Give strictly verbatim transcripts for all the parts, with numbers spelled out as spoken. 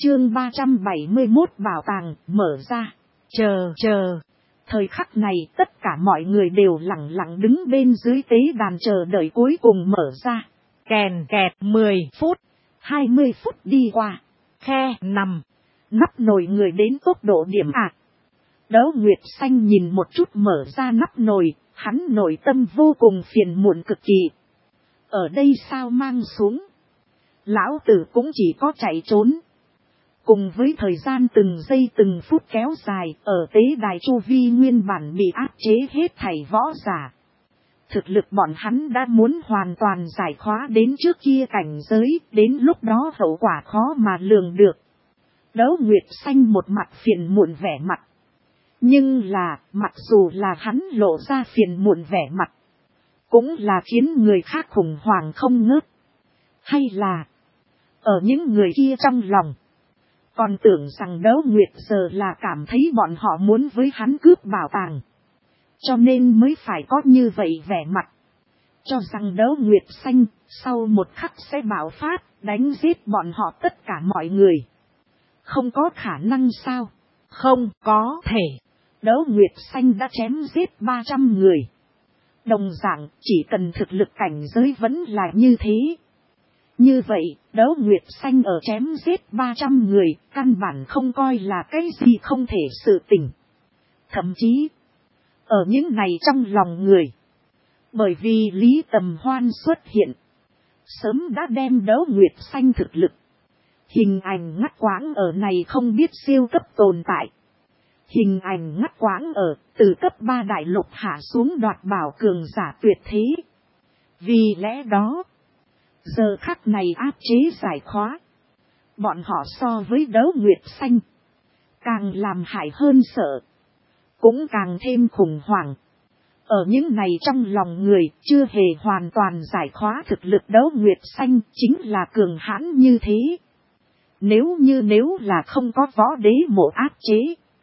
Chương ba trăm bảy mươi mốt bảo tàng mở ra. Chờ chờ. Thời khắc này tất cả mọi người đều lặng lặng đứng bên dưới tế đàn chờ đợi cuối cùng mở ra. Kèn kẹt mười phút, hai mươi phút đi qua. Khe nằm. Nắp nồi người đến tốc độ điểm ạt. Đấu Nguyệt Xanh nhìn một chút mở ra nắp nồi, hắn nội tâm vô cùng phiền muộn cực kỳ. Ở đây sao mang xuống? Lão tử cũng chỉ có chạy trốn. Cùng với thời gian từng giây từng phút kéo dài, ở tế đài chu vi nguyên bản bị áp chế hết thảy võ giả. Thực lực bọn hắn đã muốn hoàn toàn giải khóa đến trước kia cảnh giới, đến lúc đó hậu quả khó mà lường được. Đấu Nguyệt Xanh một mặt phiền muộn vẻ mặt. Nhưng là, mặc dù là hắn lộ ra phiền muộn vẻ mặt, cũng là khiến người khác khủng hoảng không ngớt. Hay là, ở những người kia trong lòng, còn tưởng rằng Đấu Nguyệt giờ là cảm thấy bọn họ muốn với hắn cướp bảo tàng. Cho nên mới phải có như vậy vẻ mặt. Cho rằng Đấu Nguyệt Xanh, sau một khắc sẽ bạo phát, đánh giết bọn họ tất cả mọi người. Không có khả năng sao? Không có thể. Đấu Nguyệt Xanh đã chém giết ba trăm người. Đồng dạng, chỉ cần thực lực cảnh giới vẫn là như thế. Như vậy, Đấu Nguyệt Xanh ở chém giết ba trăm người, căn bản không coi là cái gì không thể sự tình. Thậm chí, ở những này trong lòng người, bởi vì Lý Tầm Hoan xuất hiện, sớm đã đem Đấu Nguyệt Xanh thực lực, hình ảnh ngắt quãng ở này không biết siêu cấp tồn tại. Hình ảnh ngắt quãng ở, từ cấp ba đại lục hạ xuống đoạt bảo cường giả tuyệt thế. Vì lẽ đó, giờ khắc này áp chế giải khóa. Bọn họ so với Đấu Nguyệt Xanh, càng làm hại hơn sợ, cũng càng thêm khủng hoảng. Ở những này trong lòng người chưa hề hoàn toàn giải khóa thực lực Đấu Nguyệt Xanh chính là cường hãn như thế. Nếu như nếu là không có võ đế mộ áp chế.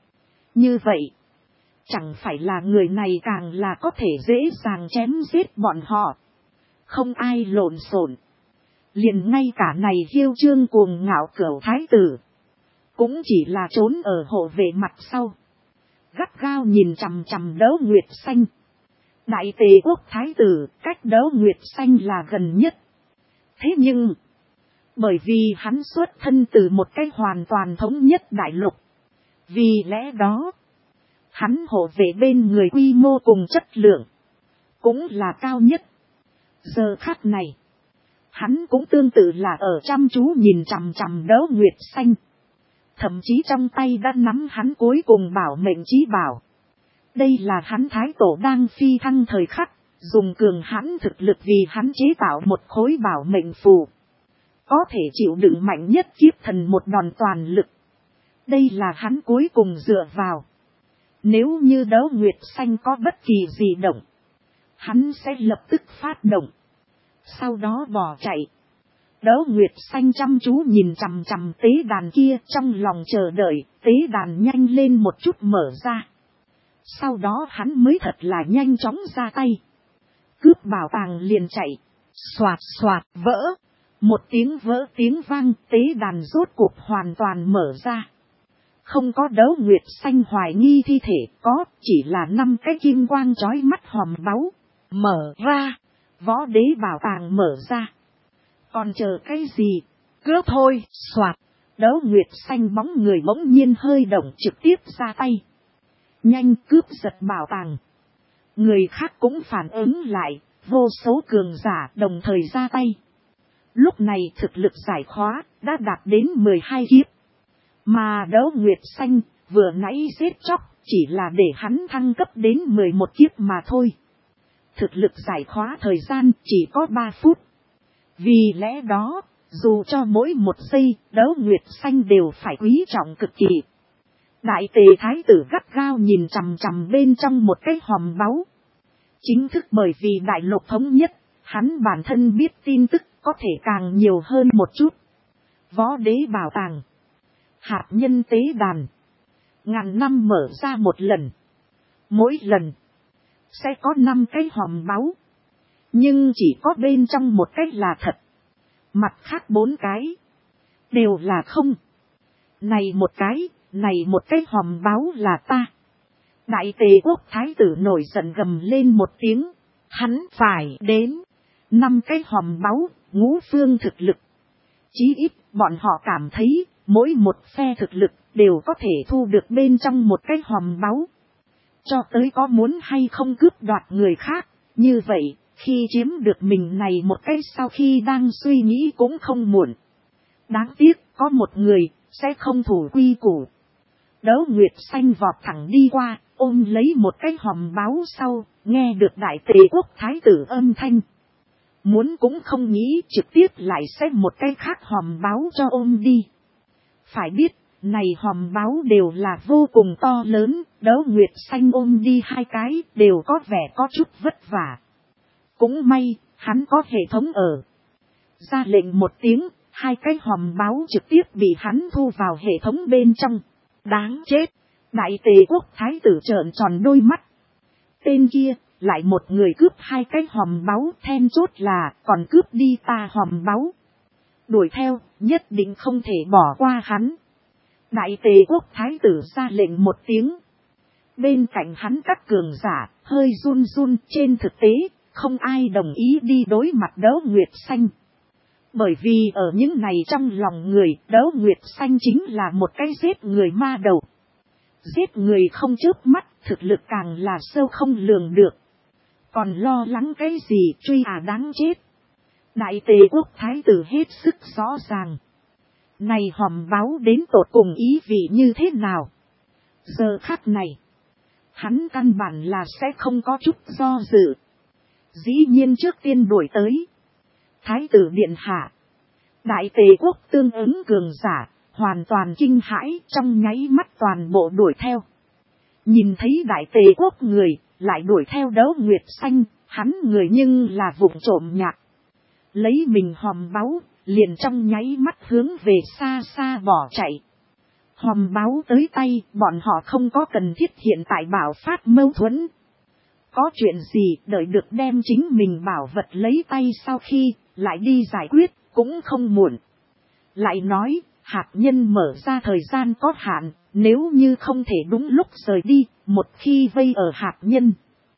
Như vậy, chẳng phải là người này càng là có thể dễ dàng chém giết bọn họ. Không ai lộn xộn. Liền ngay cả này hiêu trương cuồng ngạo cửu thái tử, cũng chỉ là trốn ở hộ vệ mặt sau. Gắt gao nhìn chằm chằm Đấu Nguyệt Xanh. Đại Tề quốc thái tử cách Đấu Nguyệt Xanh là gần nhất. Thế nhưng, bởi vì hắn xuất thân từ một cái hoàn toàn thống nhất đại lục. Vì lẽ đó, hắn hộ vệ bên người quy mô cùng chất lượng, cũng là cao nhất. Giờ khắc này, hắn cũng tương tự là ở chăm chú nhìn chằm chằm Đấu Nguyệt Xanh. Thậm chí trong tay đã nắm hắn cuối cùng bảo mệnh chí bảo. Đây là hắn thái tổ đang phi thăng thời khắc, dùng cường hãn thực lực vì hắn chế tạo một khối bảo mệnh phù. Có thể chịu đựng mạnh nhất kiếp thần một đòn toàn lực. Đây là hắn cuối cùng dựa vào. Nếu như Đấu Nguyệt Xanh có bất kỳ gì động, hắn sẽ lập tức phát động. Sau đó bỏ chạy. Đấu Nguyệt Xanh chăm chú nhìn chằm chằm tế đàn kia, trong lòng chờ đợi tế đàn nhanh lên một chút mở ra. Sau đó hắn mới thật là nhanh chóng ra tay. Cướp bảo tàng liền chạy. Xoạt xoạt vỡ. Một tiếng vỡ tiếng vang, tế đàn rốt cuộc hoàn toàn mở ra. Không có Đấu Nguyệt Xanh hoài nghi thi thể, có chỉ là năm cái kim quang chói mắt hòm báu. Mở ra. Võ đế bảo tàng mở ra. Còn chờ cái gì? Cướp thôi. Soạt. Đấu Nguyệt Xanh bóng người bỗng nhiên hơi động trực tiếp ra tay. Nhanh cướp giật bảo tàng. Người khác cũng phản ứng lại. Vô số cường giả đồng thời ra tay. Lúc này thực lực giải khóa đã đạt đến mười hai kiếp. Mà Đấu Nguyệt Xanh vừa nãy giết chóc chỉ là để hắn thăng cấp đến mười một kiếp mà thôi. Thực lực giải khóa thời gian chỉ có ba phút. Vì lẽ đó, dù cho mỗi một giây, Đấu Nguyệt Xanh đều phải quý trọng cực kỳ. Đại Tề thái tử gắt gao nhìn chằm chằm bên trong một cái hòm báu. Chính thức bởi vì đại lục thống nhất, hắn bản thân biết tin tức có thể càng nhiều hơn một chút. Võ đế bảo tàng. Hạt nhân tế đàn. Ngàn năm mở ra một lần. Mỗi lần sẽ có năm cái hòm báu. Nhưng chỉ có bên trong một cái là thật. Mặt khác bốn cái đều là không. Này một cái, này một cái hòm báu là ta. Đại Tề quốc thái tử nổi giận gầm lên một tiếng. Hắn phải đến năm cái hòm báu, ngũ phương thực lực. Chí ít bọn họ cảm thấy mỗi một phe thực lực đều có thể thu được bên trong một cái hòm báu. Cho tới có muốn hay không cướp đoạt người khác, như vậy khi chiếm được mình này một cái sau khi đang suy nghĩ cũng không muộn. Đáng tiếc có một người sẽ không thủ quy củ. Đấu Nguyệt Xanh vọt thẳng đi qua, ôm lấy một cái hòm báu sau, nghe được Đại Tề quốc thái tử âm thanh. Muốn cũng không nghĩ trực tiếp lại xếp một cái khác hòm báu cho ôm đi. Phải biết, này hòm báu đều là vô cùng to lớn, Đấu Nguyệt Xanh ôm đi hai cái đều có vẻ có chút vất vả. Cũng may, hắn có hệ thống ở. Ra lệnh một tiếng, hai cái hòm báu trực tiếp bị hắn thu vào hệ thống bên trong. Đáng chết! Đại Tề quốc thái tử trợn tròn đôi mắt. Tên kia, lại một người cướp hai cái hòm báu, then chốt là còn cướp đi ta hòm báu. Đuổi theo, nhất định không thể bỏ qua hắn. Đại Tề quốc thái tử ra lệnh một tiếng. Bên cạnh hắn các cường giả, hơi run run, trên thực tế, không ai đồng ý đi đối mặt Đấu Nguyệt Xanh. Bởi vì ở những này trong lòng người, Đấu Nguyệt Xanh chính là một cái giết người ma đầu. Giết người không chớp mắt, thực lực càng là sâu không lường được. Còn lo lắng cái gì truy à đáng chết. Đại Tề quốc thái tử hết sức rõ ràng. Này hòm báu đến tột cùng ý vị như thế nào? Giờ khắc này, hắn căn bản là sẽ không có chút do dự. Dĩ nhiên trước tiên đuổi tới. Thái tử điện hạ. Đại Tề quốc tương ứng cường giả, hoàn toàn kinh hãi, trong nháy mắt toàn bộ đuổi theo. Nhìn thấy Đại Tề quốc người, lại đuổi theo Đấu Nguyệt Xanh, hắn người nhưng là vụng trộm nhạc. Lấy mình hòm báu, liền trong nháy mắt hướng về xa xa bỏ chạy. Hòm báu tới tay, bọn họ không có cần thiết hiện tại bảo phát mâu thuẫn. Có chuyện gì đợi được đem chính mình bảo vật lấy tay sau khi, lại đi giải quyết, cũng không muộn. Lại nói, hạt nhân mở ra thời gian có hạn, nếu như không thể đúng lúc rời đi, một khi vây ở hạt nhân.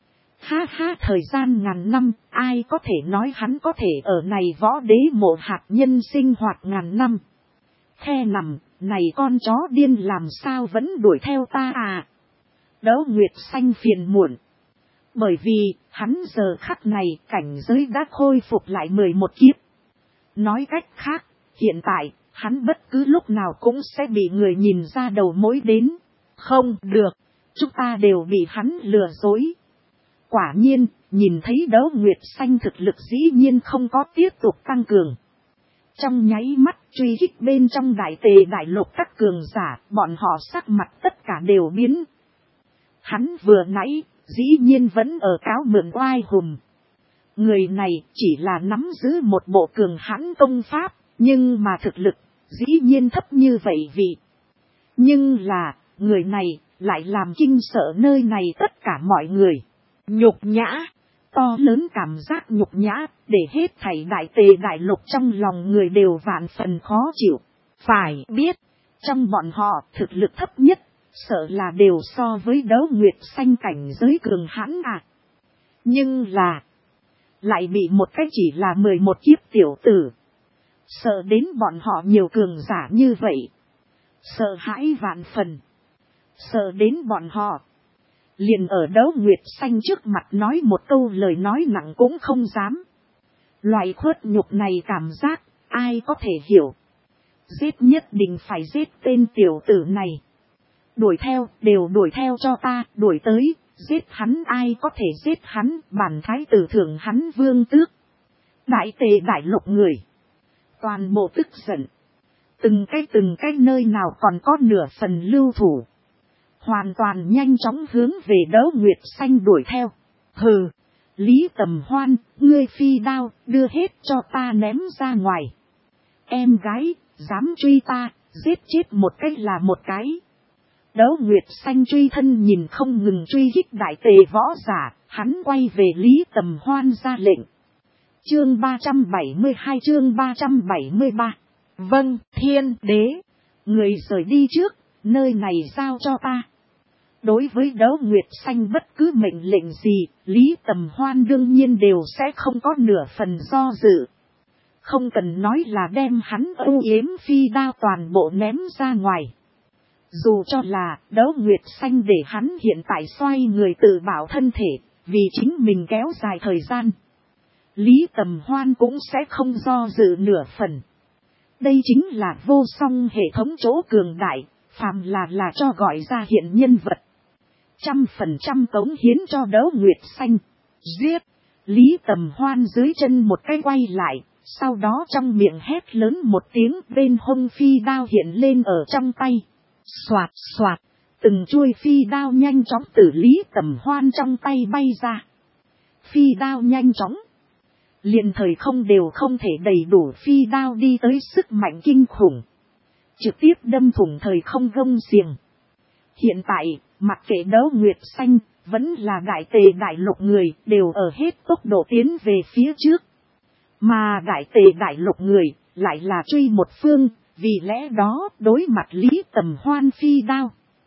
Ha ha, thời gian ngàn năm, ai có thể nói hắn có thể ở này võ đế mộ hạt nhân sinh hoạt ngàn năm. Khe nằm, này con chó điên làm sao vẫn đuổi theo ta à? Đấu Nguyệt Xanh phiền muộn. Bởi vì, hắn giờ khắc này cảnh giới đã khôi phục lại mười một kiếp. Nói cách khác, hiện tại, hắn bất cứ lúc nào cũng sẽ bị người nhìn ra đầu mối đến. Không được, chúng ta đều bị hắn lừa dối. Quả nhiên, nhìn thấy Đấu Nguyệt Xanh thực lực dĩ nhiên không có tiếp tục tăng cường. Trong nháy mắt truy kích bên trong Đại Tề đại lục các cường giả, bọn họ sắc mặt tất cả đều biến. Hắn vừa nãy, dĩ nhiên vẫn ở cáo mượn oai hùng. Người này chỉ là nắm giữ một bộ cường hãn công pháp, nhưng mà thực lực, dĩ nhiên thấp như vậy vị. Nhưng là, người này, lại làm kinh sợ nơi này tất cả mọi người. Nhục nhã, to lớn cảm giác nhục nhã, để hết thảy Đại Tề đại lục trong lòng người đều vạn phần khó chịu. Phải biết, trong bọn họ thực lực thấp nhất, sợ là đều so với Đấu Nguyệt Xanh cảnh giới cường hãn à. Nhưng là, lại bị một cái chỉ là mười một kiếp tiểu tử. Sợ đến bọn họ nhiều cường giả như vậy. Sợ hãi vạn phần. Sợ đến bọn họ. Liền ở Đấu Nguyệt Xanh trước mặt nói một câu lời nói nặng cũng không dám. Loại khuất nhục này cảm giác, ai có thể hiểu. Giết nhất định phải giết tên tiểu tử này. Đuổi theo, đều đuổi theo cho ta, đuổi tới, giết hắn, ai có thể giết hắn, bản thái tử thưởng hắn vương tước. Đại Tề đại lục người. Toàn bộ tức giận. Từng cái từng cái nơi nào còn có nửa phần lưu thủ. Hoàn toàn nhanh chóng hướng về Đấu Nguyệt Xanh đuổi theo. Hừ, Lý Tầm Hoan, ngươi phi đao, đưa hết cho ta ném ra ngoài. Em gái, dám truy ta, giết chết một cái là một cái. Đấu Nguyệt Xanh truy thân nhìn không ngừng truy kích Đại Tề võ giả, hắn quay về Lý Tầm Hoan ra lệnh. Chương ba trăm bảy mươi hai chương ba trăm bảy mươi ba. Vâng, thiên đế. Người rời đi trước, nơi này giao cho ta. Đối với Đấu Nguyệt Xanh bất cứ mệnh lệnh gì, Lý Tầm Hoan đương nhiên đều sẽ không có nửa phần do dự. Không cần nói là đem hắn âu yếm phi đao toàn bộ ném ra ngoài. Dù cho là Đấu Nguyệt Xanh để hắn hiện tại xoay người tự bảo thân thể, vì chính mình kéo dài thời gian. Lý Tầm Hoan cũng sẽ không do dự nửa phần. Đây chính là vô song hệ thống chỗ cường đại, phàm là là cho gọi ra hiện nhân vật. Trăm phần trăm cống hiến cho Đấu Nguyệt Xanh. Giết! Lý Tầm Hoan dưới chân một cái quay lại, sau đó trong miệng hét lớn một tiếng, bên hông phi đao hiện lên ở trong tay. Xoạt xoạt, từng chuôi phi đao nhanh chóng từ Lý Tầm Hoan trong tay bay ra. Phi đao nhanh chóng. Liền thời không đều không thể đầy đủ phi đao đi tới sức mạnh kinh khủng. Trực tiếp đâm thủng thời không gông xiềng. Hiện tại, mặc kệ Đấu Nguyệt Xanh, vẫn là đại tề đại lục người, đều ở hết tốc độ tiến về phía trước. Mà đại tề đại lục người, lại là truy một phương, vì lẽ đó đối mặt Lý Tầm Hoan phi đao.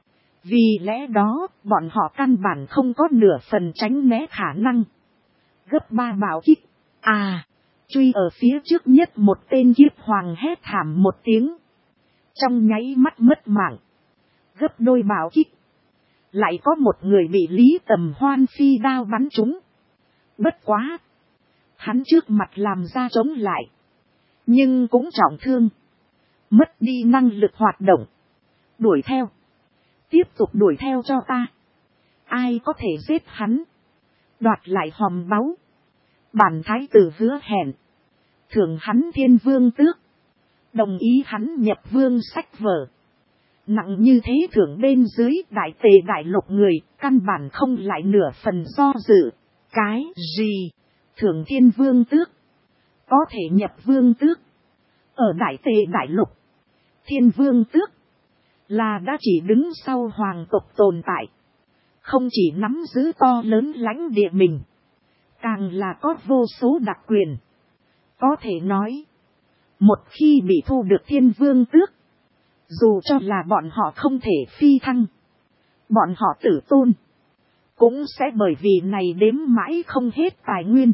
Vì lẽ đó, bọn họ căn bản không có nửa phần tránh né khả năng. Gấp ba bảo kích. À, truy ở phía trước nhất một tên kiếp hoàng hét thảm một tiếng. Trong nháy mắt mất mạng. Gấp đôi bảo kích. Lại có một người bị Lý Tầm Hoan phi đao bắn trúng. Bất quá. Hắn trước mặt làm ra chống lại. Nhưng cũng trọng thương. Mất đi năng lực hoạt động. Đuổi theo. Tiếp tục đuổi theo cho ta. Ai có thể giết hắn. Đoạt lại hòm báu. Bản thái tử hứa hẹn. Thưởng hắn thiên vương tước. Đồng ý hắn nhập vương sách vở. Nặng như thế thưởng bên dưới đại tề đại lục người. Căn bản không lại nửa phần do dự. Cái gì? Thưởng thiên vương tước. Có thể nhập vương tước. Ở đại tề đại lục. Thiên vương tước. Là đã chỉ đứng sau hoàng tộc tồn tại. Không chỉ nắm giữ to lớn lãnh địa mình. Càng là có vô số đặc quyền. Có thể nói. Một khi bị thu được thiên vương tước. Dù cho là bọn họ không thể phi thăng. Bọn họ tử tôn. Cũng sẽ bởi vì này đếm mãi không hết tài nguyên.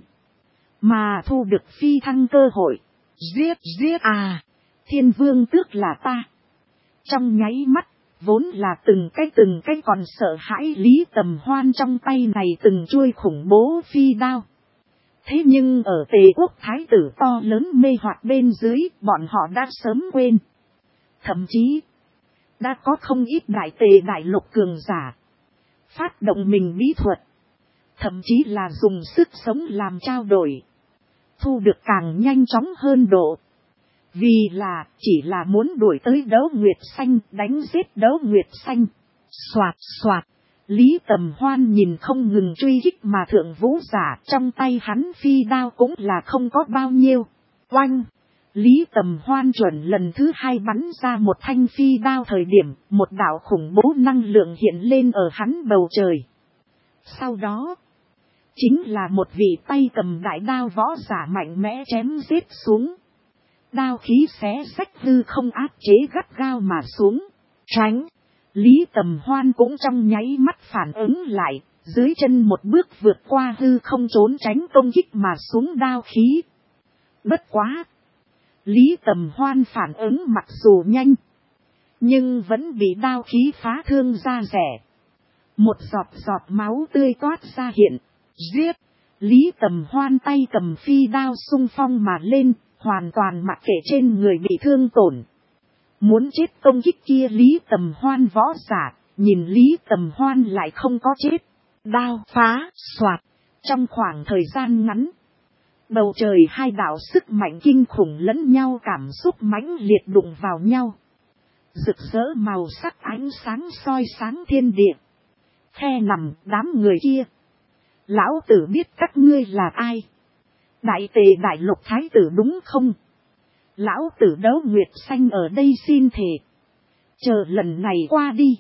Mà thu được phi thăng cơ hội. Giết giết à. Thiên vương tước là ta. Trong nháy mắt. Vốn là từng cái từng cái còn sợ hãi Lý Tầm Hoan trong tay này từng chuôi khủng bố phi đao. Thế nhưng ở Tề quốc thái tử to lớn mê hoặc bên dưới, bọn họ đã sớm quên. Thậm chí, đã có không ít đại tề đại lục cường giả. Phát động mình bí thuật. Thậm chí là dùng sức sống làm trao đổi. Thu được càng nhanh chóng hơn độ. Vì là, chỉ là muốn đuổi tới Đấu Nguyệt Xanh, đánh giết Đấu Nguyệt Xanh. Xoạt xoạt, Lý Tầm Hoan nhìn không ngừng truy kích mà thượng vũ giả, trong tay hắn phi đao cũng là không có bao nhiêu. Oanh, Lý Tầm Hoan chuẩn lần thứ hai bắn ra một thanh phi đao thời điểm, một đạo khủng bố năng lượng hiện lên ở hắn bầu trời. Sau đó, chính là một vị tay cầm đại đao võ giả mạnh mẽ chém giết xuống. Đao khí xé rách hư không áp chế gắt gao mà xuống. Tránh. Lý Tầm Hoan cũng trong nháy mắt phản ứng lại. Dưới chân một bước vượt qua hư không trốn tránh công kích mà xuống đao khí. Bất quá. Lý Tầm Hoan phản ứng mặc dù nhanh. Nhưng vẫn bị đao khí phá thương da rẻ. Một giọt giọt máu tươi toát ra hiện. Giết. Lý Tầm Hoan tay cầm phi đao xung phong mà lên. Hoàn toàn mặc kệ trên người bị thương tổn. Muốn chết công kích kia Lý Tầm Hoan võ giả. Nhìn Lý Tầm Hoan lại không có chết. Đao phá xoạt. Trong khoảng thời gian ngắn. Bầu trời hai đạo sức mạnh kinh khủng lẫn nhau cảm xúc mãnh liệt đụng vào nhau. Rực rỡ màu sắc ánh sáng soi sáng thiên địa. Khe nằm đám người kia. Lão tử biết các ngươi là ai. Đại tề đại lục thái tử đúng không? Lão tử Đấu Nguyệt Xanh ở đây xin thề. Chờ lần này qua đi.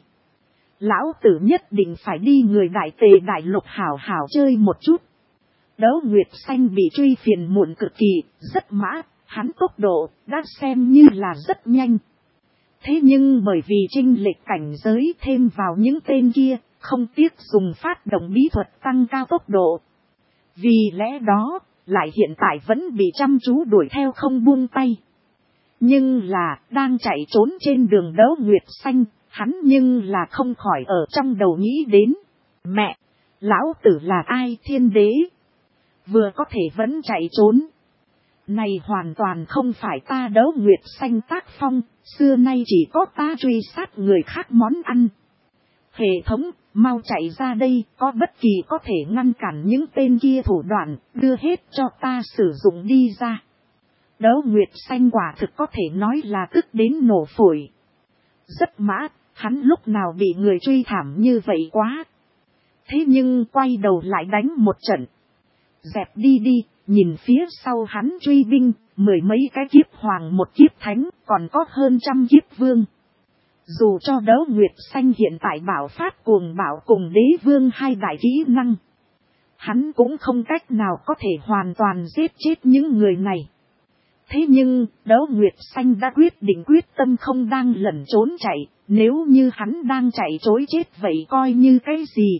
Lão tử nhất định phải đi người đại tề đại lục hảo hảo chơi một chút. Đấu Nguyệt Xanh bị truy phiền muộn cực kỳ, rất mã, hắn tốc độ, đã xem như là rất nhanh. Thế nhưng bởi vì chênh lệch cảnh giới thêm vào những tên kia, không tiếc dùng phát động bí thuật tăng cao tốc độ. Vì lẽ đó, lại hiện tại vẫn bị chăm chú đuổi theo không buông tay. Nhưng là, đang chạy trốn trên đường Đấu Nguyệt Xanh, hắn nhưng là không khỏi ở trong đầu nghĩ đến. Mẹ, lão tử là ai thiên đế? Vừa có thể vẫn chạy trốn. Này hoàn toàn không phải ta Đấu Nguyệt Xanh tác phong, xưa nay chỉ có ta truy sát người khác món ăn. Hệ thống, mau chạy ra đây, có bất kỳ có thể ngăn cản những tên kia thủ đoạn, đưa hết cho ta sử dụng đi ra. Đấu Nguyệt Xanh quả thực có thể nói là tức đến nổ phổi. Rất mã, hắn lúc nào bị người truy thảm như vậy quá. Thế nhưng quay đầu lại đánh một trận. Dẹp đi đi, nhìn phía sau hắn truy binh, mười mấy cái kiếp hoàng một kiếp thánh, còn có hơn trăm kiếp vương. Dù cho Đấu Nguyệt Xanh hiện tại bảo phát cuồng bảo cùng đế vương hai đại kỹ năng, hắn cũng không cách nào có thể hoàn toàn giết chết những người này. Thế nhưng, Đấu Nguyệt Xanh đã quyết định quyết tâm không đang lẩn trốn chạy, nếu như hắn đang chạy trối chết vậy coi như cái gì.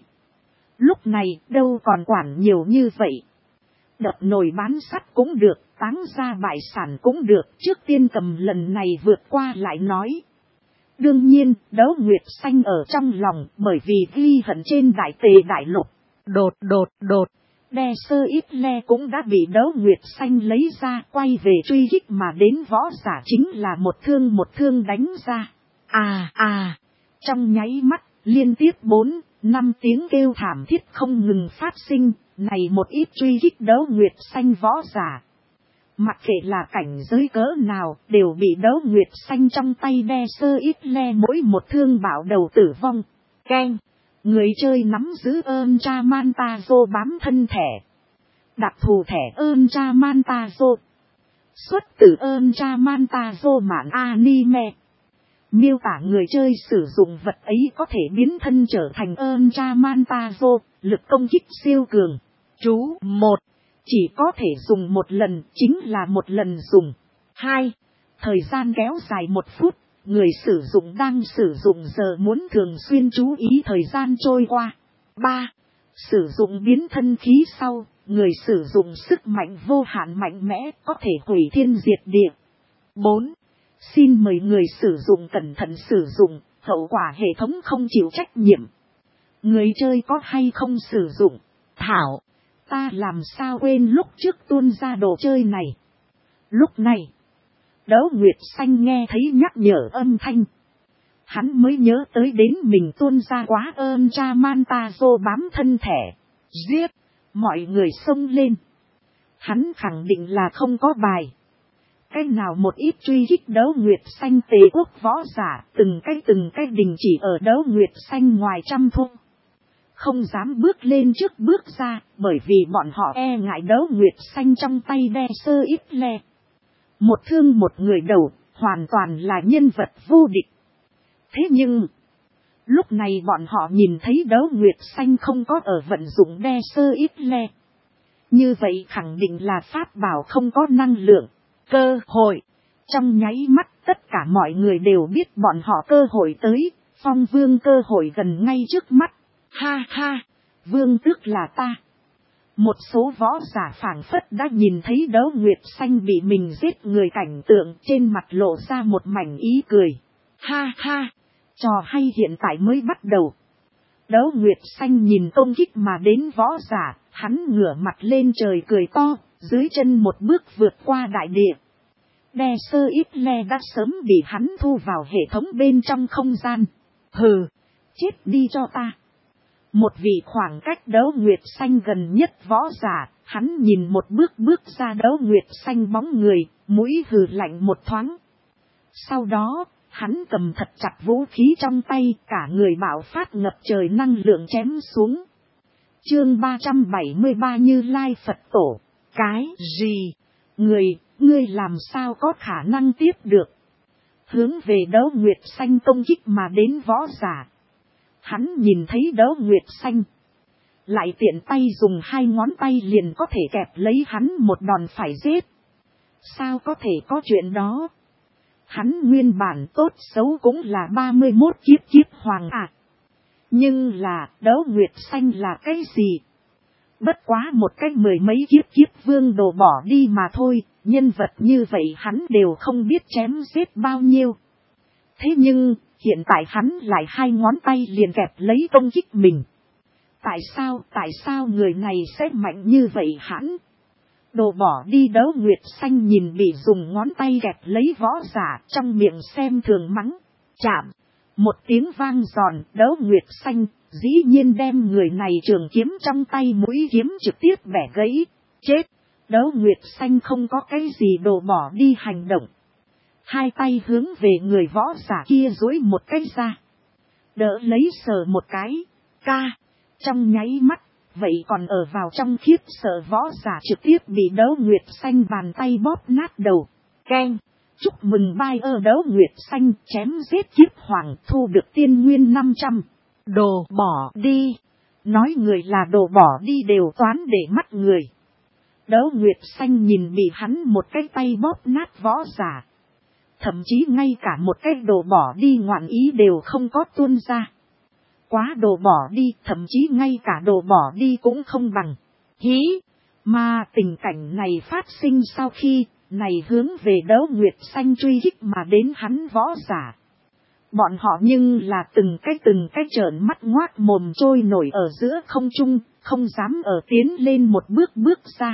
Lúc này đâu còn quản nhiều như vậy. Đập nồi bán sắt cũng được, táng ra bại sản cũng được, trước tiên cầm lần này vượt qua lại nói. Đương nhiên, Đấu Nguyệt Xanh ở trong lòng bởi vì ghi hận trên đại tề đại lục. Đột đột đột, đe sơ ít le cũng đã bị Đấu Nguyệt Xanh lấy ra quay về truy kích mà đến võ giả chính là một thương một thương đánh ra. À à, trong nháy mắt, liên tiếp bốn, năm tiếng kêu thảm thiết không ngừng phát sinh, này một ít truy kích Đấu Nguyệt Xanh võ giả. Mặc kệ là cảnh giới cỡ nào, đều bị Đấu Nguyệt Xanh trong tay đe sơ ít le mỗi một thương bảo đầu tử vong. Keng, người chơi nắm giữ ơn cha Manta Dô bám thân thẻ. Đặc thù thẻ ơn cha Manta Dô. Xuất từ ơn cha Manta Dô mạn anime. Miêu tả người chơi sử dụng vật ấy có thể biến thân trở thành ơn cha Manta Dô, lực công kích siêu cường. Chú một. Chỉ có thể dùng một lần, chính là một lần dùng. Hai. Thời gian kéo dài một phút, người sử dụng đang sử dụng giờ muốn thường xuyên chú ý thời gian trôi qua. Ba. Sử dụng biến thân khí sau, người sử dụng sức mạnh vô hạn mạnh mẽ có thể hủy thiên diệt địa. Bốn. Xin mời người sử dụng cẩn thận sử dụng, hậu quả hệ thống không chịu trách nhiệm. Người chơi có hay không sử dụng? Thảo. Ta làm sao quên lúc trước tuôn ra đồ chơi này. Lúc này, Đấu Nguyệt Xanh nghe thấy nhắc nhở âm thanh. Hắn mới nhớ tới đến mình tuôn ra quá ơn cha Manta Dô bám thân thẻ. Giết, mọi người xông lên. Hắn khẳng định là không có bài. Cái nào một ít truy kích Đấu Nguyệt Xanh tề quốc võ giả, từng cái từng cái đình chỉ ở Đấu Nguyệt Xanh ngoài trăm thôn. Không dám bước lên trước bước ra, bởi vì bọn họ e ngại Đấu Nguyệt Xanh trong tay đe sơ ít le. Một thương một người đầu, hoàn toàn là nhân vật vô địch. Thế nhưng, lúc này bọn họ nhìn thấy Đấu Nguyệt Xanh không có ở vận dụng đe sơ ít le. Như vậy khẳng định là pháp bảo không có năng lượng, cơ hội. Trong nháy mắt tất cả mọi người đều biết bọn họ cơ hội tới, Phong Vương cơ hội gần ngay trước mắt. Ha ha, vương tức là ta. Một số võ giả phảng phất đã nhìn thấy Đấu Nguyệt Xanh bị mình giết người cảnh tượng, trên mặt lộ ra một mảnh ý cười. Ha ha, trò hay hiện tại mới bắt đầu. Đấu Nguyệt Xanh nhìn công kích mà đến võ giả, hắn ngửa mặt lên trời cười to, dưới chân một bước vượt qua đại địa. Đe sơ ít le đã sớm bị hắn thu vào hệ thống bên trong không gian. Hừ, chết đi cho ta. Một vị khoảng cách Đấu Nguyệt Xanh gần nhất võ giả, hắn nhìn một bước bước ra Đấu Nguyệt Xanh bóng người, mũi hừ lạnh một thoáng. Sau đó, hắn cầm thật chặt vũ khí trong tay, cả người bạo phát ngập trời năng lượng chém xuống. Chương ba trăm bảy mươi ba Như Lai Phật Tổ. Cái gì? Người, ngươi làm sao có khả năng tiếp được? Hướng về Đấu Nguyệt Xanh công kích mà đến võ giả. Hắn nhìn thấy Đấu Nguyệt Xanh, lại tiện tay dùng hai ngón tay liền có thể kẹp lấy hắn một đòn phải giết. Sao có thể có chuyện đó? Hắn nguyên bản tốt xấu cũng là ba mươi mốt kiếp kiếp hoàng à. Nhưng là Đấu Nguyệt Xanh là cái gì? Bất quá một cái mười mấy kiếp kiếp vương đồ bỏ đi mà thôi, nhân vật như vậy hắn đều không biết chém giết bao nhiêu. Thế nhưng, hiện tại hắn lại hai ngón tay liền kẹp lấy công kích mình. Tại sao, tại sao người này sẽ mạnh như vậy hắn? Đồ bỏ đi Đấu Nguyệt Xanh nhìn bị dùng ngón tay kẹp lấy võ giả trong miệng xem thường mắng. Chạm. Một tiếng vang giòn, Đấu Nguyệt Xanh dĩ nhiên đem người này trường kiếm trong tay mũi kiếm trực tiếp bẻ gãy. Chết. Đấu Nguyệt Xanh không có cái gì đồ bỏ đi hành động. Hai tay hướng về người võ giả kia duỗi một cái ra. Đỡ lấy sờ một cái. Ca. Trong nháy mắt. Vậy còn ở vào trong khiếp sợ võ giả trực tiếp bị Đấu Nguyệt Xanh bàn tay bóp nát đầu. Keng. Chúc mừng bai ơ Đấu Nguyệt Xanh chém giết kiếp hoàng thu được tiên nguyên năm trăm. Đồ bỏ đi. Nói người là đồ bỏ đi đều toán để mắt người. Đấu Nguyệt Xanh nhìn bị hắn một cái tay bóp nát võ giả. Thậm chí ngay cả một cái đồ bỏ đi ngoạn ý đều không có tuôn ra. Quá đồ bỏ đi, thậm chí ngay cả đồ bỏ đi cũng không bằng. Hí! Mà tình cảnh này phát sinh sau khi, này hướng về Đấu Nguyệt Xanh truy kích mà đến hắn võ giả. Bọn họ nhưng là từng cái từng cái trợn mắt ngoác mồm trôi nổi ở giữa không trung, không dám ở tiến lên một bước bước ra.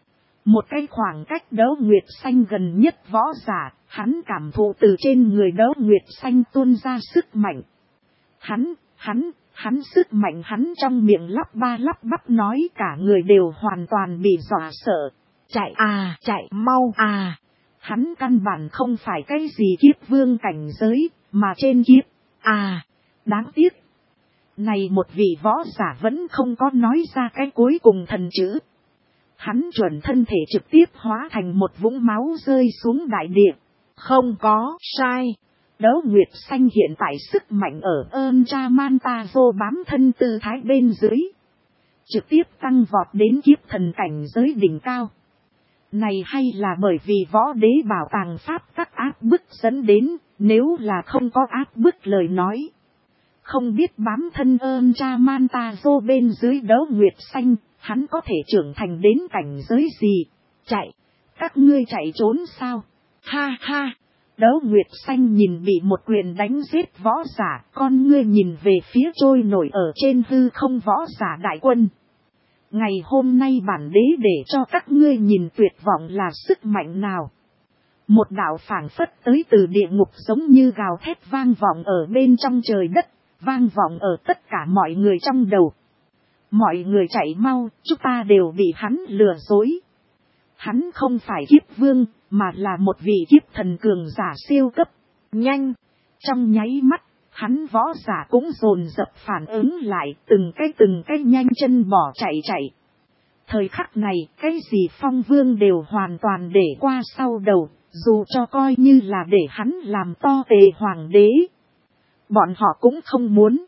Một cái khoảng cách Đấu Nguyệt Xanh gần nhất võ giả, hắn cảm thụ từ trên người Đấu Nguyệt Xanh tuôn ra sức mạnh. Hắn, hắn, hắn sức mạnh hắn trong miệng lắp ba lắp bắp nói cả người đều hoàn toàn bị dọa sợ. Chạy à, chạy mau à. Hắn căn bản không phải cái gì kiếp vương cảnh giới, mà trên kiếp. À, đáng tiếc. Này một vị võ giả vẫn không có nói ra cái cuối cùng thần chữ. Hắn chuẩn thân thể trực tiếp hóa thành một vũng máu rơi xuống đại địa. Không có sai. Đấu Nguyệt Xanh hiện tại sức mạnh ở ơn cha Manta vô bám thân tư thái bên dưới. Trực tiếp tăng vọt đến kiếp thần cảnh giới đỉnh cao. Này hay là bởi vì võ đế bảo tàng pháp các áp bức dẫn đến, nếu là không có áp bức lời nói. Không biết bám thân ơn cha Manta vô bên dưới Đấu Nguyệt Xanh, hắn có thể trưởng thành đến cảnh giới gì? Chạy, các ngươi chạy trốn sao? Ha ha! Đấu Nguyệt Xanh nhìn bị một quyền đánh giết võ giả, con ngươi nhìn về phía trôi nổi ở trên hư không võ giả đại quân. Ngày hôm nay bản đế để cho các ngươi nhìn tuyệt vọng là sức mạnh nào. Một đạo phảng phất tới từ địa ngục giống như gào thét vang vọng ở bên trong trời đất, vang vọng ở tất cả mọi người trong đầu. Mọi người chạy mau, chúng ta đều bị hắn lừa dối. Hắn không phải kiếp vương, mà là một vị kiếp thần cường giả siêu cấp. Nhanh! Trong nháy mắt, hắn võ giả cũng dồn dập phản ứng lại, từng cái từng cái nhanh chân bỏ chạy chạy. Thời khắc này, cái gì phong vương đều hoàn toàn để qua sau đầu, dù cho coi như là để hắn làm to tề hoàng đế. Bọn họ cũng không muốn.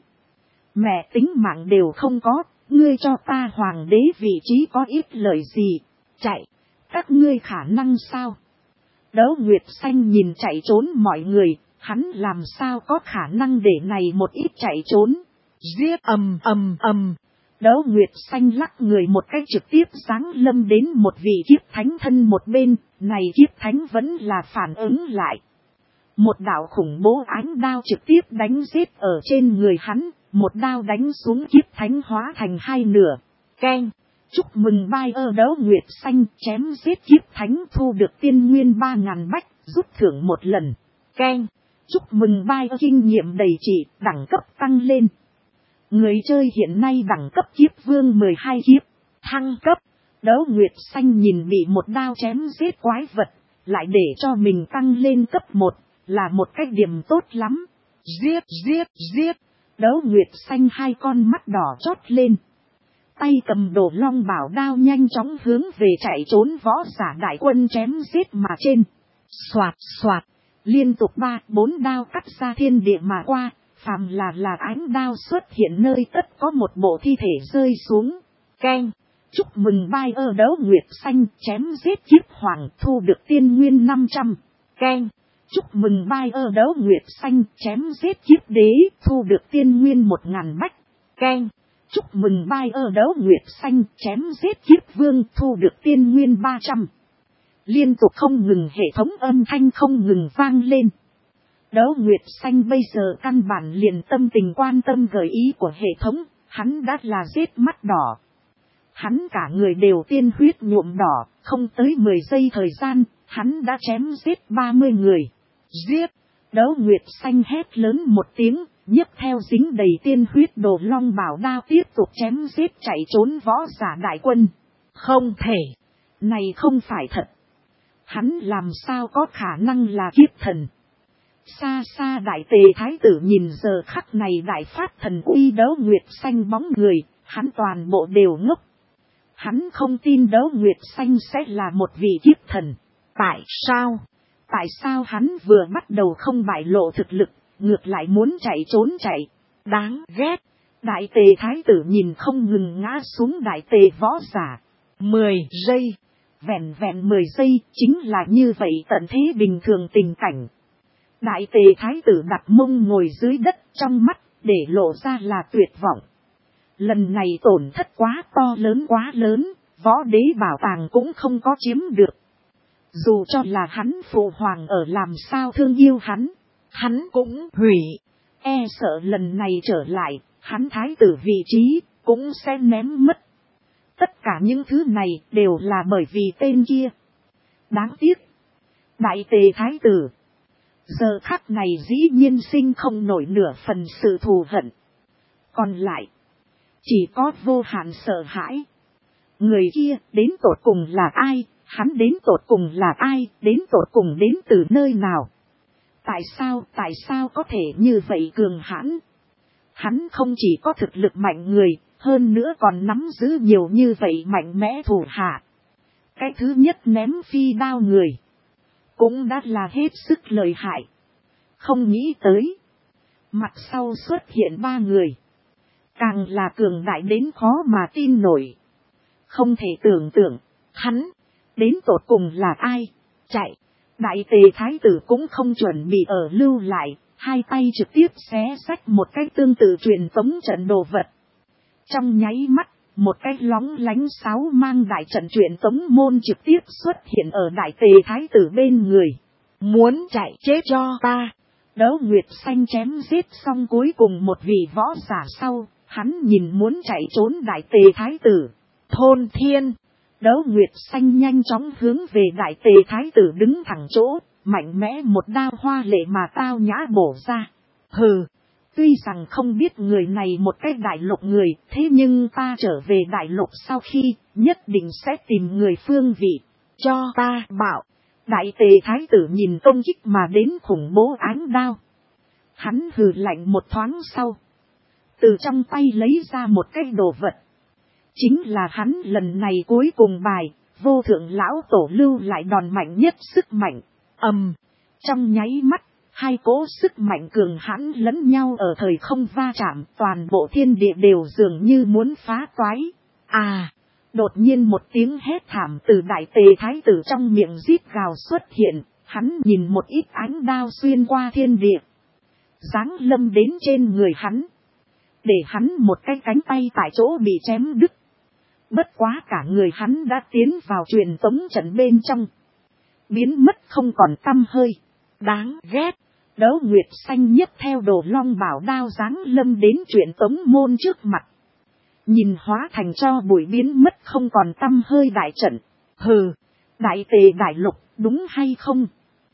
Mẹ tính mạng đều không có, ngươi cho ta hoàng đế vị trí có ít lời gì, chạy, các ngươi khả năng sao? Đấu Nguyệt Xanh nhìn chạy trốn mọi người, hắn làm sao có khả năng để này một ít chạy trốn. Giết ầm ầm ầm. Đấu Nguyệt Xanh lắc người một cách trực tiếp giáng lâm đến một vị kiếp thánh thân một bên, này kiếp thánh vẫn là phản ứng lại. Một đạo khủng bố ánh đao trực tiếp đánh giết ở trên người hắn, một đao đánh xuống kiếp thánh hóa thành hai nửa. Keng! Chúc mừng bai ơ Đấu Nguyệt Xanh chém giết kiếp thánh thu được tiên nguyên ba ngàn bách, rút thưởng một lần. Keng! Chúc mừng bai ơ kinh nghiệm đầy trị, đẳng cấp tăng lên. Người chơi hiện nay đẳng cấp kiếp vương mười hai kiếp, thăng cấp. Đấu Nguyệt Xanh nhìn bị một đao chém giết quái vật, lại để cho mình tăng lên cấp một, là một cách điểm tốt lắm. Giết, giết, giết. Đấu Nguyệt Xanh hai con mắt đỏ chót lên. Tay cầm đồ long bảo đao nhanh chóng hướng về chạy trốn võ giả đại quân chém giết mà trên. Xoạt, xoạt. Liên tục ba, bốn đao cắt ra thiên địa mà qua. Phàm là là ánh đao xuất hiện nơi tất có một bộ thi thể rơi xuống. Keng! Chúc mừng bai ơ Đấu Nguyệt Xanh chém giết kiếp hoàng thu được tiên nguyên năm trăm. Keng! Chúc mừng bai ơ đấu nguyệt xanh chém giết kiếp đế thu được tiên nguyên một ngàn bách. Keng. Chúc mừng bai ơ đấu nguyệt xanh chém giết kiếp vương thu được tiên nguyên ba trăm. Liên tục không ngừng hệ thống âm thanh không ngừng vang lên. Đấu nguyệt xanh bây giờ căn bản liền tâm tình quan tâm gợi ý của hệ thống, hắn đã là giết mắt đỏ. Hắn cả người đều tiên huyết nhuộm đỏ, không tới mười giây thời gian, hắn đã chém giết ba mươi người. Giết! Đấu nguyệt xanh hét lớn một tiếng, nhấc theo dính đầy tiên huyết đồ long bảo đao tiếp tục chém giết chạy trốn võ giả đại quân. Không thể! Này không phải thật! Hắn làm sao có khả năng là kiếp thần? Xa xa đại tề thái tử nhìn giờ khắc này đại phát thần uy đấu nguyệt xanh bóng người, hắn toàn bộ đều ngốc. Hắn không tin đấu nguyệt xanh sẽ là một vị kiếp thần. Tại sao? Tại sao hắn vừa bắt đầu không bại lộ thực lực, ngược lại muốn chạy trốn chạy? Đáng ghét! Đại tề thái tử nhìn không ngừng ngã xuống đại tề võ giả. Mười giây! Vẹn vẹn mười giây chính là như vậy tận thế bình thường tình cảnh. Đại tề thái tử đặt mông ngồi dưới đất trong mắt để lộ ra là tuyệt vọng. Lần này tổn thất quá to lớn quá lớn, võ đế bảo tàng cũng không có chiếm được. Dù cho là hắn phụ hoàng ở làm sao thương yêu hắn, hắn cũng hủy. E sợ lần này trở lại, hắn thái tử vị trí cũng sẽ ném mất. Tất cả những thứ này đều là bởi vì tên kia. Đáng tiếc. Đại tề thái tử. Giờ khắc này dĩ nhiên sinh không nổi nửa phần sự thù hận. Còn lại. Chỉ có vô hạn sợ hãi. Người kia đến tột cùng là ai? Hắn đến tột cùng là ai? Đến tột cùng đến từ nơi nào? Tại sao? Tại sao có thể như vậy cường hãn? Hắn không chỉ có thực lực mạnh người. Hơn nữa còn nắm giữ nhiều như vậy mạnh mẽ thủ hạ. Cái thứ nhất ném phi đao người. Cũng đã là hết sức lợi hại. Không nghĩ tới. Mặt sau xuất hiện ba người. Càng là cường đại đến khó mà tin nổi. Không thể tưởng tượng. Hắn. Đến tột cùng là ai? Chạy. Đại tề thái tử cũng không chuẩn bị ở lưu lại. Hai tay trực tiếp xé xách một cái tương tự truyền tống trận đồ vật. Trong nháy mắt, một cái lóng lánh sáo mang đại trận truyền tống môn trực tiếp xuất hiện ở đại tề thái tử bên người. Muốn chạy chết cho ta. Đấu nguyệt xanh chém giết xong cuối cùng một vị võ giả sau, hắn nhìn muốn chạy trốn đại tề thái tử. Thôn thiên. Đấu nguyệt xanh nhanh chóng hướng về đại tề thái tử đứng thẳng chỗ, mạnh mẽ một đao hoa lệ mà tao nhã bổ ra. Hừ. Tuy rằng không biết người này một cái đại lục người, thế nhưng ta trở về đại lục sau khi, nhất định sẽ tìm người phương vị, cho ta bảo. Đại tề thái tử nhìn công kích mà đến khủng bố ánh đao. Hắn hừ lạnh một thoáng sau. Từ trong tay lấy ra một cái đồ vật. Chính là hắn lần này cuối cùng bài, vô thượng lão tổ lưu lại đòn mạnh nhất sức mạnh. Ầm, trong nháy mắt. Hai cỗ sức mạnh cường hãn lẫn nhau ở thời không va chạm, toàn bộ thiên địa đều dường như muốn phá toái. À, đột nhiên một tiếng hét thảm từ đại tề thái tử trong miệng rít gào xuất hiện, hắn nhìn một ít ánh đao xuyên qua thiên địa. Giáng lâm đến trên người hắn, để hắn một cái cánh tay tại chỗ bị chém đứt. Bất quá cả người hắn đã tiến vào truyền tống trận bên trong, biến mất không còn tăm hơi. Đáng ghét. Đấu nguyệt xanh nhất theo đồ long bảo đao giáng lâm đến truyền tống môn trước mặt. Nhìn hóa thành cho bụi biến mất không còn tăm hơi đại trận. Hừ, đại tề đại lục, đúng hay không?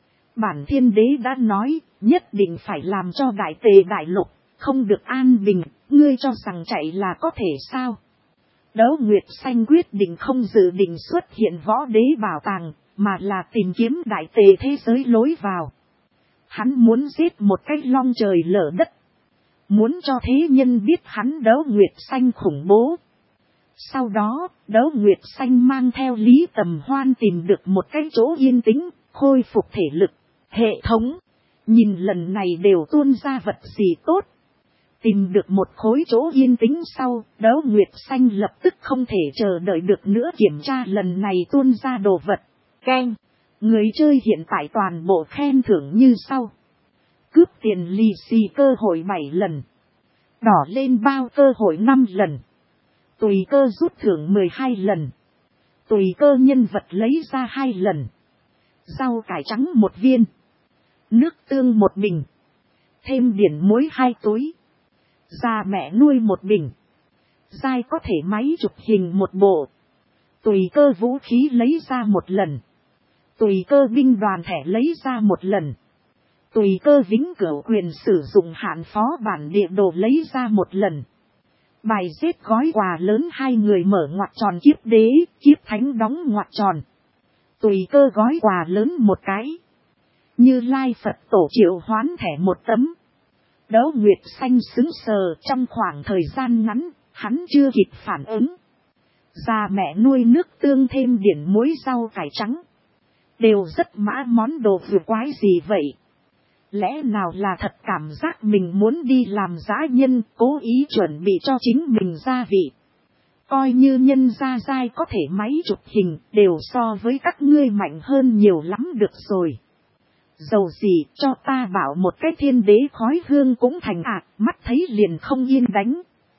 Bản thiên đế đã nói, nhất định phải làm cho đại tề đại lục, không được an bình, ngươi cho rằng chạy là có thể sao? Đấu nguyệt xanh quyết định không dự định xuất hiện võ đế bảo tàng, mà là tìm kiếm đại tề thế giới lối vào. Hắn muốn giết một cái long trời lở đất. Muốn cho thế nhân biết hắn đấu nguyệt xanh khủng bố. Sau đó, đấu nguyệt xanh mang theo Lý Tầm Hoan tìm được một cái chỗ yên tĩnh, khôi phục thể lực. Hệ thống, nhìn lần này đều tuôn ra vật gì tốt. Tìm được một khối chỗ yên tĩnh sau, đấu nguyệt xanh lập tức không thể chờ đợi được nữa kiểm tra lần này tuôn ra đồ vật. Keng. Người chơi hiện tại toàn bộ khen thưởng như sau. Cướp tiền lì xì cơ hội bảy lần. Đỏ lên bao cơ hội năm lần. Tùy cơ rút thưởng mười hai lần. Tùy cơ nhân vật lấy ra hai lần. Rau cải trắng một viên. Nước tương một bình. Thêm điển muối hai túi. Da mẹ nuôi một bình. Dai có thể máy chụp hình một bộ. Tùy cơ vũ khí lấy ra một lần. Tùy cơ binh đoàn thẻ lấy ra một lần. Tùy cơ vĩnh cửu quyền sử dụng hạn phó bản địa đồ lấy ra một lần. Bài xếp gói quà lớn hai người mở ngoặc tròn kiếp đế, kiếp thánh đóng ngoặc tròn. Tùy cơ gói quà lớn một cái. Như Lai Phật tổ triệu hoán thẻ một tấm. Đấu Nguyệt xanh sững sờ trong khoảng thời gian ngắn, hắn chưa kịp phản ứng. Già mẹ nuôi nước tương thêm điển muối rau cải trắng. Đều rất mã món đồ vừa quái gì vậy? Lẽ nào là thật cảm giác mình muốn đi làm dã nhân, cố ý chuẩn bị cho chính mình gia vị. Coi như nhân gia giai có thể máy chụp hình, đều so với các ngươi mạnh hơn nhiều lắm được rồi. Dầu gì cho ta bảo một cái thiên đế khói hương cũng thành ạc, mắt thấy liền không yên đánh.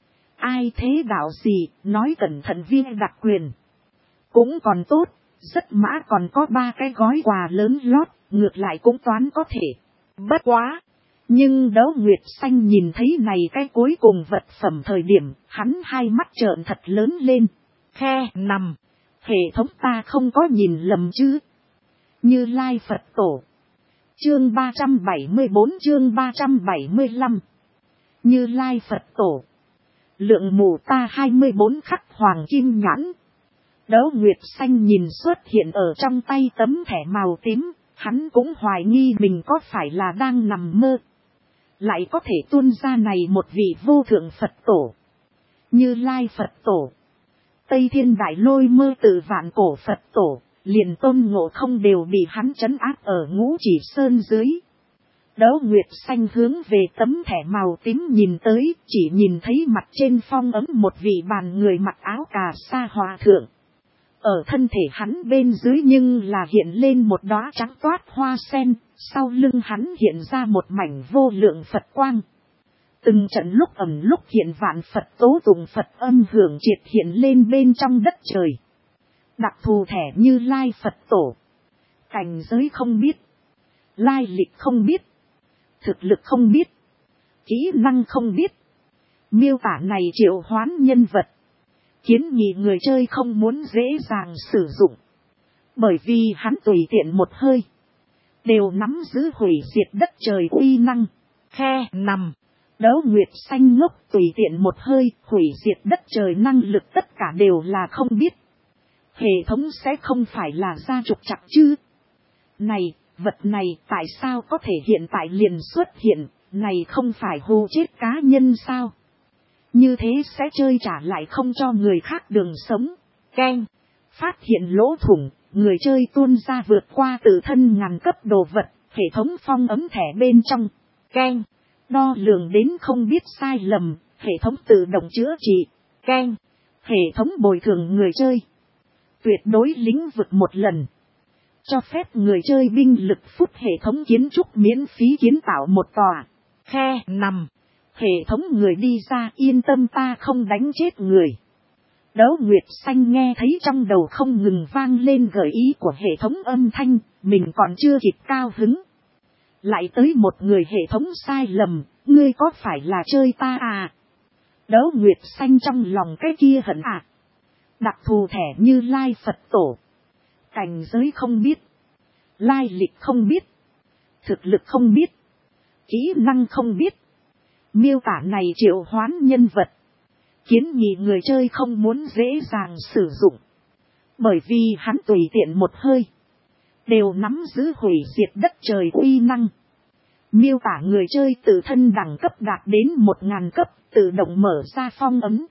Ai thế đạo gì, nói cẩn thận viên đặc quyền. Cũng còn tốt, rất mã còn có ba cái gói quà lớn lót, ngược lại cũng toán có thể. Bất quá. Nhưng Đấu Nguyệt xanh nhìn thấy này cái cuối cùng vật phẩm thời điểm, hắn hai mắt trợn thật lớn lên. Khe nằm. Hệ thống ta không có nhìn lầm chứ. Như Lai Phật tổ. Chương ba trăm bảy mươi bốn chương ba trăm bảy mươi lăm. Như Lai Phật tổ. Lượng mù ta hai mươi bốn khắc hoàng kim nhãn. Đấu Nguyệt xanh nhìn xuất hiện ở trong tay tấm thẻ màu tím. Hắn cũng hoài nghi mình có phải là đang nằm mơ. Lại có thể tuôn ra này một vị vô thượng Phật tổ. Như Lai Phật tổ. Tây Thiên Đại Lôi Mơ Tự Vạn Cổ Phật tổ. Liền Tôn Ngộ Không đều bị hắn trấn áp ở Ngũ Chỉ Sơn dưới. Đấu Nguyệt xanh hướng về tấm thẻ màu tím nhìn tới. Chỉ nhìn thấy mặt trên phong ấm một vị bàn người mặc áo cà sa hòa thượng. Ở thân thể hắn bên dưới nhưng là hiện lên một đóa trắng toát hoa sen, sau lưng hắn hiện ra một mảnh vô lượng Phật quang. Từng trận lúc ẩn lúc hiện vạn Phật tố tụng Phật âm hưởng triệt hiện lên bên trong đất trời. Đặc thù thẻ Như Lai Phật tổ. Cảnh giới không biết. Lai lịch không biết. Thực lực không biết. Kỹ năng không biết. Miêu tả này triệu hoán nhân vật. Kiến nghị người chơi không muốn dễ dàng sử dụng. Bởi vì hắn tùy tiện một hơi. Đều nắm giữ hủy diệt đất trời uy năng. Khe nằm. Đấu Nguyệt xanh ngốc tùy tiện một hơi. Hủy diệt đất trời năng lực tất cả đều là không biết. Hệ thống sẽ không phải là ra trục trặc chứ. Này, vật này tại sao có thể hiện tại liền xuất hiện. Này không phải hù chết cá nhân sao. Như thế sẽ chơi trả lại không cho người khác đường sống. Keng. Phát hiện lỗ thủng, người chơi tuôn ra vượt qua tự thân ngàn cấp đồ vật, hệ thống phong ấm thẻ bên trong. Keng. Đo lường đến không biết sai lầm, hệ thống tự động chữa trị. Keng. Hệ thống bồi thường người chơi. Tuyệt đối lĩnh vực một lần. Cho phép người chơi binh lực phút hệ thống kiến trúc miễn phí kiến tạo một tòa. Khe nằm. Hệ thống người đi ra yên tâm ta không đánh chết người. Đấu Nguyệt xanh nghe thấy trong đầu không ngừng vang lên gợi ý của hệ thống âm thanh, mình còn chưa kịp cao hứng. Lại tới một người hệ thống sai lầm, ngươi có phải là chơi ta à? Đấu Nguyệt xanh trong lòng cái kia hận à? Đặc thù thẻ Như Lai Phật tổ. Cảnh giới không biết. Lai lịch không biết. Thực lực không biết. Kỹ năng không biết. Miêu tả này triệu hoán nhân vật. Kiến nghị người chơi không muốn dễ dàng sử dụng. Bởi vì hắn tùy tiện một hơi. Đều nắm giữ hủy diệt đất trời uy năng. Miêu tả người chơi tự thân đẳng cấp đạt đến một ngàn cấp. Tự động mở ra phong ấm.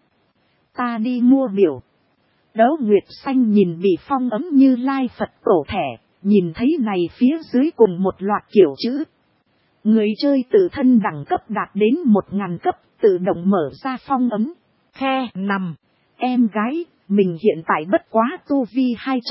Ta đi mua biểu. Đấu Nguyệt xanh nhìn bị phong ấm Như Lai Phật tổ thẻ. Nhìn thấy này phía dưới cùng một loạt kiểu chữ. Người chơi tự thân đẳng cấp đạt đến một ngàn cấp, tự động mở ra phong ấm. Khe nằm. Em gái, mình hiện tại bất quá tu vi hai trăm,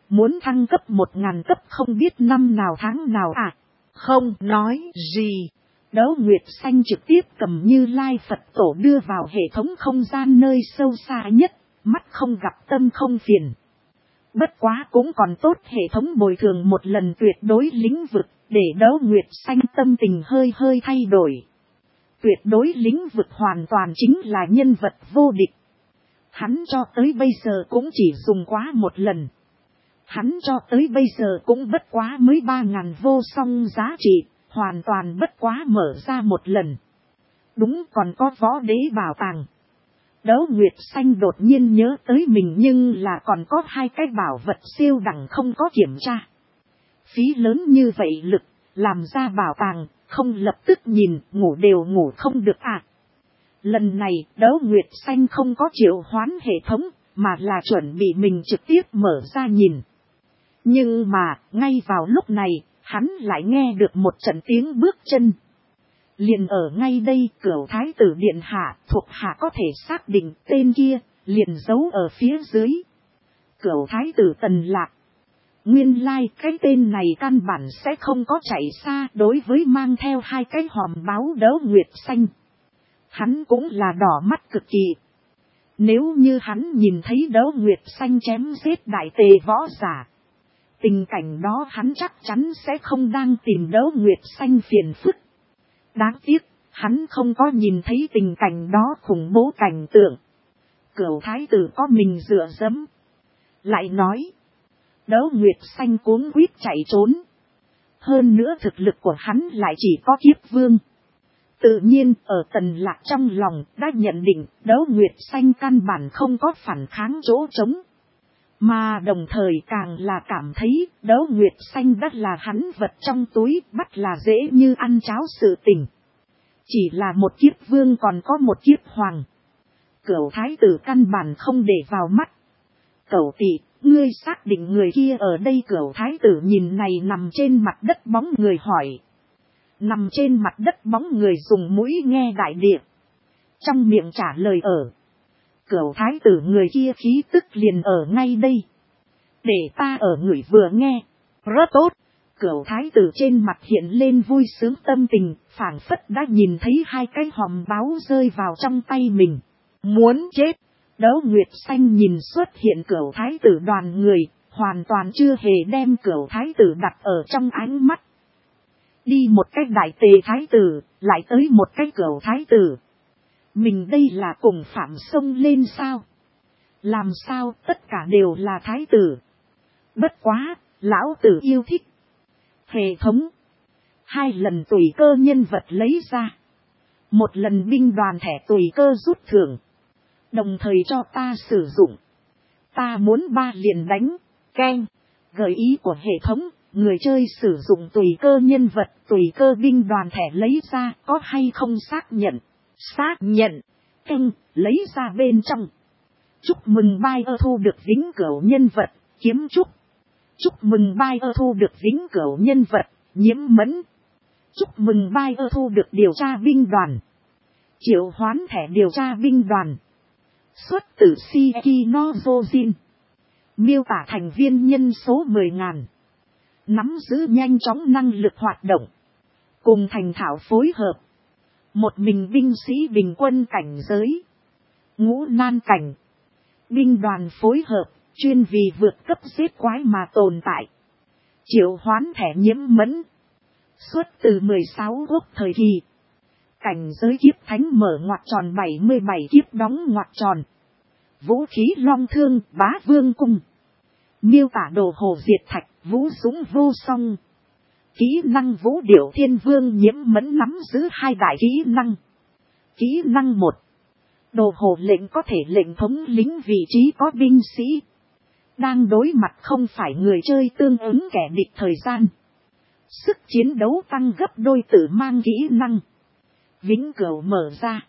Muốn thăng cấp một ngàn cấp không biết năm nào tháng nào à? Không nói gì. Đấu Nguyệt Xanh trực tiếp cầm Như Lai Phật Tổ đưa vào hệ thống không gian nơi sâu xa nhất, mắt không gặp tâm không phiền. Bất quá cũng còn tốt hệ thống bồi thường một lần tuyệt đối lĩnh vực, để Đấu Nguyệt Xanh tâm tình hơi hơi thay đổi. Tuyệt đối lĩnh vực hoàn toàn chính là nhân vật vô địch. Hắn cho tới bây giờ cũng chỉ dùng quá một lần. Hắn cho tới bây giờ cũng bất quá mới ba ngàn vô song giá trị, hoàn toàn bất quá mở ra một lần. Đúng, còn có võ đế bảo tàng. Đấu Nguyệt Xanh đột nhiên nhớ tới mình nhưng là còn có hai cái bảo vật siêu đẳng không có kiểm tra. Phí lớn như vậy lực, làm ra bảo tàng, không lập tức nhìn, ngủ đều ngủ không được à. Lần này, Đấu Nguyệt Xanh không có triệu hoán hệ thống, mà là chuẩn bị mình trực tiếp mở ra nhìn. Nhưng mà, ngay vào lúc này, hắn lại nghe được một trận tiếng bước chân. Liền ở ngay đây, Cửu Thái tử điện hạ, thuộc hạ có thể xác định tên kia, liền giấu ở phía dưới. Cửu Thái tử Tần Lạc. Nguyên lai like, cái tên này căn bản sẽ không có chạy xa đối với mang theo hai cái hòm báo Đấu Nguyệt Xanh. Hắn cũng là đỏ mắt cực kỳ. Nếu như hắn nhìn thấy Đấu Nguyệt Xanh chém giết đại tề võ giả, tình cảnh đó hắn chắc chắn sẽ không đang tìm Đấu Nguyệt Xanh phiền phức. Đáng tiếc, hắn không có nhìn thấy tình cảnh đó khủng bố cảnh tượng. Cửu Thái tử có mình dựa dẫm. Lại nói, Đấu Nguyệt Xanh cuống quýt chạy trốn. Hơn nữa thực lực của hắn lại chỉ có kiếp vương. Tự nhiên ở Tần Lạc trong lòng đã nhận định Đấu Nguyệt Xanh căn bản không có phản kháng chỗ trống. Mà đồng thời càng là cảm thấy Đấu Nguyệt Xanh đắt là hắn vật trong túi, bắt là dễ như ăn cháo sự tình. Chỉ là một kiếp vương còn có một kiếp hoàng. Cửu Thái tử căn bản không để vào mắt. Cửu tỷ, ngươi xác định người kia ở đây? Cửu Thái tử nhìn này nằm trên mặt đất bóng người hỏi. Nằm trên mặt đất bóng người dùng mũi nghe đại địa. Trong miệng trả lời ở. Cửu Thái tử người kia khí tức liền ở ngay đây. Để ta ở người vừa nghe. Rất tốt. Cửu Thái tử trên mặt hiện lên vui sướng tâm tình, phảng phất đã nhìn thấy hai cái hòm báo rơi vào trong tay mình. Muốn chết. Đấu Nguyệt Xanh nhìn xuất hiện Cửu Thái tử đoàn người, hoàn toàn chưa hề đem Cửu Thái tử đặt ở trong ánh mắt. Đi một cách đại tề Thái tử, lại tới một cái Cửu Thái tử. Mình đây là cùng phạm sông lên sao? Làm sao tất cả đều là Thái tử? Bất quá, lão tử yêu thích. Hệ thống. Hai lần tùy cơ nhân vật lấy ra. Một lần binh đoàn thẻ tùy cơ rút thưởng. Đồng thời cho ta sử dụng. Ta muốn ba liền đánh. Keng. Gợi ý của hệ thống. Người chơi sử dụng tùy cơ nhân vật, tùy cơ binh đoàn thẻ lấy ra có hay không xác nhận. Xác nhận. Keng. Lấy ra bên trong. Chúc mừng buyer thu được vĩnh cửu nhân vật. Kiếm chúc. Chúc mừng buyer thu được vĩnh cửu nhân vật. Nhiễm mẫn. Chúc mừng buyer thu được điều tra binh đoàn. Triệu hoán thẻ điều tra binh đoàn. Xuất từ Shiki no Jojin. Miêu tả thành viên nhân số mười nghìn. Nắm giữ nhanh chóng năng lực hoạt động. Cùng thành thạo phối hợp. Một mình binh sĩ bình quân cảnh giới. Ngũ nan cảnh. Binh đoàn phối hợp. Chuyên vì vượt cấp giết quái mà tồn tại. Triệu hoán thẻ nhiễm mẫn. Xuất từ mười sáu quốc thời kỳ. Cảnh giới kiếp thánh mở ngoặc tròn bảy mươi bảy kiếp đóng ngoặc tròn. Vũ khí long thương bá vương cung. Miêu tả đồ hồ diệt thạch vũ dũng vô song. Kỹ năng vũ điểu thiên vương nhiễm mẫn nắm giữ hai đại kỹ năng. Kỹ năng một. Đồ hồ lệnh có thể lệnh thống lĩnh vị trí có binh sĩ. Đang đối mặt không phải người chơi tương ứng kẻ địch thời gian. Sức chiến đấu tăng gấp đôi tự mang kỹ năng. Vĩnh cửu mở ra.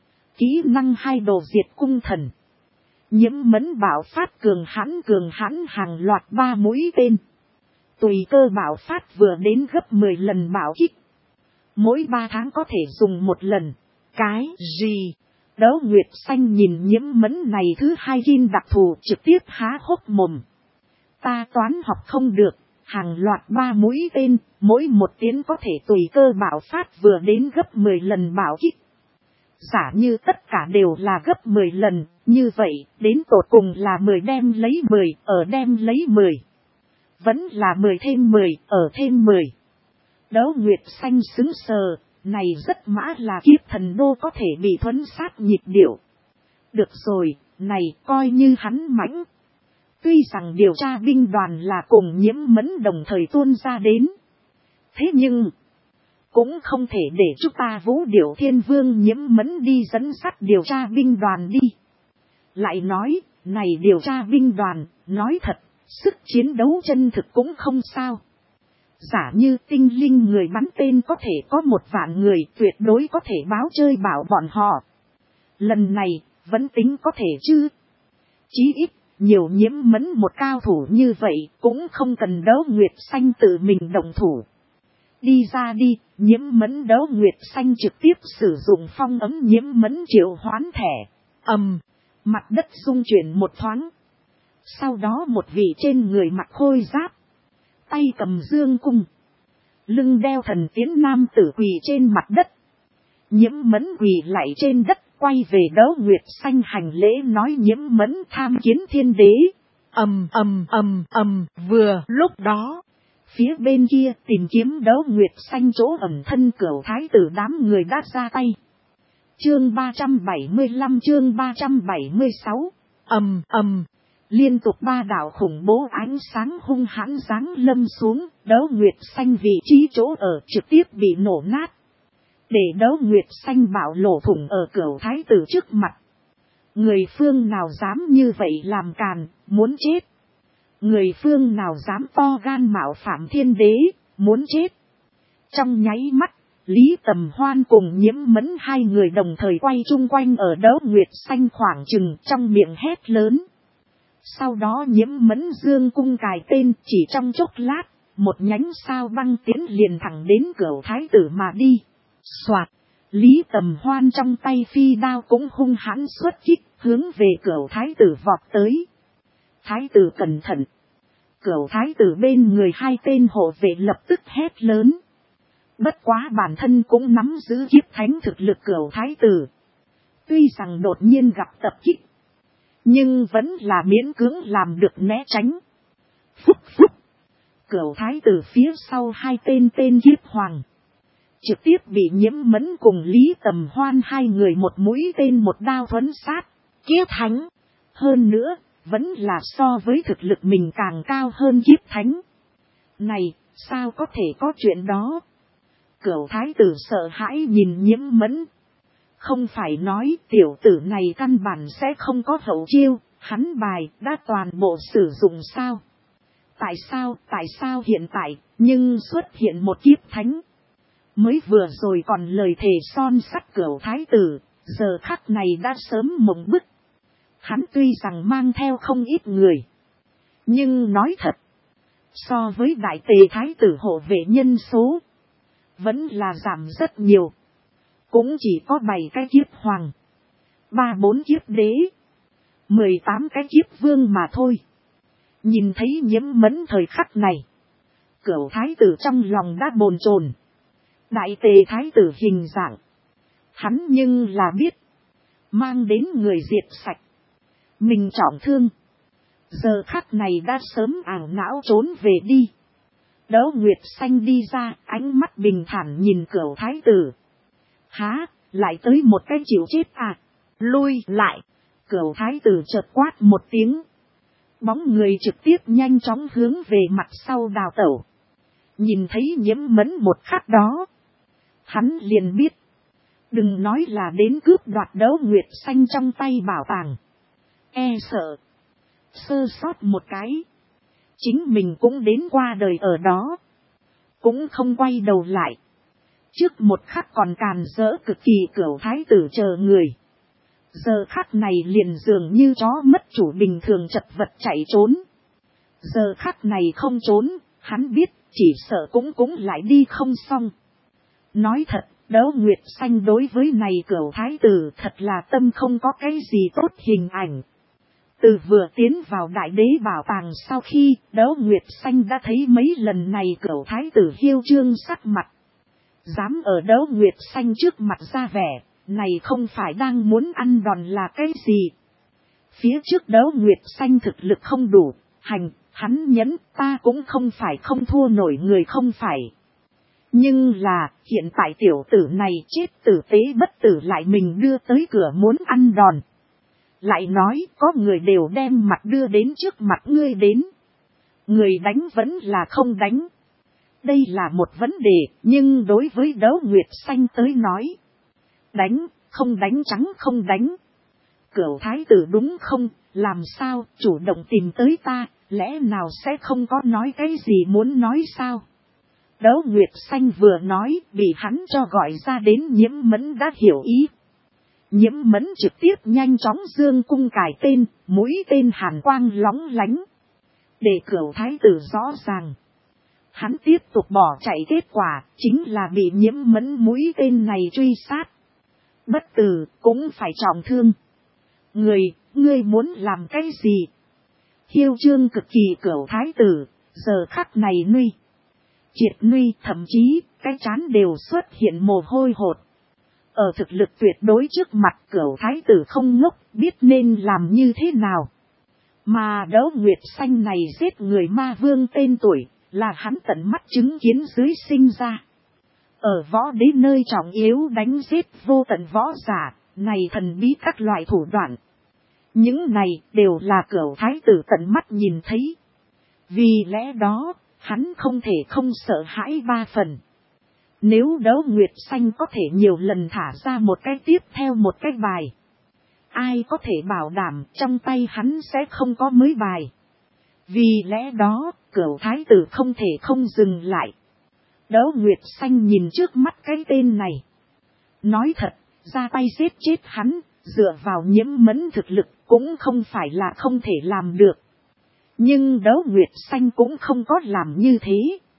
Kỹ năng hai đồ diệt cung thần. Nhiễm mẫn bảo phát cường hãn cường hãn hàng loạt ba mũi tên. Tùy cơ bảo phát vừa đến gấp mười lần bảo kích. Mỗi ba tháng có thể dùng một lần. Cái gì? Đấu Nguyệt Xanh nhìn nhiễm mẫn này thứ hai gin đặc thù trực tiếp há hốc mồm. Ta toán học không được, hàng loạt ba mũi tên, mỗi một tiếng có thể tùy cơ bạo phát vừa đến gấp mười lần bạo kích. Giả như tất cả đều là gấp mười lần, như vậy, đến tột cùng là mười đem lấy mười, ở đem lấy mười. Vẫn là mười thêm mười, ở thêm mười. Đấu Nguyệt Xanh xứng sờ, này rất mã là kiếp thần đô có thể bị thuấn sát nhịp điệu. Được rồi, này coi như hắn mãnh. Tuy rằng điều tra binh đoàn là cùng Nhiễm Mẫn đồng thời tuôn ra đến. Thế nhưng, cũng không thể để chúng ta Vũ Điểu Thiên Vương Nhiễm Mẫn đi dẫn dắt điều tra binh đoàn đi. Lại nói, này điều tra binh đoàn, nói thật, sức chiến đấu chân thực cũng không sao. Giả như tinh linh người bắn tên có thể có một vạn người tuyệt đối có thể báo chơi bảo bọn họ. Lần này, vẫn tính có thể chứ. Chí ít, nhiều Nhiễm Mẫn một cao thủ như vậy cũng không cần Đấu Nguyệt Xanh tự mình động thủ. Đi ra đi, Nhiễm Mẫn Đấu Nguyệt Xanh trực tiếp sử dụng phong ấm Nhiễm Mẫn triệu hoán thẻ. Ầm, mặt đất rung chuyển một thoáng. Sau đó một vị trên người mặc khôi giáp, tay cầm dương cung, lưng đeo thần tiến nam tử quỳ trên mặt đất. Nhiễm Mẫn quỳ lạy trên đất, quay về Đấu Nguyệt Xanh hành lễ nói Nhiễm Mẫn tham kiến thiên đế. Ầm ầm ầm ầm, vừa lúc đó, phía bên kia tìm kiếm Đấu Nguyệt Xanh chỗ ẩn thân Cửu thái tử đám người đã ra tay. Chương ba trăm bảy mươi lăm chương ba trăm bảy mươi sáu. Ầm ầm, liên tục ba đạo khủng bố ánh sáng hung hãn giáng lâm xuống, Đấu Nguyệt Xanh vị trí chỗ ở trực tiếp bị nổ nát. Để Đấu Nguyệt Xanh bạo lộ thủng ở Cửu thái tử trước mặt. Người phương nào dám như vậy làm càn, muốn chết. Người phương nào dám to gan mạo phạm thiên đế, muốn chết. Trong nháy mắt, Lý Tầm Hoan cùng Nhiễm Mẫn hai người đồng thời quay chung quanh ở Đấu Nguyệt Xanh khoảng chừng trong miệng hét lớn. Sau đó Nhiễm Mẫn dương cung cài tên, chỉ trong chốc lát, một nhánh sao băng tiến liền thẳng đến Cửu thái tử mà đi. Soạt, Lý Tầm Hoan trong tay phi đao cũng hung hãn xuất kích, hướng về Cửu thái tử vọt tới. Thái tử cẩn thận. Cửu thái tử bên người hai tên hộ vệ lập tức hét lớn. Bất quá bản thân cũng nắm giữ kiếp thánh thực lực Cửu thái tử. Tuy rằng đột nhiên gặp tập kích, nhưng vẫn là miễn cưỡng làm được né tránh. Phúc phúc. Cửu thái tử phía sau hai tên tên kiếp hoàng, trực tiếp bị Nhiễm Mẫn cùng Lý Tầm Hoan hai người một mũi tên một đao thuấn sát. Kiếp thánh. Hơn nữa, vẫn là so với thực lực mình càng cao hơn kiếp thánh. Này, sao có thể có chuyện đó? Cửu thái tử sợ hãi nhìn Nhiễm Mẫn. Không phải nói tiểu tử này căn bản sẽ không có hậu chiêu, hắn bài đã toàn bộ sử dụng sao? Tại sao, tại sao hiện tại, nhưng xuất hiện một kiếp thánh? Mới vừa rồi còn lời thề son sắt Cửu thái tử, giờ khắc này đã sớm mộng bức. Hắn tuy rằng mang theo không ít người, nhưng nói thật, so với đại tề thái tử hộ vệ nhân số, vẫn là giảm rất nhiều. Cũng chỉ có bảy cái kiếp hoàng, ba bốn kiếp đế, mười tám cái kiếp vương mà thôi. Nhìn thấy Nhiễm Mẫn thời khắc này, Cửu thái tử trong lòng đã bồn chồn. Đại tề thái tử hình dạng, hắn nhưng là biết, mang đến người diệt sạch. Mình trọng thương, giờ khắc này đã sớm ảo não trốn về đi. Đấu Nguyệt Xanh đi ra, ánh mắt bình thản nhìn Cửu thái tử. Há, lại tới một cái chịu chết à? Lui lại. Cửu thái tử chợt quát một tiếng. Bóng người trực tiếp nhanh chóng hướng về mặt sau đào tẩu. Nhìn thấy Nhiễm Mẫn một khắc đó, hắn liền biết, đừng nói là đến cướp đoạt Đấu Nguyệt Xanh trong tay bảo tàng. E sợ, sơ sót một cái, chính mình cũng đến qua đời ở đó, cũng không quay đầu lại. Trước một khắc còn càn rỡ cực kỳ Cửu thái tử chờ người, giờ khắc này liền dường như chó mất chủ bình thường chật vật chạy trốn. Giờ khắc này không trốn, hắn biết chỉ sợ cũng cũng lại đi không xong. Nói thật, Đấu Nguyệt Xanh đối với này Cửu thái tử thật là tâm không có cái gì tốt hình ảnh. Từ vừa tiến vào đại đế bảo tàng sau khi Đấu Nguyệt Xanh đã thấy mấy lần này cửu thái tử Hiêu Trương sắc mặt. Dám ở Đấu Nguyệt Xanh trước mặt ra vẻ, này không phải đang muốn ăn đòn là cái gì. Phía trước Đấu Nguyệt Xanh thực lực không đủ, hành, hắn nhẫn ta cũng không phải không thua nổi người không phải. Nhưng là, hiện tại tiểu tử này chết tử tế bất tử lại mình đưa tới cửa muốn ăn đòn. Lại nói có người đều đem mặt đưa đến trước mặt ngươi đến. Người đánh vẫn là không đánh. Đây là một vấn đề, nhưng đối với Đấu Nguyệt Xanh tới nói. Đánh, không đánh trắng không đánh. Cửu thái tử đúng không, làm sao, chủ động tìm tới ta, lẽ nào sẽ không có nói cái gì muốn nói sao? Đấu Nguyệt Xanh vừa nói, bị hắn cho gọi ra đến Nhiễm Mẫn đã hiểu ý. Nhiễm Mẫn trực tiếp nhanh chóng dương cung cài tên, mũi tên hàn quang lóng lánh. Để cửu thái tử rõ ràng. Hắn tiếp tục bỏ chạy kết quả, chính là bị Nhiễm Mẫn mũi tên này truy sát. Bất tử, cũng phải trọng thương. Người, ngươi muốn làm cái gì? Hiêu Trương cực kỳ cửu thái tử, giờ khắc này nuy. Triệt nuy thậm chí, cái trán đều xuất hiện mồ hôi hột. Ở thực lực tuyệt đối trước mặt cửu thái tử không ngốc, biết nên làm như thế nào. Mà Đấu Nguyệt Xanh này giết người ma vương tên tuổi, là hắn tận mắt chứng kiến dưới sinh ra. Ở võ đế nơi trọng yếu đánh giết vô tận võ giả, này thần bí các loại thủ đoạn. Những này đều là cửu thái tử tận mắt nhìn thấy. Vì lẽ đó, hắn không thể không sợ hãi ba phần. Nếu Đấu Nguyệt Xanh có thể nhiều lần thả ra một cái tiếp theo một cái bài. Ai có thể bảo đảm trong tay hắn sẽ không có mới bài. Vì lẽ đó, cửu thái tử không thể không dừng lại. Đấu Nguyệt Xanh nhìn trước mắt cái tên này. Nói thật, ra tay giết chết hắn, dựa vào Nhiễm Mẫn thực lực cũng không phải là không thể làm được. Nhưng Đấu Nguyệt Xanh cũng không có làm như thế.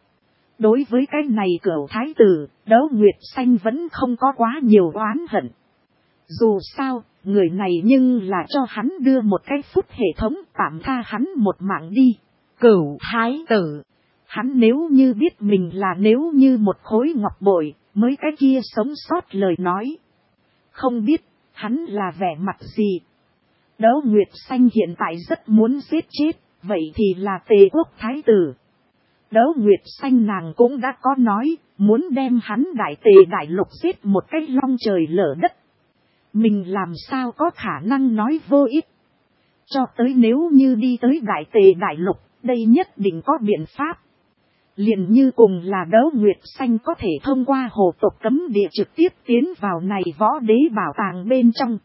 Đối với cái này cửu thái tử, Đấu Nguyệt Xanh vẫn không có quá nhiều oán hận. Dù sao, người này nhưng là cho hắn đưa một cái phút hệ thống tạm tha hắn một mạng đi. Cửu thái tử, hắn nếu như biết mình là nếu như một khối ngọc bội, mới cái kia sống sót lời nói. Không biết, hắn là vẻ mặt gì. Đấu Nguyệt Xanh hiện tại rất muốn giết chết, vậy thì là Tề Quốc thái tử. Đấu Nguyệt Xanh nàng cũng đã có nói, muốn đem hắn đại tề đại lục giết một cách long trời lở đất. Mình làm sao có khả năng nói vô ích. Cho tới nếu như đi tới đại tề đại lục, đây nhất định có biện pháp. Liền như cùng là Đấu Nguyệt Xanh có thể thông qua hồ tộc cấm địa trực tiếp tiến vào này võ đế bảo tàng bên trong.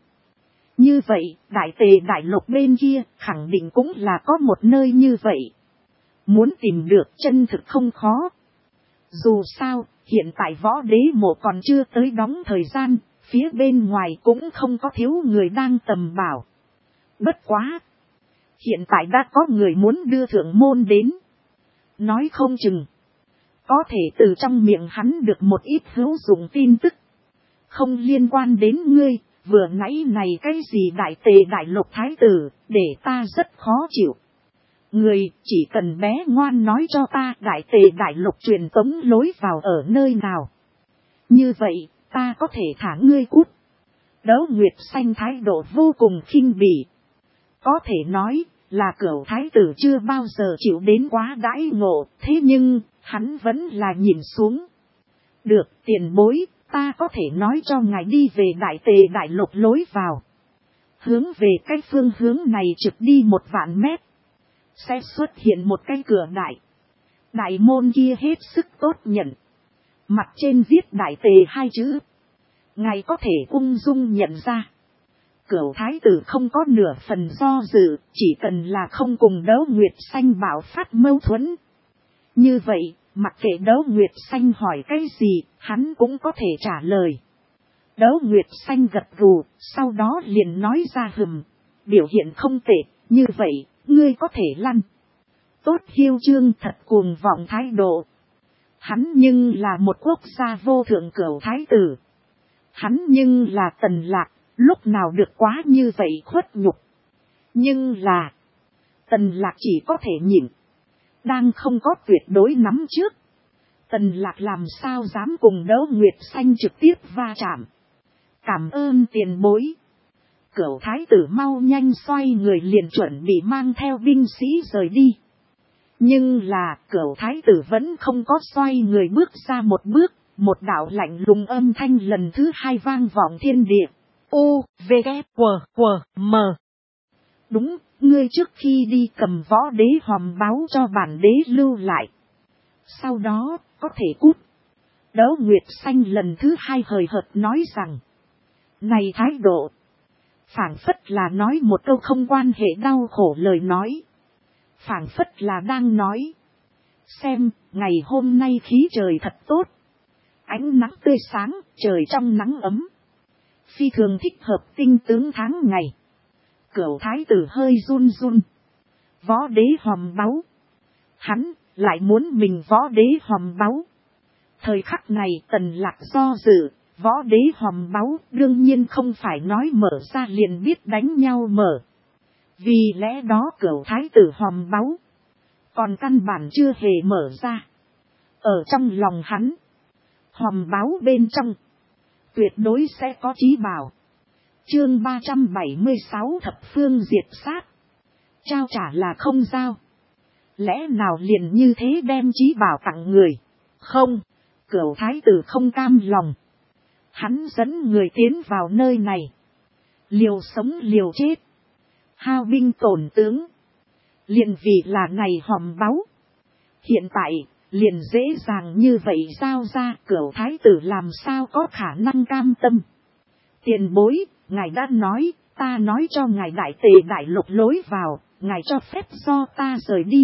Như vậy, đại tề đại lục bên kia khẳng định cũng là có một nơi như vậy. Muốn tìm được chân thực không khó. Dù sao, hiện tại võ đế mộ còn chưa tới đóng thời gian, phía bên ngoài cũng không có thiếu người đang tầm bảo. Bất quá! Hiện tại đã có người muốn đưa thượng môn đến. Nói không chừng. Có thể từ trong miệng hắn được một ít hữu dụng tin tức. Không liên quan đến ngươi, vừa nãy này cái gì đại tề đại lục thái tử, để ta rất khó chịu. Người chỉ cần bé ngoan nói cho ta đại tề đại lục truyền tống lối vào ở nơi nào. Như vậy, ta có thể thả ngươi cút. Đấu Nguyệt Xanh thái độ vô cùng khinh bỉ. Có thể nói là cửu thái tử chưa bao giờ chịu đến quá đãi ngộ, thế nhưng, hắn vẫn là nhìn xuống. Được, tiền bối, ta có thể nói cho ngài đi về đại tề đại lục lối vào. Hướng về cái phương hướng này trực đi một vạn mét. Sẽ xuất hiện một cái cửa đại. Đại môn kia hết sức tốt nhận. Mặt trên viết đại tề hai chữ. Ngài có thể ung dung nhận ra. Cửu thái tử không có nửa phần do dự, chỉ cần là không cùng Đấu Nguyệt Xanh bạo phát mâu thuẫn. Như vậy, mặc kệ Đấu Nguyệt Xanh hỏi cái gì, hắn cũng có thể trả lời. Đấu Nguyệt Xanh gật gù, sau đó liền nói ra hừm, biểu hiện không tệ, như vậy, ngươi có thể lăn. Tốt Hiêu Trương thật cuồng vọng thái độ. Hắn nhưng là một quốc gia vô thượng cửu thái tử. Hắn nhưng là Tần Lạc, lúc nào được quá như vậy khuất nhục. Nhưng là, Tần Lạc chỉ có thể nhịn. Đang không có tuyệt đối nắm trước. Tần Lạc làm sao dám cùng Đấu Nguyệt Xanh trực tiếp va chạm. Cảm ơn tiền bối. Cửu thái tử mau nhanh xoay người liền chuẩn bị mang theo binh sĩ rời đi. Nhưng là cửu thái tử vẫn không có xoay người bước ra một bước. Một đạo lạnh lùng âm thanh lần thứ hai vang vọng thiên địa. U, V, K, W, W, M. Đúng, ngươi trước khi đi cầm võ đế hòm báo cho bản đế lưu lại. Sau đó, có thể cút. Đấu Nguyệt Xanh lần thứ hai hời hợt nói rằng. Này thái độ. Phảng phất là nói một câu không quan hệ đau khổ lời nói. Phảng phất là đang nói. Xem, ngày hôm nay khí trời thật tốt. Ánh nắng tươi sáng, trời trong nắng ấm. Phi thường thích hợp tinh tướng tháng ngày. Cửu thái tử hơi run run. Võ đế hòm báu. Hắn lại muốn mình võ đế hòm báu. Thời khắc này Tần Lạc do dự. Võ đế hòm báu đương nhiên không phải nói mở ra liền biết đánh nhau mở. Vì lẽ đó cửu thái tử hòm báu. Còn căn bản chưa hề mở ra. Ở trong lòng hắn. Hòm báu bên trong. Tuyệt đối sẽ có chí bảo. Chương ba trăm bảy mươi sáu thập phương diệt sát. Trao trả là không giao. Lẽ nào liền như thế đem chí bảo tặng người. Không. Cửu thái tử không cam lòng. Hắn dẫn người tiến vào nơi này. Liều sống liều chết. Hao binh tổn tướng. Liền vì là này hòm báu. Hiện tại. Liền dễ dàng như vậy giao ra cửu thái tử làm sao có khả năng cam tâm. Tiền bối, ngài đã nói, ta nói cho ngài đại tề đại lục lối vào, ngài cho phép do ta rời đi.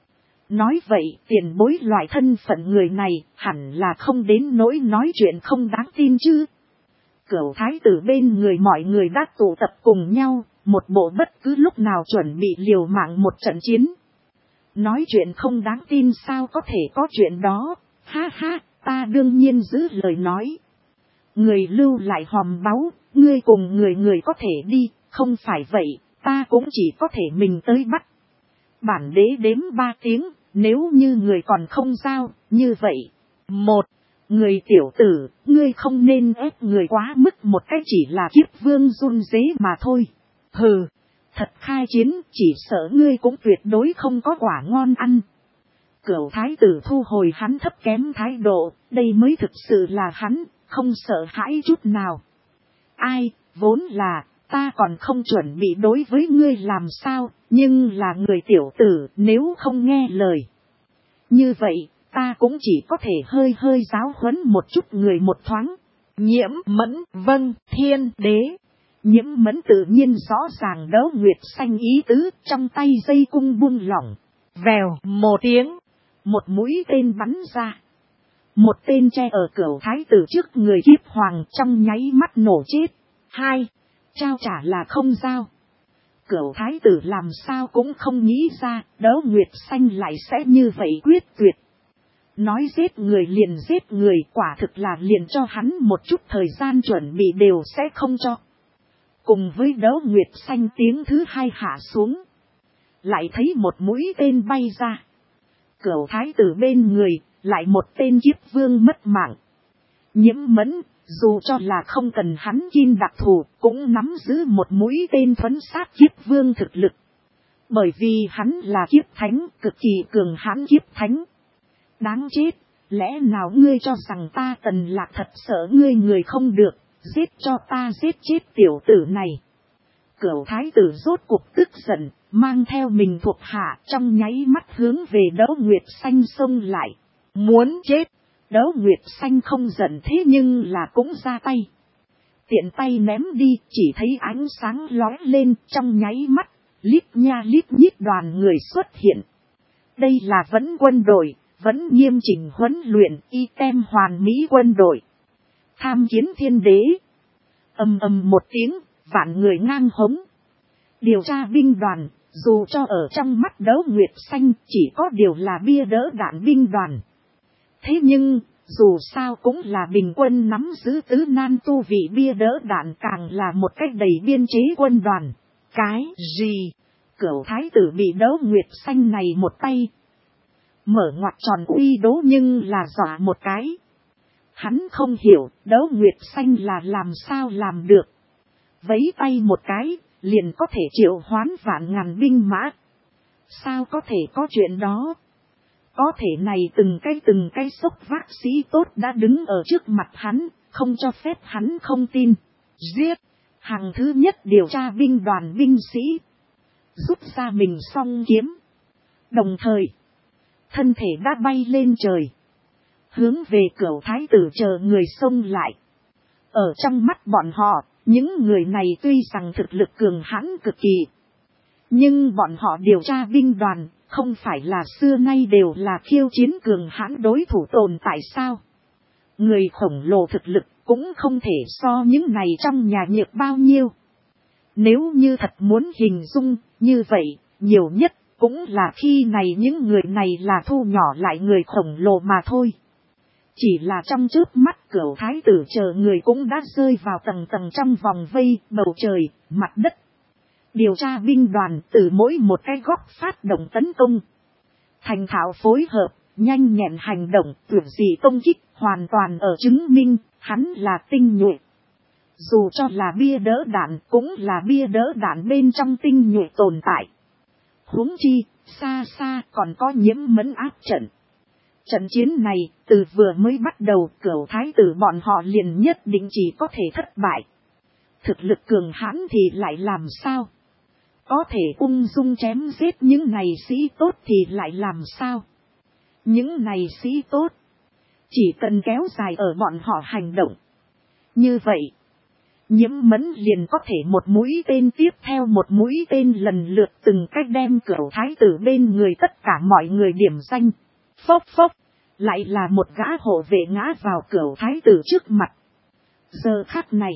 Nói vậy tiền bối loại thân phận người này hẳn là không đến nỗi nói chuyện không đáng tin chứ. Cửu thái tử bên người mọi người đã tụ tập cùng nhau, một bộ bất cứ lúc nào chuẩn bị liều mạng một trận chiến. Nói chuyện không đáng tin sao có thể có chuyện đó, ha ha, ta đương nhiên giữ lời nói. Người lưu lại hòm báu, ngươi cùng người người có thể đi, không phải vậy, ta cũng chỉ có thể mình tới bắt. Bản đế đếm ba tiếng, nếu như người còn không giao, như vậy. Một, người tiểu tử, ngươi không nên ép người quá mức một cách chỉ là kiếp vương run rế mà thôi. Hừ. Thật khai chiến, chỉ sợ ngươi cũng tuyệt đối không có quả ngon ăn. Cửu thái tử thu hồi hắn thấp kém thái độ, đây mới thực sự là hắn, không sợ hãi chút nào. Ai, vốn là, ta còn không chuẩn bị đối với ngươi làm sao, nhưng là người tiểu tử nếu không nghe lời. Như vậy, ta cũng chỉ có thể hơi hơi giáo huấn một chút người một thoáng. Nhiễm Mẫn, vâng, thiên đế. Nhiễm Mẫn tự nhiên rõ ràng Đấu Nguyệt Xanh ý tứ, trong tay dây cung buông lỏng. Vèo một tiếng, một mũi tên bắn ra. Một tên che ở cửu thái tử trước người Kiếp Hoàng trong nháy mắt nổ chết. Hai, trao trả là không giao. Cửu thái tử làm sao cũng không nghĩ ra Đấu Nguyệt Xanh lại sẽ như vậy quyết tuyệt. Nói giết người liền giết người, quả thực là liền cho hắn một chút thời gian chuẩn bị đều sẽ không cho. Cùng với Đấu Nguyệt Xanh tiếng thứ hai hạ xuống. Lại thấy một mũi tên bay ra. Cửu thái tử bên người, lại một tên Kiếp Vương mất mạng. Nhiễm Mẫn, dù cho là không cần hắn kim đặc thù, cũng nắm giữ một mũi tên thuấn sát Kiếp Vương thực lực. Bởi vì hắn là Kiếp Thánh, cực kỳ cường hãn Kiếp Thánh. Đáng chết, lẽ nào ngươi cho rằng ta Tần Lạc thật sợ ngươi người không được, giết cho ta giết chết tiểu tử này. Cửu thái tử rốt cuộc tức giận, mang theo mình thuộc hạ trong nháy mắt hướng về Đấu Nguyệt Xanh xông lại. Muốn chết, Đấu Nguyệt Xanh không giận thế nhưng là cũng ra tay. Tiện tay ném đi, chỉ thấy ánh sáng lóe lên trong nháy mắt, lít nha lít nhít đoàn người xuất hiện. Đây là vẫn quân đội, vẫn nghiêm chỉnh huấn luyện, y tem hoàn mỹ quân đội. Tham kiến thiên đế. Ầm ầm một tiếng, vạn người ngang hống. Điều tra binh đoàn, dù cho ở trong mắt Đấu Nguyệt Xanh chỉ có điều là bia đỡ đạn binh đoàn. Thế nhưng, dù sao cũng là bình quân nắm giữ tứ nan tu vị bia đỡ đạn, càng là một cách đầy biên chế quân đoàn. Cái gì? Cửu thái tử bị Đấu Nguyệt Xanh này một tay mở ngoặt tròn uy đố nhưng là dọa một cái. Hắn không hiểu Đấu Nguyệt Xanh là làm sao làm được. Vấy tay một cái liền có thể triệu hoán vạn ngàn binh mã. Sao có thể có chuyện đó? Có thể này từng cái từng cái sốc vác sĩ tốt đã đứng ở trước mặt hắn, không cho phép hắn không tin. Giết! Hàng thứ nhất điều tra binh đoàn binh sĩ. Rút ra mình song kiếm. Đồng thời, thân thể đã bay lên trời. Hướng về Cửu thái tử chờ người xông lại. Ở trong mắt bọn họ, những người này tuy rằng thực lực cường hãn cực kỳ. Nhưng bọn họ điều tra binh đoàn, không phải là xưa nay đều là khiêu chiến cường hãn đối thủ tồn tại sao? Người khổng lồ thực lực cũng không thể so những này trong nhà nhược bao nhiêu. Nếu như thật muốn hình dung như vậy, nhiều nhất cũng là khi này những người này là thu nhỏ lại người khổng lồ mà thôi. Chỉ là trong chớp mắt Cửu thái tử chờ người cũng đã rơi vào tầng tầng trong vòng vây, bầu trời, mặt đất. Điều tra binh đoàn từ mỗi một cái góc phát động tấn công. Thành thạo phối hợp, nhanh nhẹn hành động, tuyệt dị công kích, hoàn toàn ở chứng minh, hắn là tinh nhuệ. Dù cho là bia đỡ đạn cũng là bia đỡ đạn bên trong tinh nhuệ tồn tại. Huống chi, xa xa còn có Nhiễm Mẫn áp trận. Trận chiến này, từ vừa mới bắt đầu Cửu thái tử bọn họ liền nhất định chỉ có thể thất bại. Thực lực cường hãn thì lại làm sao? Có thể ung dung chém giết những này sĩ tốt thì lại làm sao? Những này sĩ tốt, chỉ cần kéo dài ở bọn họ hành động. Như vậy, Nhiễm Mẫn liền có thể một mũi tên tiếp theo một mũi tên lần lượt từng cách đem Cửu thái tử bên người tất cả mọi người điểm danh. Phốc phốc, lại là một gã hộ vệ ngã vào Cửu thái tử trước mặt. Giờ khắc này,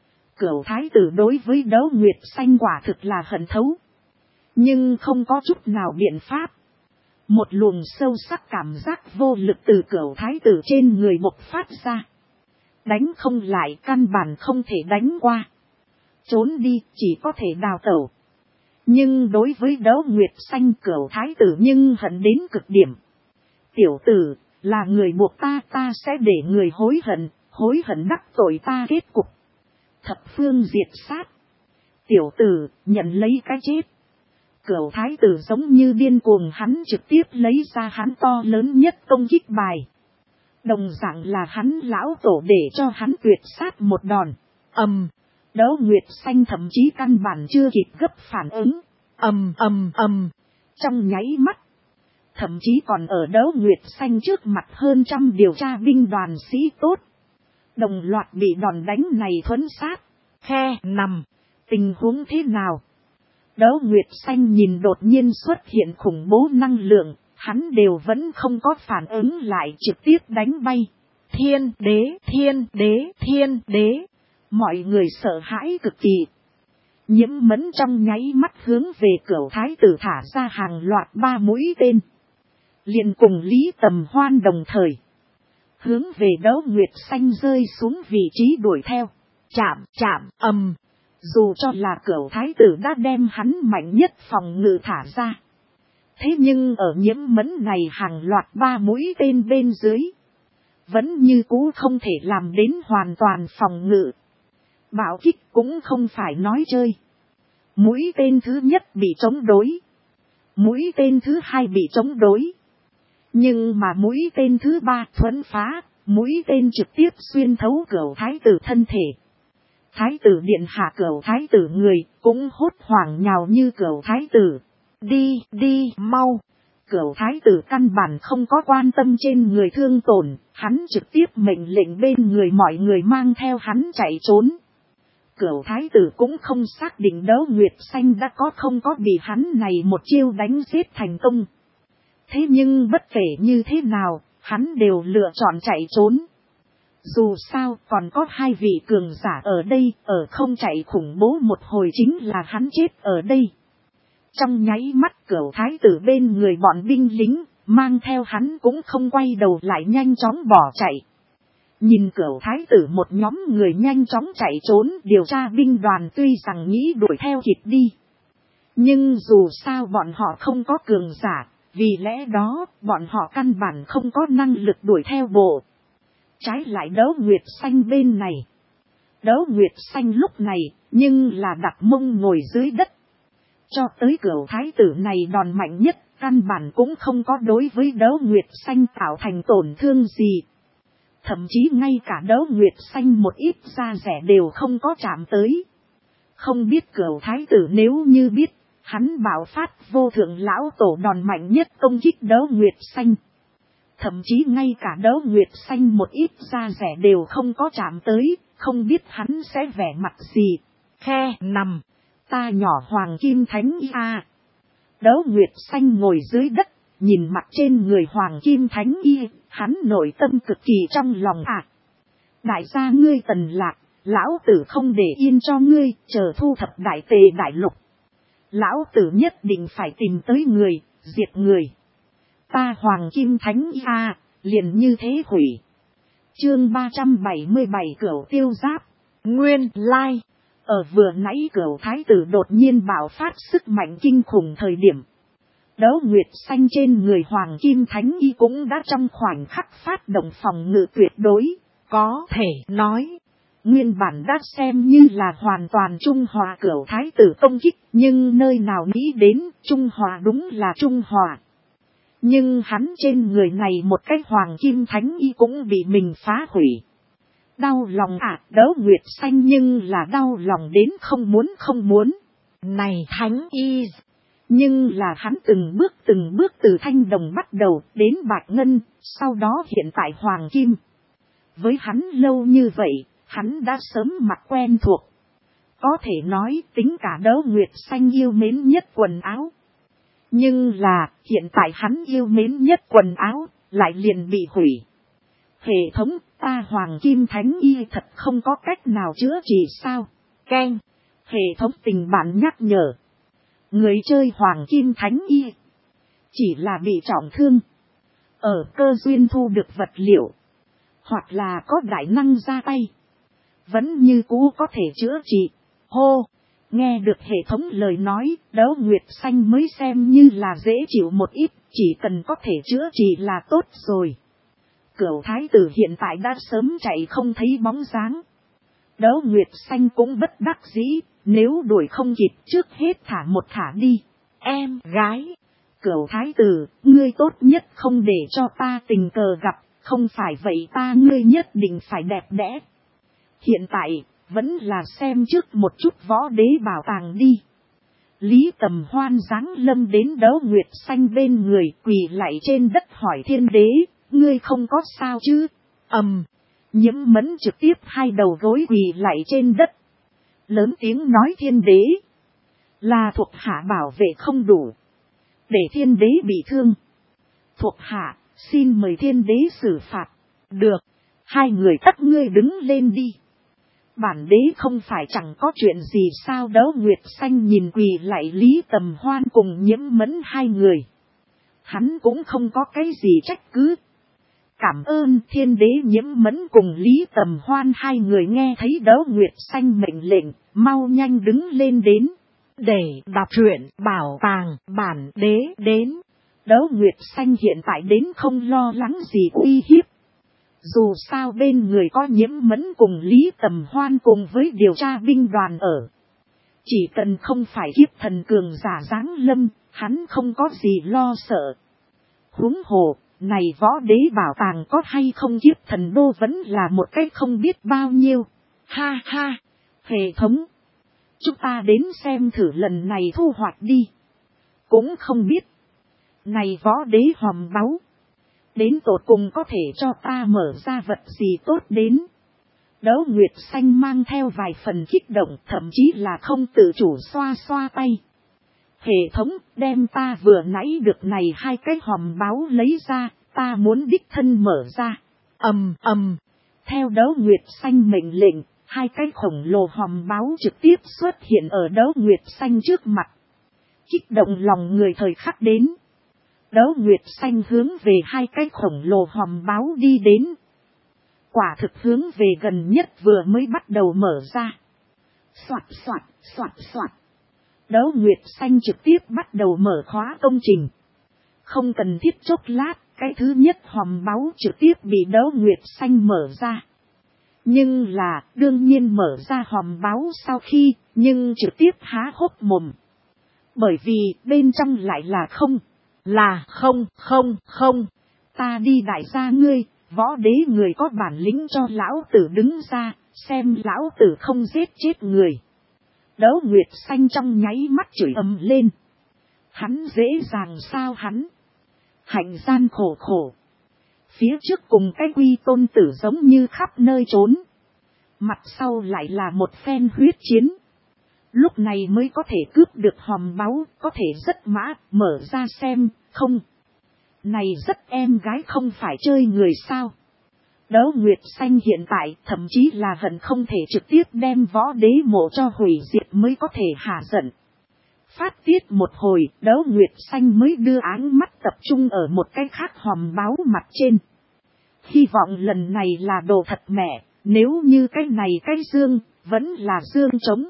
Cửu thái tử đối với Đấu Nguyệt Xanh quả thực là hận thấu. Nhưng không có chút nào biện pháp. Một luồng sâu sắc cảm giác vô lực từ Cửu thái tử trên người bộc phát ra. Đánh không lại, căn bản không thể đánh qua. Trốn đi chỉ có thể đào tẩu. Nhưng đối với Đấu Nguyệt Xanh Cửu thái tử nhưng hận đến cực điểm. Tiểu tử, là người buộc ta, ta sẽ để người hối hận, hối hận đắc tội ta kết cục. Thập phương diệt sát. Tiểu tử, nhận lấy cái chết. Cửu thái tử giống như điên cuồng, hắn trực tiếp lấy ra hắn to lớn nhất công kích bài. Đồng dạng là hắn lão tổ để cho hắn tuyệt sát một đòn. Ầm, Đấu Nguyệt Xanh thậm chí căn bản chưa kịp gấp phản ứng. Ầm ầm ầm, trong nháy mắt. Thậm chí còn ở Đấu Nguyệt Xanh trước mặt hơn trăm điều tra binh đoàn sĩ tốt. Đồng loạt bị đòn đánh này thuấn sát. Khe nằm, tình huống thế nào? Đấu Nguyệt Xanh nhìn đột nhiên xuất hiện khủng bố năng lượng, hắn đều vẫn không có phản ứng lại, trực tiếp đánh bay. Thiên đế, thiên đế, thiên đế. Mọi người sợ hãi cực kỳ. Nhiễm Mẫn trong nháy mắt hướng về Cửu thái tử thả ra hàng loạt ba mũi tên. Liền cùng Lý Tầm Hoan đồng thời. Hướng về Đấu Nguyệt Xanh rơi xuống vị trí đuổi theo. Chạm, chạm, ầm. Dù cho là Cửu thái tử đã đem hắn mạnh nhất phòng ngự thả ra. Thế nhưng ở Nhiễm Mẫn này hàng loạt ba mũi tên bên dưới. Vẫn như cũ không thể làm đến hoàn toàn phòng ngự. Bạo kích cũng không phải nói chơi. Mũi tên thứ nhất bị chống đối. Mũi tên thứ hai bị chống đối. Nhưng mà mũi tên thứ ba thuẫn phá, mũi tên trực tiếp xuyên thấu Cửu thái tử thân thể. Thái tử điện hạ Cửu thái tử người cũng hốt hoảng nhào như Cửu thái tử. Đi, đi, mau. Cửu thái tử căn bản không có quan tâm trên người thương tổn, hắn trực tiếp mệnh lệnh bên người mọi người mang theo hắn chạy trốn. Cửu thái tử cũng không xác định Đấu Nguyệt Xanh đã có không có bị hắn này một chiêu đánh giết thành công. Thế nhưng bất kể như thế nào, hắn đều lựa chọn chạy trốn. Dù sao còn có hai vị cường giả ở đây, ở không chạy khủng bố một hồi chính là hắn chết ở đây. Trong nháy mắt Cửu thái tử bên người bọn binh lính, mang theo hắn cũng không quay đầu lại nhanh chóng bỏ chạy. Nhìn Cửu thái tử một nhóm người nhanh chóng chạy trốn, điều tra binh đoàn tuy rằng nghĩ đuổi theo kịp đi. Nhưng dù sao bọn họ không có cường giả, vì lẽ đó bọn họ căn bản không có năng lực đuổi theo bộ. Trái lại Đấu Nguyệt Xanh bên này. Đấu Nguyệt Xanh lúc này nhưng là đặt mông ngồi dưới đất. Cho tới Cửu thái tử này đòn mạnh nhất, căn bản cũng không có đối với Đấu Nguyệt Xanh tạo thành tổn thương gì. Thậm chí ngay cả Đấu Nguyệt Xanh một ít da rẻ đều không có chạm tới. Không biết Cửu thái tử nếu như biết, hắn bạo phát vô thượng lão tổ đòn mạnh nhất công kích Đấu Nguyệt Xanh. Thậm chí ngay cả Đấu Nguyệt Xanh một ít da rẻ đều không có chạm tới, không biết hắn sẽ vẻ mặt gì. Khe nằm, ta nhỏ Hoàng Kim Thánh Y a. Đấu Nguyệt Xanh ngồi dưới đất, nhìn mặt trên người Hoàng Kim Thánh Y, hắn nội tâm cực kỳ trong lòng à. Đại gia ngươi Tần Lạc, lão tử không để yên cho ngươi, chờ thu thập đại tề đại lục. Lão tử nhất định phải tìm tới người, diệt người. Ta Hoàng Kim Thánh Y a, liền như thế hủy. Chương ba trăm bảy mươi bảy Cửu Tiêu Giáp. Nguyên lai, ở vừa nãy Cửu thái tử đột nhiên bạo phát sức mạnh kinh khủng thời điểm. Đấu Nguyệt Xanh trên người Hoàng Kim Thánh Y cũng đã trong khoảnh khắc phát động phòng ngự tuyệt đối, có thể nói. Nguyên bản đã xem như là hoàn toàn trung hòa Cửu thái tử công kích, nhưng nơi nào nghĩ đến trung hòa đúng là trung hòa. Nhưng hắn trên người này một cái Hoàng Kim Thánh Y cũng bị mình phá hủy. Đau lòng à, Đấu Nguyệt Xanh nhưng là đau lòng đến không muốn không muốn. Này Thánh Y, nhưng là hắn từng bước từng bước từ thanh đồng bắt đầu đến bạch ngân, sau đó hiện tại Hoàng Kim. Với hắn lâu như vậy, hắn đã sớm mặt quen thuộc. Có thể nói tính cả Đấu Nguyệt Xanh yêu mến nhất quần áo. Nhưng là hiện tại hắn yêu mến nhất quần áo, lại liền bị hủy. Hệ thống ta Hoàng Kim Thánh Y thật không có cách nào chữa trị sao? Keng. Hệ thống tình bạn nhắc nhở. Người chơi Hoàng Kim Thánh Y chỉ là bị trọng thương. Ở cơ duyên thu được vật liệu. Hoặc là có đại năng ra tay. Vẫn như cũ có thể chữa trị. Hô. Nghe được hệ thống lời nói, Đấu Nguyệt Xanh mới xem như là dễ chịu một ít. Chỉ cần có thể chữa trị là tốt rồi. Cửu thái tử hiện tại đã sớm chạy không thấy bóng dáng. Đấu Nguyệt Xanh cũng bất đắc dĩ, nếu đuổi không kịp trước hết thả một thả đi. Em gái, Cửu thái tử, ngươi tốt nhất không để cho ta tình cờ gặp, không phải vậy ta ngươi nhất định phải đẹp đẽ. Hiện tại, vẫn là xem trước một chút võ đế bảo tàng đi. Lý Tầm Hoan giáng lâm đến Đấu Nguyệt Xanh bên người, quỳ lạy trên đất hỏi Thiên Đế, ngươi không có sao chứ? Ầm, um, Nhiễm Mẫn trực tiếp hai đầu gối quỳ lạy trên đất. Lớn tiếng nói Thiên Đế, là thuộc hạ bảo vệ không đủ, để Thiên Đế bị thương. Thuộc hạ, xin mời Thiên Đế xử phạt. Được, hai người các ngươi đứng lên đi. Bản đế không phải chẳng có chuyện gì sao? Đấu Nguyệt Xanh nhìn quỳ lạy Lý Tầm Hoan cùng Nhiễm Mẫn hai người. Hắn cũng không có cái gì trách cứ. Cảm ơn Thiên Đế. Nhiễm Mẫn cùng Lý Tầm Hoan hai người nghe thấy Đấu Nguyệt Xanh mệnh lệnh, mau nhanh đứng lên đến. Để đọc truyện bảo tàng bản đế đến. Đấu Nguyệt Xanh hiện tại đến không lo lắng gì uy hiếp. Dù sao bên người có Nhiễm Mẫn cùng Lý Tầm Hoan cùng với điều tra binh đoàn ở. Chỉ cần không phải kiếp thần cường giả giáng lâm, hắn không có gì lo sợ. Huống hồ, này võ đế bảo tàng có hay không kiếp thần đô vẫn là một cái không biết bao nhiêu. Ha ha, hệ thống. Chúng ta đến xem thử lần này thu hoạch đi. Cũng không biết. Này võ đế hòm báu. Đến tột cùng có thể cho ta mở ra vật gì tốt đến. Đấu Nguyệt Xanh mang theo vài phần kích động, thậm chí là không tự chủ xoa xoa tay. Hệ thống đem ta vừa nãy được này hai cái hòm báu lấy ra, ta muốn đích thân mở ra. Ầm ầm. Theo Đấu Nguyệt Xanh mệnh lệnh, hai cái khổng lồ hòm báu trực tiếp xuất hiện ở Đấu Nguyệt Xanh trước mặt. Kích động lòng người thời khắc đến. Đấu Nguyệt Xanh hướng về hai cái khổng lồ hòm báu đi đến. Quả thực hướng về gần nhất vừa mới bắt đầu mở ra. Soạt soạt, soạt soạt. Đấu Nguyệt Xanh trực tiếp bắt đầu mở khóa công trình. Không cần thiết chốc lát, cái thứ nhất hòm báu trực tiếp bị Đấu Nguyệt Xanh mở ra. Nhưng là, đương nhiên mở ra hòm báu sau khi, nhưng trực tiếp há hốc mồm. Bởi vì, bên trong lại là không, là không, không, không. Ta đi đại gia ngươi, võ đế người có bản lĩnh cho lão tử đứng ra, xem lão tử không giết chết người. Đấu Nguyệt Xanh trong nháy mắt chửi ầm lên. Hắn dễ dàng sao hắn? Hạnh gian khổ khổ. Phía trước cùng cái Quy Tôn tử giống như khắp nơi trốn. Mặt sau lại là một phen huyết chiến. Lúc này mới có thể cướp được hòm báu, có thể rất mã, mở ra xem, không. Này rất em gái không phải chơi người sao. Đấu Nguyệt Xanh hiện tại thậm chí là hận không thể trực tiếp đem võ đế mộ cho hủy diệt mới có thể hạ giận. Phát tiết một hồi, Đấu Nguyệt Xanh mới đưa áng mắt tập trung ở một cái khác hòm báu mặt trên. Hy vọng lần này là đồ thật mẹ, nếu như cái này cái dương, vẫn là dương trống.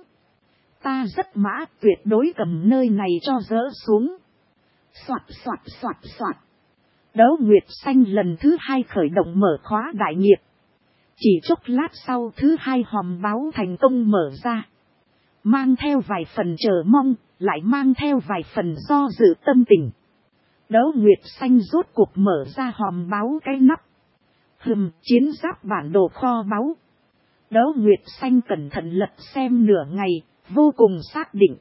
Ta rất mã tuyệt đối cầm nơi này cho dỡ xuống. Soạt soạt soạt soạt. Đấu Nguyệt Xanh lần thứ hai khởi động mở khóa đại nghiệp. Chỉ chốc lát sau thứ hai hòm báu thành công mở ra. Mang theo vài phần chờ mong, lại mang theo vài phần do dự tâm tình. Đấu Nguyệt Xanh rốt cuộc mở ra hòm báu cái nắp. Hừm, chiến giáp bản đồ kho báu. Đấu Nguyệt Xanh cẩn thận lật xem nửa ngày, vô cùng xác định.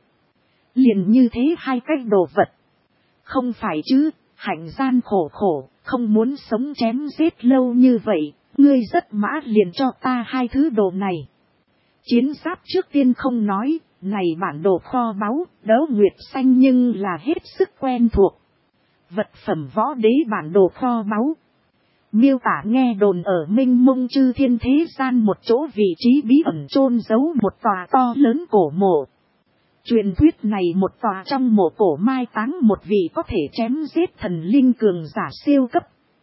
Liền như thế hai cái đồ vật. Không phải chứ, hạnh gian khổ khổ, không muốn sống chém giết lâu như vậy, ngươi rất mã liền cho ta hai thứ đồ này. Chiến giáp trước tiên không nói, này bản đồ kho báu, Đấu Nguyệt Xanh nhưng là hết sức quen thuộc. Vật phẩm võ đế bản đồ kho báu. Miêu tả nghe đồn ở mênh mông chư thiên thế gian một chỗ vị trí bí ẩn chôn giấu một tòa to lớn cổ mộ. Truyền thuyết này một tòa trong mộ cổ mai táng một vị có thể chém giết thần linh cường giả siêu cấp.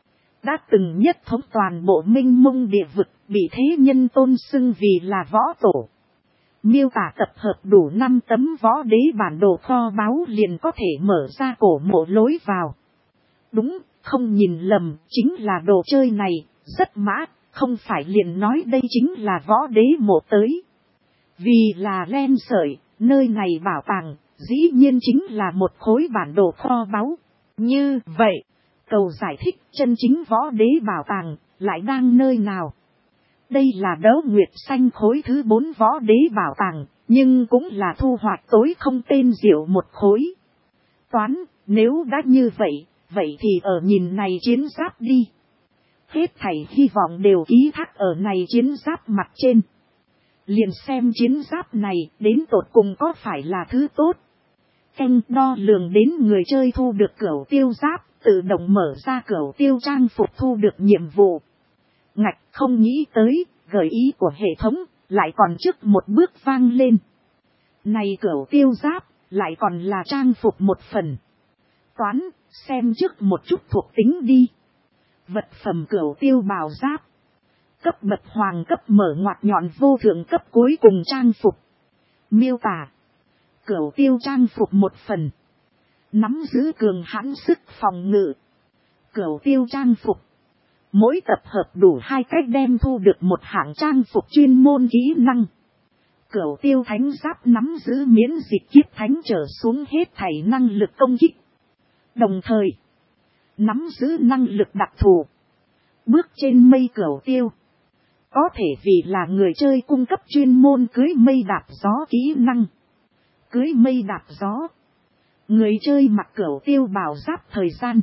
Đã từng nhất thống toàn bộ mênh mông địa vực, bị thế nhân tôn xưng vì là võ tổ. Miêu tả tập hợp đủ năm tấm võ đế bản đồ kho báu liền có thể mở ra cổ mộ lối vào. Đúng, không nhìn lầm, chính là đồ chơi này, rất mã, không phải liền nói đây chính là võ đế mộ tới. Vì là len sợi, nơi này bảo tàng, dĩ nhiên chính là một khối bản đồ kho báu. Như vậy, cầu giải thích chân chính võ đế bảo tàng, lại đang nơi nào? Đây là Đấu Nguyệt Xanh khối thứ bốn võ đế bảo tàng, nhưng cũng là thu hoạch tối không tên diệu một khối. Toán, nếu đã như vậy, vậy thì ở nhìn này chiến giáp đi. Hết thảy hy vọng đều ký thác ở này chiến giáp mặt trên. Liền xem chiến giáp này đến tột cùng có phải là thứ tốt. Canh đo lường đến người chơi thu được cửu tiêu giáp, tự động mở ra cửu tiêu trang phục thu được nhiệm vụ. Ngạch không nghĩ tới, gợi ý của hệ thống, lại còn trước một bước vang lên. Này cửu tiêu giáp, lại còn là trang phục một phần. Toán, xem trước một chút thuộc tính đi. Vật phẩm cửu tiêu bào giáp. Cấp bậc hoàng cấp mở ngoặt nhọn vô thượng cấp cuối cùng trang phục. Miêu tả. Cửu tiêu trang phục một phần. Nắm giữ cường hãn sức phòng ngự. Cửu tiêu trang phục. Mỗi tập hợp đủ hai cách đem thu được một hạng trang phục chuyên môn kỹ năng. Cửu tiêu thánh giáp nắm giữ miễn dịch kiếp thánh trở xuống hết thảy năng lực công kích. Đồng thời, nắm giữ năng lực đặc thù. Bước trên mây cửu tiêu. Có thể vì là người chơi cung cấp chuyên môn cưới mây đạp gió kỹ năng. Cưới mây đạp gió. Người chơi mặc cửu tiêu bảo giáp thời gian.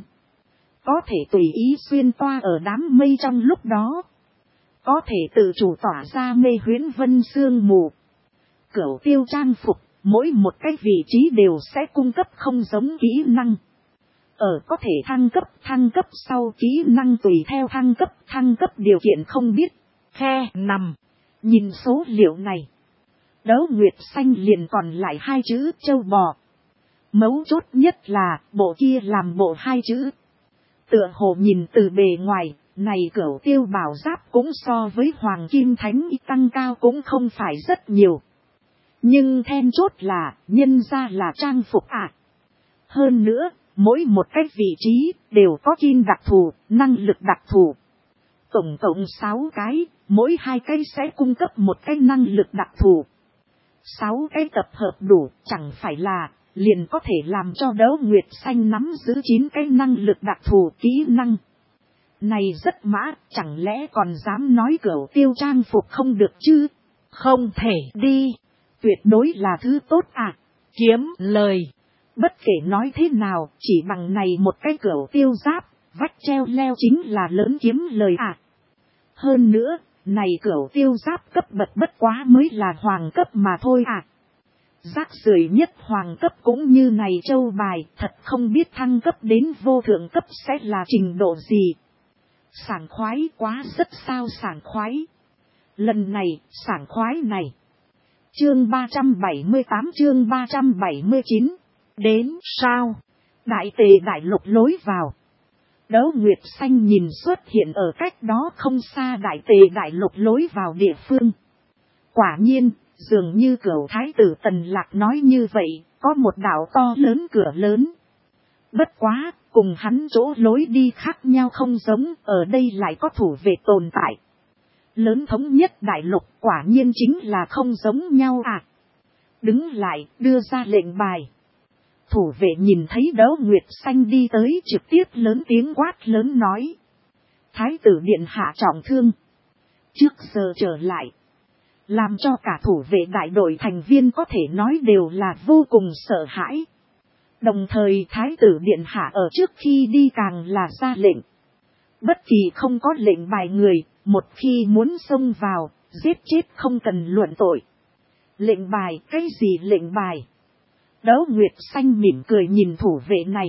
Có thể tùy ý xuyên toa ở đám mây trong lúc đó. Có thể tự chủ tỏa ra mê huyễn vân sương mù. Cửu tiêu trang phục, mỗi một cái vị trí đều sẽ cung cấp không giống kỹ năng. Ở có thể thăng cấp, thăng cấp sau kỹ năng tùy theo thăng cấp, thăng cấp điều kiện không biết. Khe nằm. Nhìn số liệu này. Đấu Nguyệt Xanh liền còn lại hai chữ châu bò. Mấu chốt nhất là bộ kia làm bộ hai chữ. Tựa hồ nhìn từ bề ngoài, này cửu tiêu bảo giáp cũng so với hoàng kim thánh y tăng cao cũng không phải rất nhiều. Nhưng then chốt là, nhân ra là trang phục ạ. À. Hơn nữa, mỗi một cái vị trí đều có kim đặc thù, năng lực đặc thù. Tổng cộng sáu cái, mỗi hai cái sẽ cung cấp một cái năng lực đặc thù. sáu cái tập hợp đủ, chẳng phải là, liền có thể làm cho Đấu Nguyệt Xanh nắm giữ chín cái năng lực đặc thù kỹ năng. Này rất mã, chẳng lẽ còn dám nói cửu tiêu trang phục không được chứ? Không thể đi, tuyệt đối là thứ tốt à, kiếm lời. Bất kể nói thế nào, chỉ bằng này một cái cửu tiêu giáp, vách treo leo chính là lớn kiếm lời à. Hơn nữa, này cửu tiêu giáp cấp bậc bất quá mới là hoàng cấp mà thôi à. Rác rưởi nhất hoàng cấp cũng như này châu bài, thật không biết thăng cấp đến vô thượng cấp sẽ là trình độ gì. Sảng khoái quá, rất sao sảng khoái. Lần này, sảng khoái này. Chương ba trăm bảy mươi tám chương ba trăm bảy mươi chín. Đến sao? Đại tề đại lục lối vào. Đấu Nguyệt Xanh nhìn xuất hiện ở cách đó không xa đại tề đại lục lối vào địa phương. Quả nhiên, dường như cửu thái tử Tần Lạc nói như vậy, có một đạo to lớn cửa lớn. Bất quá, cùng hắn chỗ lối đi khác nhau không giống, ở đây lại có thủ vệ tồn tại. Lớn thống nhất đại lục quả nhiên chính là không giống nhau à. Đứng lại, đưa ra lệnh bài. Thủ vệ nhìn thấy Đấu Nguyệt Xanh đi tới trực tiếp lớn tiếng quát lớn nói. Thái tử điện hạ trọng thương. Trước giờ trở lại. Làm cho cả thủ vệ đại đội thành viên có thể nói đều là vô cùng sợ hãi. Đồng thời thái tử điện hạ ở trước khi đi càng là ra lệnh. Bất kỳ không có lệnh bài người, một khi muốn xông vào, giết chết không cần luận tội. Lệnh bài, cái gì lệnh bài? Đấu Nguyệt Xanh mỉm cười nhìn thủ vệ này.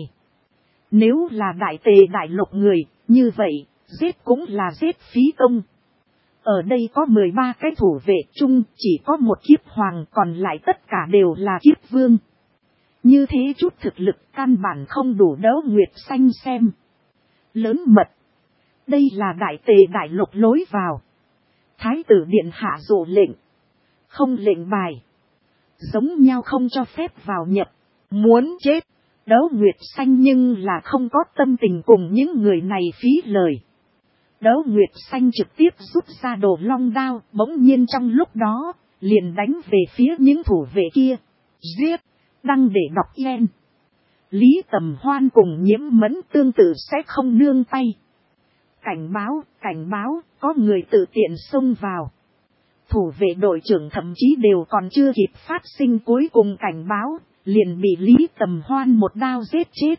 Nếu là đại tề đại lục người, như vậy, giết cũng là giết phí công. Ở đây có mười ba cái thủ vệ chung, chỉ có một kiếp hoàng, còn lại tất cả đều là kiếp vương. Như thế chút thực lực căn bản không đủ Đấu Nguyệt Xanh xem. Lớn mật. Đây là đại tề đại lục lối vào. Thái tử điện hạ dụ lệnh. Không lệnh bài. Giống nhau không cho phép vào nhập. Muốn chết. Đấu Nguyệt Xanh nhưng là không có tâm tình cùng những người này phí lời. Đấu Nguyệt Xanh trực tiếp rút ra đồ long đao, bỗng nhiên trong lúc đó, liền đánh về phía những thủ vệ kia. Giết, đăng để đọc yen. Lý Tầm Hoan cùng Nhiễm Mẫn tương tự sẽ không nương tay. Cảnh báo, cảnh báo, có người tự tiện xông vào. Thủ vệ đội trưởng thậm chí đều còn chưa kịp phát sinh cuối cùng cảnh báo, liền bị Lý Tầm Hoan một đao giết chết.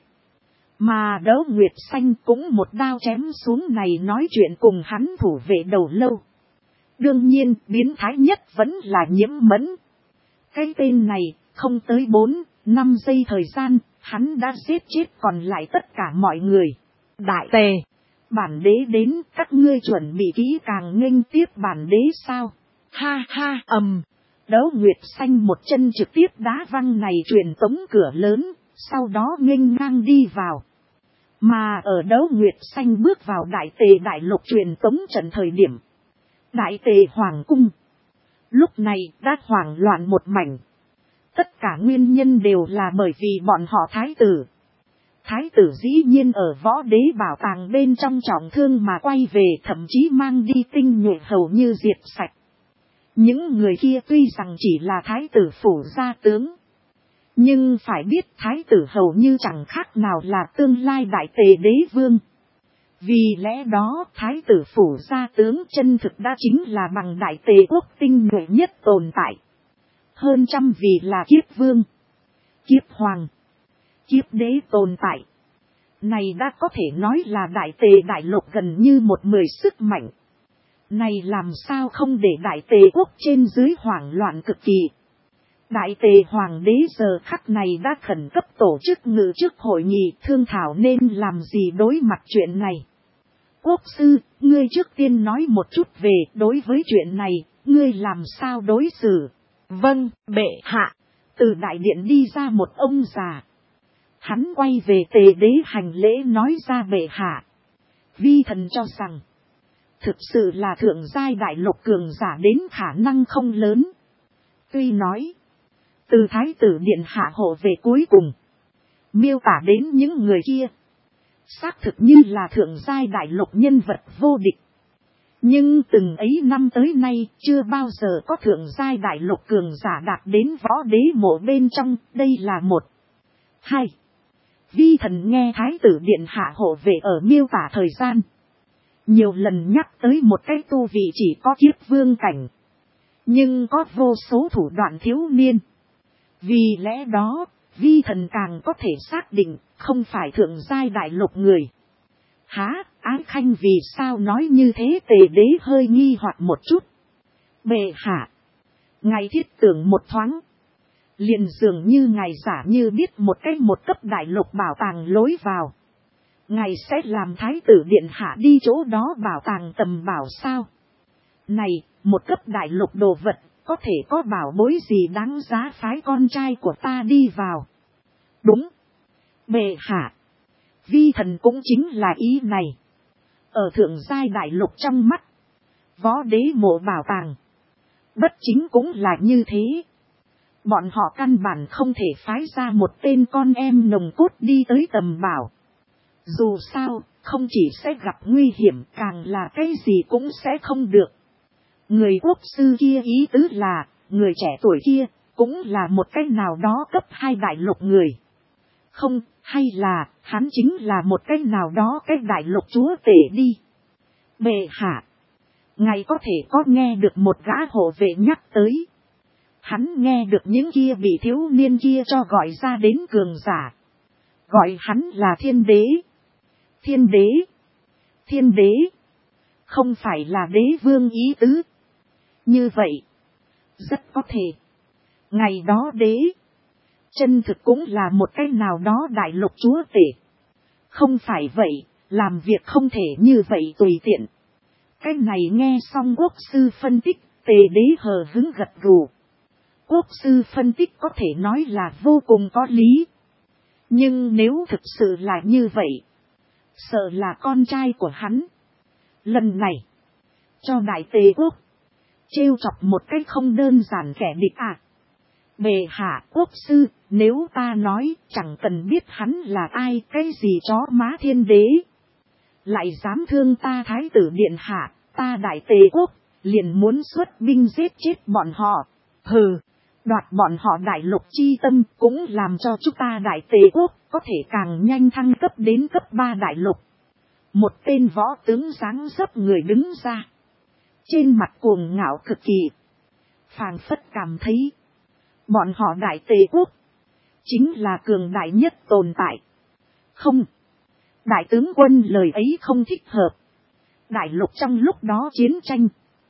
Mà Đấu Nguyệt Xanh cũng một đao chém xuống này nói chuyện cùng hắn thủ vệ đầu lâu. Đương nhiên, biến thái nhất vẫn là Nhiễm Mẫn. Cái tên này, không tới bốn, năm giây thời gian, hắn đã giết chết còn lại tất cả mọi người. Đại tề, bản đế đến, các ngươi chuẩn bị kỹ càng nghênh tiếp bản đế sao? Ha ha, ầm. Đấu Nguyệt Xanh một chân trực tiếp đá văng này truyền tống cửa lớn, sau đó nghênh ngang đi vào. Mà ở Đấu Nguyệt Xanh bước vào đại tề đại lục truyền tống trận thời điểm. Đại tề hoàng cung. Lúc này đã hoảng loạn một mảnh. Tất cả nguyên nhân đều là bởi vì bọn họ thái tử. Thái tử dĩ nhiên ở võ đế bảo tàng bên trong trọng thương mà quay về, thậm chí mang đi tinh nhuệ hầu như diệt sạch. Những người kia tuy rằng chỉ là thái tử phủ gia tướng. Nhưng phải biết thái tử hầu như chẳng khác nào là tương lai đại tề đế vương. Vì lẽ đó thái tử phủ gia tướng chân thực đã chính là bằng đại tề quốc tinh nhuệ nhất tồn tại. Hơn trăm vì là kiếp vương, kiếp hoàng, kiếp đế tồn tại. Này đã có thể nói là đại tề đại lục gần như một mười sức mạnh. Này làm sao không để đại tề quốc trên dưới hoảng loạn cực kỳ. Đại tề hoàng đế giờ khắc này đã khẩn cấp tổ chức ngự trước hội nghị thương thảo nên làm gì đối mặt chuyện này. Quốc sư, ngươi trước tiên nói một chút về đối với chuyện này, ngươi làm sao đối xử. Vâng, bệ hạ. Từ đại điện đi ra một ông già. Hắn quay về tề đế hành lễ nói ra bệ hạ. Vi thần cho rằng, thực sự là thượng giai đại lục cường giả đến khả năng không lớn. Tuy nói, từ thái tử điện hạ hộ về cuối cùng, miêu tả đến những người kia, xác thực như là thượng giai đại lục nhân vật vô địch. Nhưng từng ấy năm tới nay chưa bao giờ có thượng giai đại lục cường giả đạt đến võ đế mộ bên trong, đây là một. Hai. Vi thần nghe thái tử điện hạ hộ về ở miêu tả thời gian, nhiều lần nhắc tới một cái tu vị chỉ có kiếp vương cảnh, nhưng có vô số thủ đoạn thiếu niên. Vì lẽ đó, vi thần càng có thể xác định không phải thượng giai đại lục người. Há, Ái Khanh vì sao nói như thế? Tề đế hơi nghi hoặc một chút. Bệ hạ, ngài thiết tưởng một thoáng, liền dường như ngài giả như biết một cách một cấp đại lục bảo tàng lối vào. Ngài sẽ làm thái tử điện hạ đi chỗ đó bảo tàng tầm bảo sao? Này, một cấp đại lục đồ vật, có thể có bảo bối gì đáng giá phái con trai của ta đi vào? Đúng. Bệ hạ, vi thần cũng chính là ý này. Ở thượng giai đại lục trong mắt, võ đế mộ bảo tàng, bất chính cũng là như thế. Bọn họ căn bản không thể phái ra một tên con em nồng cốt đi tới tầm bảo. Dù sao, không chỉ sẽ gặp nguy hiểm, càng là cái gì cũng sẽ không được. Người quốc sư kia ý tứ là, người trẻ tuổi kia, cũng là một cái nào đó cấp hai đại lục người. Không, hay là, hắn chính là một cái nào đó cái đại lục chúa tể đi. Bệ hạ, ngài có thể có nghe được một gã hộ vệ nhắc tới. Hắn nghe được những kia bị thiếu niên kia cho gọi ra đến cường giả. Gọi hắn là thiên đế. Thiên đế. Thiên đế. Không phải là đế vương ý tứ. Như vậy, rất có thể, ngày đó đế, chân thực cũng là một cái nào đó đại lục chúa tể. Không phải vậy, làm việc không thể như vậy tùy tiện. Cái này nghe xong quốc sư phân tích, Tề đế hờ hứng gật gù. Quốc sư phân tích có thể nói là vô cùng có lý. Nhưng nếu thực sự là như vậy, sợ là con trai của hắn. Lần này, cho đại tề quốc, trêu chọc một cái không đơn giản kẻ địch à. Bệ hạ quốc sư, nếu ta nói chẳng cần biết hắn là ai, cái gì chó má thiên đế, lại dám thương ta thái tử điện hạ, ta đại tề quốc, liền muốn xuất binh giết chết bọn họ. Hừ, đoạt bọn họ đại lục chi tâm, cũng làm cho chúng ta đại tề quốc có thể càng nhanh thăng cấp đến cấp ba đại lục. Một tên võ tướng dáng dấp người đứng ra, trên mặt cuồng ngạo cực kỳ, phảng phất cảm thấy bọn họ đại tề quốc chính là cường đại nhất tồn tại. Không, đại tướng quân lời ấy không thích hợp. Đại lục trong lúc đó chiến tranh,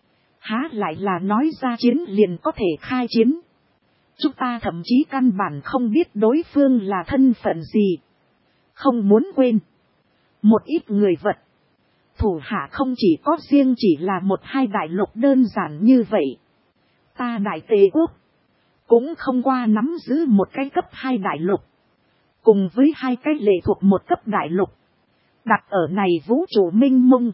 há lại là nói ra chiến liền có thể khai chiến. Chúng ta thậm chí căn bản không biết đối phương là thân phận gì. Không muốn quên, một ít người vật, thủ hạ không chỉ có riêng chỉ là một hai đại lục đơn giản như vậy. Ta đại tề quốc cũng không qua nắm giữ một cái cấp hai đại lục, cùng với hai cái lệ thuộc một cấp đại lục, đặt ở này vũ trụ minh mông,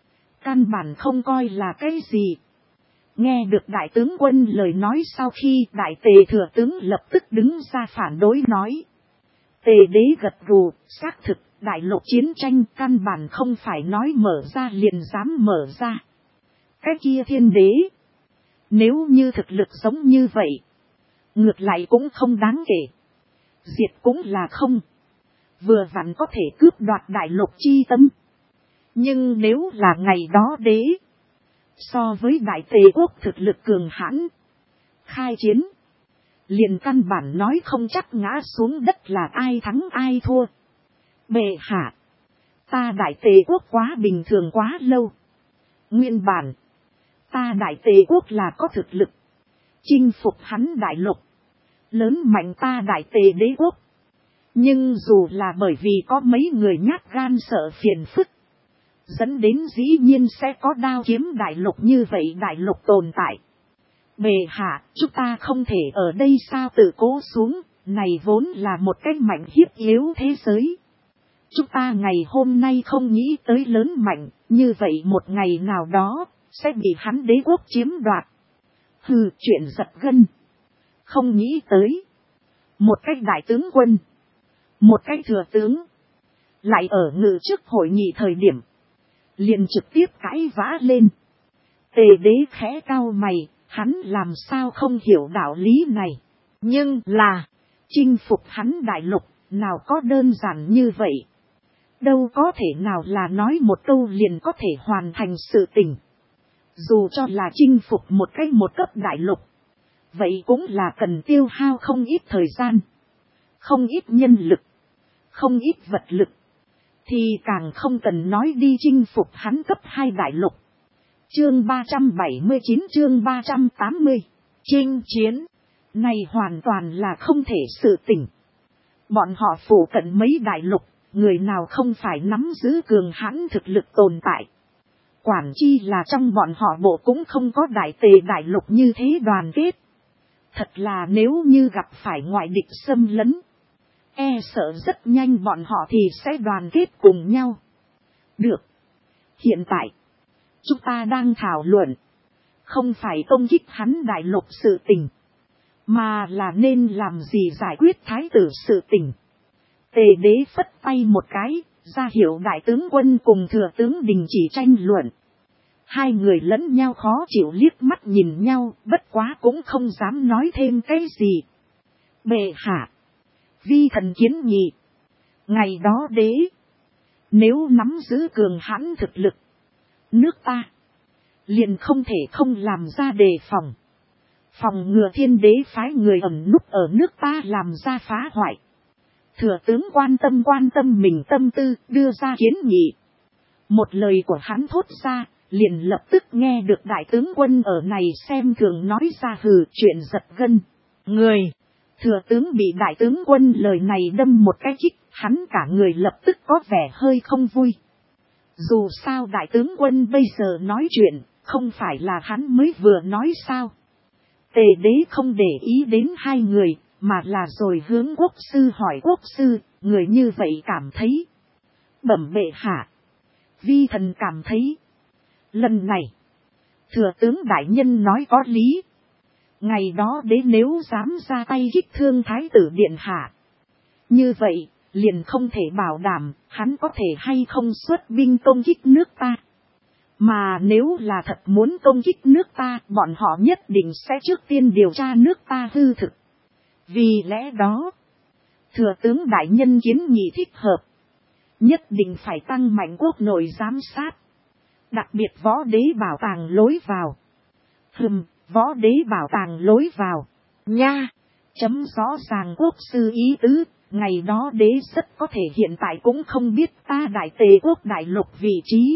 căn bản không coi là cái gì. Nghe được đại tướng quân lời nói, sau khi đại tề thừa tướng lập tức đứng ra phản đối nói. Tề đế gật gù, xác thực, đại lục chiến tranh căn bản không phải nói mở ra liền dám mở ra. Cái kia thiên đế, nếu như thực lực giống như vậy, ngược lại cũng không đáng kể. Diệt cũng là không, vừa vặn có thể cướp đoạt đại lục chi tâm. Nhưng nếu là ngày đó đế, so với đại tề quốc thực lực cường hãn, khai chiến, liền căn bản nói không chắc ngã xuống đất là ai thắng ai thua. Bệ hạ, ta đại tề quốc quá bình thường quá lâu. Nguyên bản, ta đại tề quốc là có thực lực chinh phục hắn đại lục, lớn mạnh ta đại tề đế quốc. Nhưng dù là bởi vì có mấy người nhát gan sợ phiền phức, dẫn đến dĩ nhiên sẽ có đao kiếm đại lục như vậy đại lục tồn tại. Bệ hạ, chúng ta không thể ở đây sao tự cố xuống, này vốn là một cách mạnh hiếp yếu thế giới. Chúng ta ngày hôm nay không nghĩ tới lớn mạnh, như vậy một ngày nào đó, sẽ bị hắn đế quốc chiếm đoạt. Hừ, chuyện giật gân. Không nghĩ tới. Một cách đại tướng quân, một cách thừa tướng, lại ở ngự trước hội nghị thời điểm, liền trực tiếp cãi vã lên. Tề đế khẽ cau mày, hắn làm sao không hiểu đạo lý này. Nhưng là, chinh phục hắn đại lục, nào có đơn giản như vậy. Đâu có thể nào là nói một câu liền có thể hoàn thành sự tình. Dù cho là chinh phục một cái một cấp đại lục, vậy cũng là cần tiêu hao không ít thời gian, không ít nhân lực, không ít vật lực. Thì càng không cần nói đi chinh phục hắn cấp hai đại lục. Chương ba trăm bảy mươi chín chương ba trăm tám mươi. Chinh chiến. Này hoàn toàn là không thể sự tình. Bọn họ phủ cận mấy đại lục, người nào không phải nắm giữ cường hãn thực lực tồn tại. Quản chi là trong bọn họ bộ cũng không có đại tề đại lục như thế đoàn kết. Thật là nếu như gặp phải ngoại địch xâm lấn, e sợ rất nhanh bọn họ thì sẽ đoàn kết cùng nhau. Được. Hiện tại, chúng ta đang thảo luận, không phải công kích hắn đại lục sự tình, mà là nên làm gì giải quyết thái tử sự tình. Tề đế phất tay một cái, ra hiệu đại tướng quân cùng thừa tướng đình chỉ tranh luận. Hai người lẫn nhau khó chịu liếc mắt nhìn nhau, bất quá cũng không dám nói thêm cái gì. Bệ hạ, vi thần kiến nghị. Ngày đó đế, nếu nắm giữ cường hãn thực lực, nước ta liền không thể không làm ra đề phòng. Phòng ngừa thiên đế phái người ẩn núp ở nước ta làm ra phá hoại. Thừa tướng quan tâm quan tâm mình tâm tư, đưa ra kiến nghị. Một lời của hắn thốt ra, liền lập tức nghe được đại tướng quân ở này xem thường nói ra hừ chuyện giật gân. Người, thừa tướng bị đại tướng quân lời này đâm một cái chích, hắn cả người lập tức có vẻ hơi không vui. Dù sao đại tướng quân bây giờ nói chuyện, không phải là hắn mới vừa nói sao. Tề đế không để ý đến hai người, mà là rồi hướng quốc sư hỏi quốc sư, người như vậy cảm thấy. Bẩm bệ hạ, vi thần cảm thấy. Lần này, thừa tướng đại nhân nói có lý. Ngày đó đế nếu dám ra tay kích thương thái tử điện hạ, như vậy, liền không thể bảo đảm hắn có thể hay không xuất binh công kích nước ta. Mà nếu là thật muốn công kích nước ta, bọn họ nhất định sẽ trước tiên điều tra nước ta hư thực. Vì lẽ đó, thừa tướng đại nhân kiến nghị thích hợp. Nhất định phải tăng mạnh quốc nội giám sát. Đặc biệt võ đế bảo tàng lối vào. Hừm, võ đế bảo tàng lối vào. Nha, chấm rõ ràng quốc sư ý tứ. Ngày đó đế rất có thể hiện tại cũng không biết ta đại tề quốc đại lục vị trí.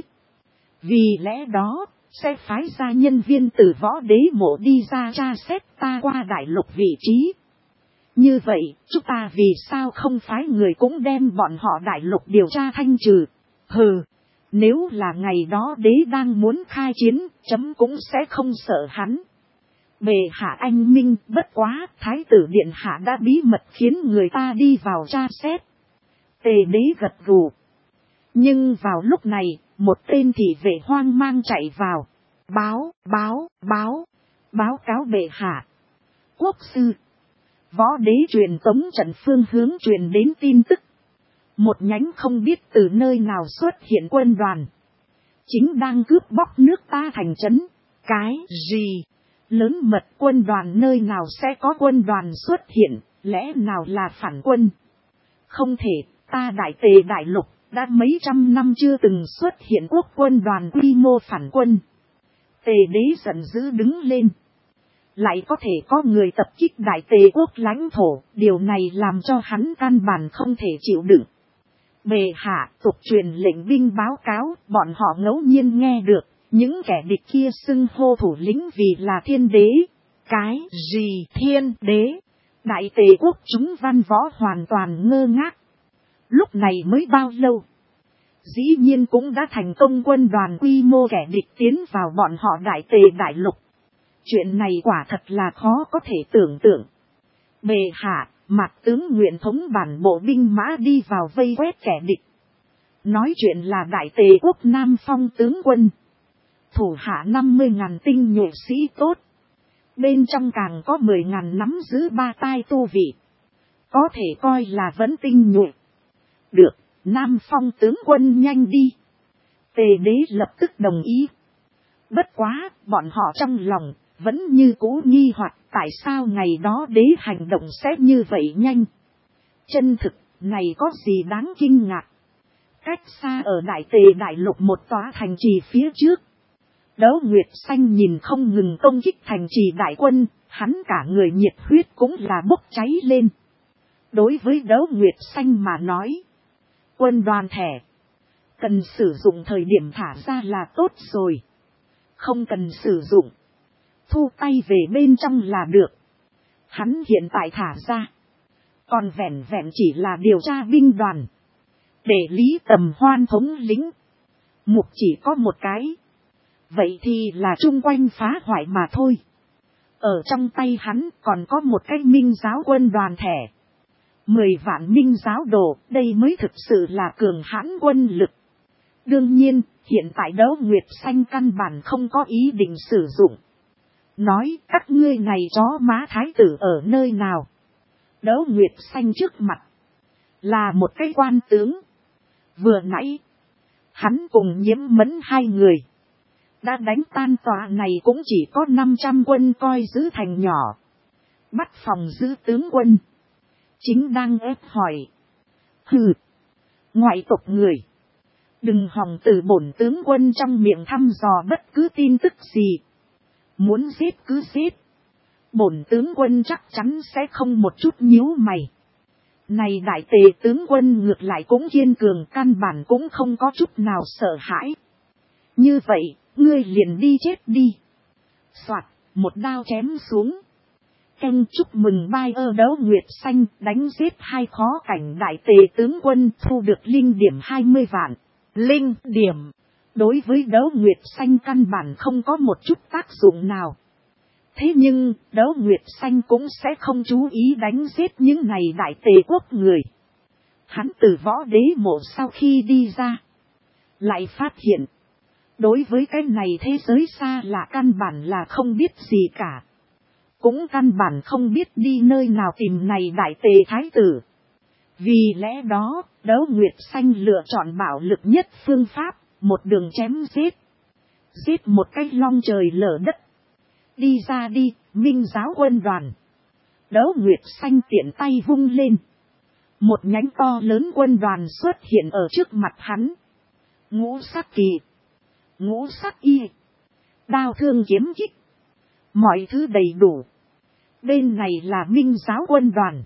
Vì lẽ đó, sẽ phái ra nhân viên từ võ đế mộ đi ra tra xét ta qua đại lục vị trí. Như vậy, chúng ta vì sao không phái người cũng đem bọn họ đại lục điều tra thanh trừ? Hừ, nếu là ngày đó đế đang muốn khai chiến, chấm cũng sẽ không sợ hắn. Bệ hạ anh minh, bất quá, thái tử điện hạ đã bí mật khiến người ta đi vào tra xét. Tề đế gật gù. Nhưng vào lúc này, một tên thị vệ hoang mang chạy vào. Báo, báo, báo, báo cáo bệ hạ. Quốc sư. Võ đế truyền tống trận phương hướng truyền đến tin tức. Một nhánh không biết từ nơi nào xuất hiện quân đoàn. Chính đang cướp bóc nước ta thành trấn. Cái gì? Lớn mật quân đoàn nơi nào sẽ có quân đoàn xuất hiện, lẽ nào là phản quân? Không thể, ta đại tề đại lục, đã mấy trăm năm chưa từng xuất hiện quốc quân đoàn quy mô phản quân. Tề đế giận dữ đứng lên. Lại có thể có người tập kích đại tề quốc lãnh thổ, điều này làm cho hắn căn bản không thể chịu đựng. Bệ hạ, tục truyền lệnh binh báo cáo, bọn họ ngẫu nhiên nghe được, những kẻ địch kia xưng hô thủ lĩnh vì là thiên đế. Cái gì thiên đế? Đại tề quốc chúng văn võ hoàn toàn ngơ ngác. Lúc này mới bao lâu? Dĩ nhiên cũng đã thành công quân đoàn quy mô kẻ địch tiến vào bọn họ đại tề đại lục. Chuyện này quả thật là khó có thể tưởng tượng. Bệ hạ, mặt tướng nguyện thống bản bộ binh mã đi vào vây quét kẻ địch. Nói chuyện là Đại Tề quốc Nam Phong tướng quân. Thủ hạ năm mươi ngàn tinh nhuệ sĩ tốt. Bên trong càng có mười ngàn nắm giữ ba tai tu vị. Có thể coi là vẫn tinh nhuệ. Được, Nam Phong tướng quân nhanh đi. Tề đế lập tức đồng ý. Bất quá, bọn họ trong lòng, vẫn như cũ nghi hoặc tại sao ngày đó đế hành động sẽ như vậy nhanh. Chân thực, này có gì đáng kinh ngạc. Cách xa ở Đại Tề đại lục một tòa thành trì phía trước. Đấu Nguyệt Xanh nhìn không ngừng công kích thành trì đại quân, hắn cả người nhiệt huyết cũng là bốc cháy lên. Đối với Đấu Nguyệt Xanh mà nói, quân đoàn thẻ, cần sử dụng thời điểm thả ra là tốt rồi. Không cần sử dụng, thu tay về bên trong là được. Hắn hiện tại thả ra, còn vẹn vẹn chỉ là điều tra binh đoàn. Để Lý Tầm Hoan thống lĩnh, mục chỉ có một cái. Vậy thì là chung quanh phá hoại mà thôi. Ở trong tay hắn còn có một cái minh giáo quân đoàn thẻ. Mười vạn minh giáo đồ, đây mới thực sự là cường hãn quân lực. Đương nhiên, hiện tại Đấu Nguyệt Xanh căn bản không có ý định sử dụng. Nói các ngươi này chó má thái tử ở nơi nào. Đấu Nguyệt Xanh trước mặt là một cái quan tướng. Vừa nãy, hắn cùng Nhiễm Mẫn hai người đã đánh tan tòa này cũng chỉ có năm trăm quân coi giữ thành nhỏ. Bắt phòng giữ tướng quân. Chính đang ép hỏi. Hừ, ngoại tộc người, đừng hòng từ bổn tướng quân trong miệng thăm dò bất cứ tin tức gì. Muốn giết cứ giết. Bổn tướng quân chắc chắn sẽ không một chút nhíu mày. Này Đại Tề tướng quân ngược lại cũng kiên cường, căn bản cũng không có chút nào sợ hãi. Như vậy, ngươi liền đi chết đi. Soạt, một đao chém xuống. Canh chúc mừng bai ơ Đấu Nguyệt Xanh đánh giết hai khó cảnh Đại Tề tướng quân, thu được linh điểm hai mươi vạn. Linh điểm, đối với Đấu Nguyệt Xanh căn bản không có một chút tác dụng nào. Thế nhưng, Đấu Nguyệt Xanh cũng sẽ không chú ý đánh giết những này Đại Tề quốc người. Hắn từ võ đế mộ sau khi đi ra, lại phát hiện, đối với cái này thế giới xa là căn bản là không biết gì cả. Cũng căn bản không biết đi nơi nào tìm này Đại Tề thái tử. Vì lẽ đó, Đấu Nguyệt Xanh lựa chọn bạo lực nhất phương pháp, một đường chém giết. Giết một cái long trời lở đất. Đi ra đi, minh giáo quân đoàn. Đấu Nguyệt Xanh tiện tay vung lên. Một nhánh to lớn quân đoàn xuất hiện ở trước mặt hắn. Ngũ sắc kỳ, ngũ sắc y, đao thương kiếm kích, mọi thứ đầy đủ. Bên này là minh giáo quân đoàn.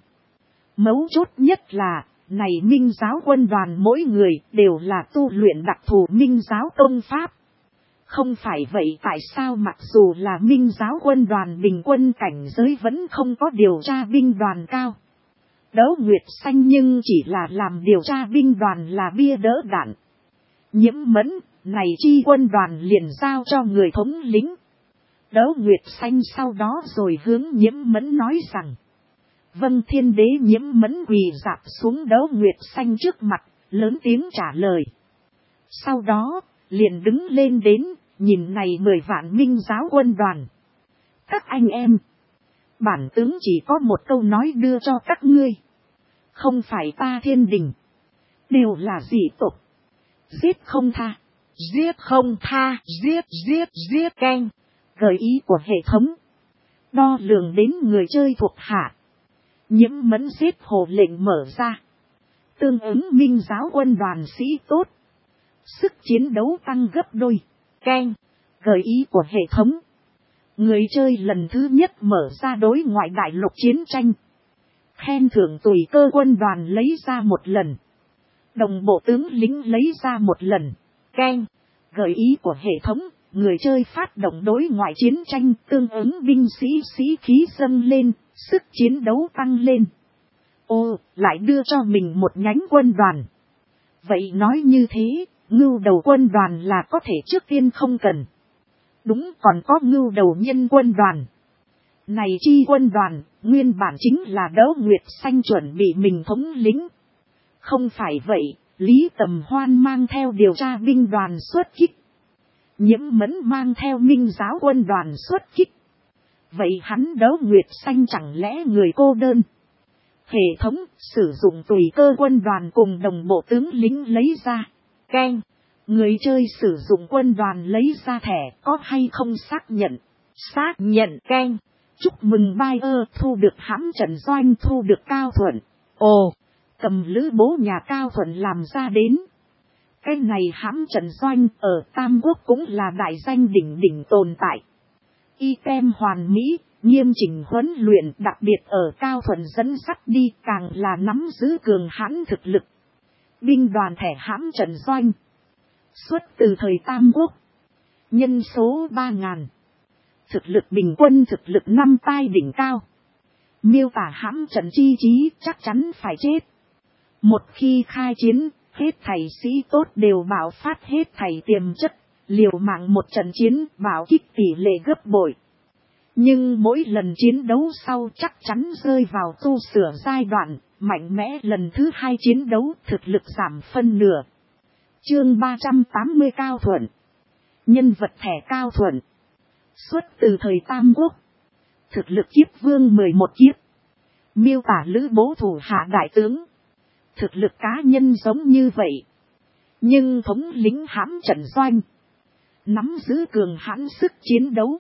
Mấu chốt nhất là, này minh giáo quân đoàn mỗi người đều là tu luyện đặc thù minh giáo công pháp. Không phải vậy tại sao mặc dù là minh giáo quân đoàn bình quân cảnh giới vẫn không có điều tra binh đoàn cao. Đấu Nguyệt Xanh nhưng chỉ là làm điều tra binh đoàn là bia đỡ đạn. Nhiễm Mẫn, này chi quân đoàn liền giao cho người thống lĩnh. Đấu Nguyệt Xanh sau đó rồi hướng Nhiễm Mẫn nói rằng. Vâng, Thiên Đế. Nhiễm Mẫn quỳ dạp xuống Đấu Nguyệt Xanh trước mặt, lớn tiếng trả lời. Sau đó, liền đứng lên đến, nhìn này mười vạn minh giáo quân đoàn. Các anh em, bản tướng chỉ có một câu nói đưa cho các ngươi. Không phải ta Thiên Đình, đều là dị tộc. Giết không tha, giết không tha, giết, giết, giết canh. Gợi ý của hệ thống. Đo lường đến người chơi thuộc hạ. Nhiễm Mẫn giết hồ lệnh mở ra. Tương ứng minh giáo quân đoàn sĩ tốt. Sức chiến đấu tăng gấp đôi. Canh. Gợi ý của hệ thống. Người chơi lần thứ nhất mở ra đối ngoại đại lục chiến tranh. Khen thưởng tùy cơ quân đoàn lấy ra một lần. Đồng bộ tướng lính lấy ra một lần. Canh. Gợi ý của hệ thống. Người chơi phát động đối ngoại chiến tranh, tương ứng binh sĩ sĩ khí dâng lên, sức chiến đấu tăng lên. Ô, lại đưa cho mình một nhánh quân đoàn. Vậy nói như thế, ngưu đầu quân đoàn là có thể trước tiên không cần. Đúng, còn có ngưu đầu nhân quân đoàn. Này chi quân đoàn, nguyên bản chính là Đấu Nguyệt Xanh chuẩn bị mình thống lĩnh. Không phải vậy, Lý Tầm Hoan mang theo điều tra binh đoàn xuất kích. Nhiễm Mẫn mang theo Minh giáo quân đoàn xuất kích. Vậy hắn Đấu Nguyệt Xanh chẳng lẽ người cô đơn? Hệ thống sử dụng tùy cơ quân đoàn cùng đồng bộ tướng lính lấy ra. Keng. Người chơi sử dụng quân đoàn lấy ra thẻ có hay không xác nhận. Xác nhận. Keng. Chúc mừng buyer thu được hãm trận doanh, thu được Cao Thuận. Ồ. Cầm lữ bố nhà Cao Thuận làm ra đến. Cái này hãm trận doanh ở Tam Quốc cũng là đại danh đỉnh đỉnh tồn tại. Item hoàn mỹ, nghiêm chỉnh huấn luyện, đặc biệt ở Cao Thuận dẫn sắt đi càng là nắm giữ cường hãn thực lực. Binh đoàn thẻ hãm trận doanh. Xuất từ thời Tam Quốc. Nhân số ba ngàn. Thực lực bình quân thực lực năm tai đỉnh cao. Miêu tả hãm trận chi trí chắc chắn phải chết. Một khi khai chiến, hết thảy sĩ tốt đều bạo phát hết thảy tiềm chất, liều mạng một trận chiến bạo kích tỷ lệ gấp bội. Nhưng mỗi lần chiến đấu sau chắc chắn rơi vào tu sửa giai đoạn, mạnh mẽ lần thứ hai chiến đấu thực lực giảm phân nửa. Chương ba trăm tám mươi Cao Thuận. Nhân vật thẻ Cao Thuận. Xuất từ thời Tam Quốc. Thực lực kiếp vương mười một kiếp. Miêu tả lữ bố thủ hạ đại tướng. Thực lực cá nhân giống như vậy. Nhưng thống lĩnh hãm trận doanh. Nắm giữ cường hãn sức chiến đấu.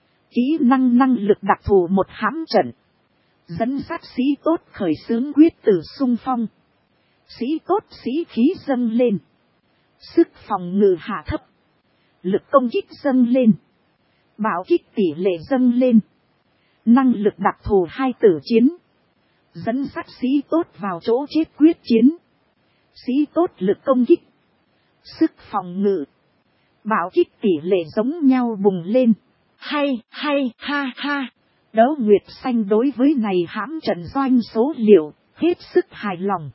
Kỹ năng năng lực đặc thù một hãm trận. Dẫn sát sĩ tốt khởi xướng quyết tử xung phong. Sĩ tốt sĩ khí dâng lên. Sức phòng ngự hạ thấp. Lực công kích dâng lên. Bảo kích tỷ lệ dâng lên. Năng lực đặc thù hai tử chiến. Dẫn sát sĩ tốt vào chỗ chết quyết chiến. Sĩ tốt lực công kích. Sức phòng ngự. Bảo kích tỷ lệ giống nhau bùng lên. Hay, hay, ha, ha. Đấu Nguyệt Xanh đối với này hãm trận doanh số liệu, hết sức hài lòng.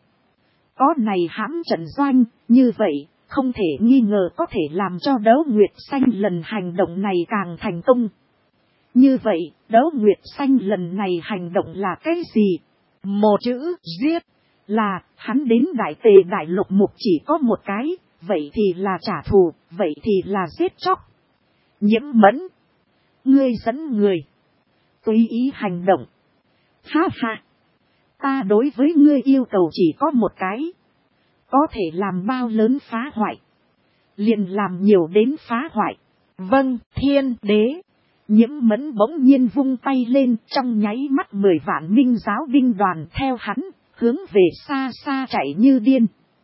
Có này hãm trận doanh, như vậy, không thể nghi ngờ có thể làm cho Đấu Nguyệt Xanh lần hành động này càng thành công. Như vậy, Đấu Nguyệt Xanh lần này hành động là cái gì? Một chữ, giết. Là, hắn đến Đại Tề Đại Lục mục chỉ có một cái, vậy thì là trả thù, vậy thì là giết chóc. Nhiễm Mẫn. Ngươi dẫn người. Tùy ý hành động. Ha ha. Ta đối với ngươi yêu cầu chỉ có một cái. Có thể làm bao lớn phá hoại. Liền làm nhiều đến phá hoại. Vâng, Thiên Đế. Nhiễm Mẫn bỗng nhiên vung tay lên, trong nháy mắt mười vạn Minh giáo binh đoàn theo hắn, hướng về xa xa chạy như điên.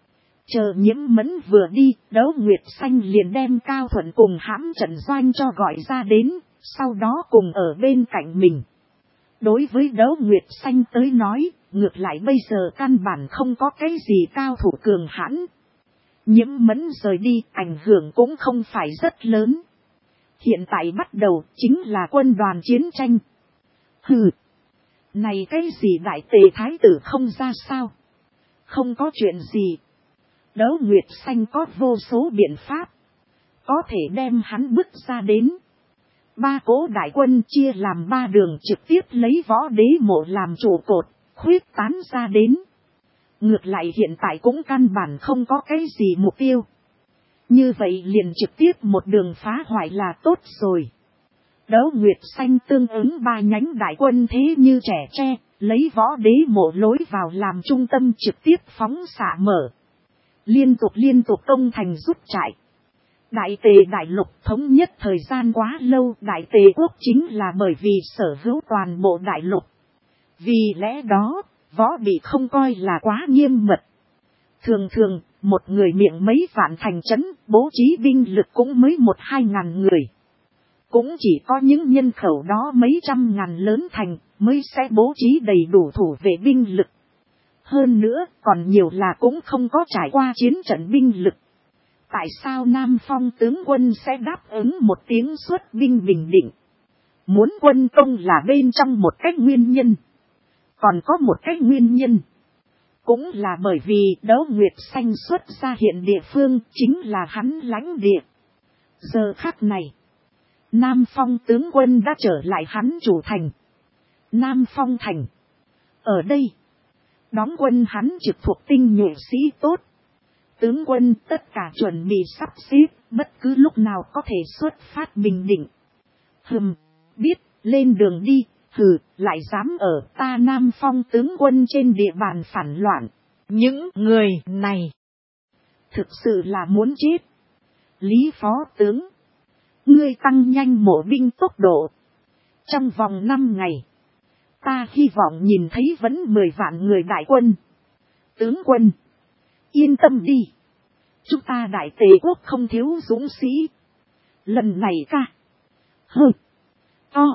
Chờ Nhiễm Mẫn vừa đi, Đấu Nguyệt Xanh liền đem Cao Thuận cùng hãm trận doanh cho gọi ra đến, sau đó cùng ở bên cạnh mình. Đối với Đấu Nguyệt Xanh tới nói, ngược lại bây giờ căn bản không có cái gì cao thủ cường hãn. Nhiễm Mẫn rời đi, ảnh hưởng cũng không phải rất lớn. Hiện tại bắt đầu chính là quân đoàn chiến tranh. Hừ. Này cái gì Đại Tề Thái tử không ra sao? Không có chuyện gì. Đấu Nguyệt Xanh có vô số biện pháp. Có thể đem hắn bức ra đến. Ba cố đại quân chia làm ba đường trực tiếp lấy Võ Đế Mộ làm trụ cột, khuyết tán ra đến. Ngược lại hiện tại cũng căn bản không có cái gì mục tiêu. Như vậy liền trực tiếp một đường phá hoại là tốt rồi. Đấu Nguyệt Xanh tương ứng ba nhánh đại quân thế như trẻ tre, lấy Võ Đế Mộ lối vào làm trung tâm trực tiếp phóng xạ mở. Liên tục liên tục công thành rút chạy. Đại Tề Đại Lục thống nhất thời gian quá lâu, Đại Tề Quốc chính là bởi vì sở hữu toàn bộ Đại Lục. Vì lẽ đó, võ bị không coi là quá nghiêm mật. Thường thường, một người miệng mấy vạn thành trấn, bố trí binh lực cũng mới một hai ngàn người. Cũng chỉ có những nhân khẩu đó mấy trăm ngàn lớn thành, mới sẽ bố trí đầy đủ thủ vệ binh lực. Hơn nữa, còn nhiều là cũng không có trải qua chiến trận binh lực. Tại sao Nam Phong tướng quân sẽ đáp ứng một tiếng xuất binh Bình Định? Muốn quân công là bên trong một cách nguyên nhân. Còn có một cách nguyên nhân. Cũng là bởi vì Đấu Nguyệt Xanh xuất ra hiện địa phương chính là hắn lãnh địa. Giờ khắc này, Nam Phong tướng quân đã trở lại hắn chủ thành. Nam Phong thành. Ở đây, đóng quân hắn trực thuộc tinh nhuệ sĩ tốt. Tướng quân tất cả chuẩn bị sắp xếp, bất cứ lúc nào có thể xuất phát bình định. Hừm, biết, lên đường đi, hừ, lại dám ở ta Nam Phong tướng quân trên địa bàn phản loạn. Những người này thực sự là muốn chết. Lý phó tướng, ngươi tăng nhanh mộ binh tốc độ. Trong vòng năm ngày, ta hy vọng nhìn thấy vẫn mười vạn người đại quân. Tướng quân, yên tâm đi. Chúng ta Đại Tề quốc không thiếu dũng sĩ. Lần này ca. Hơ. To.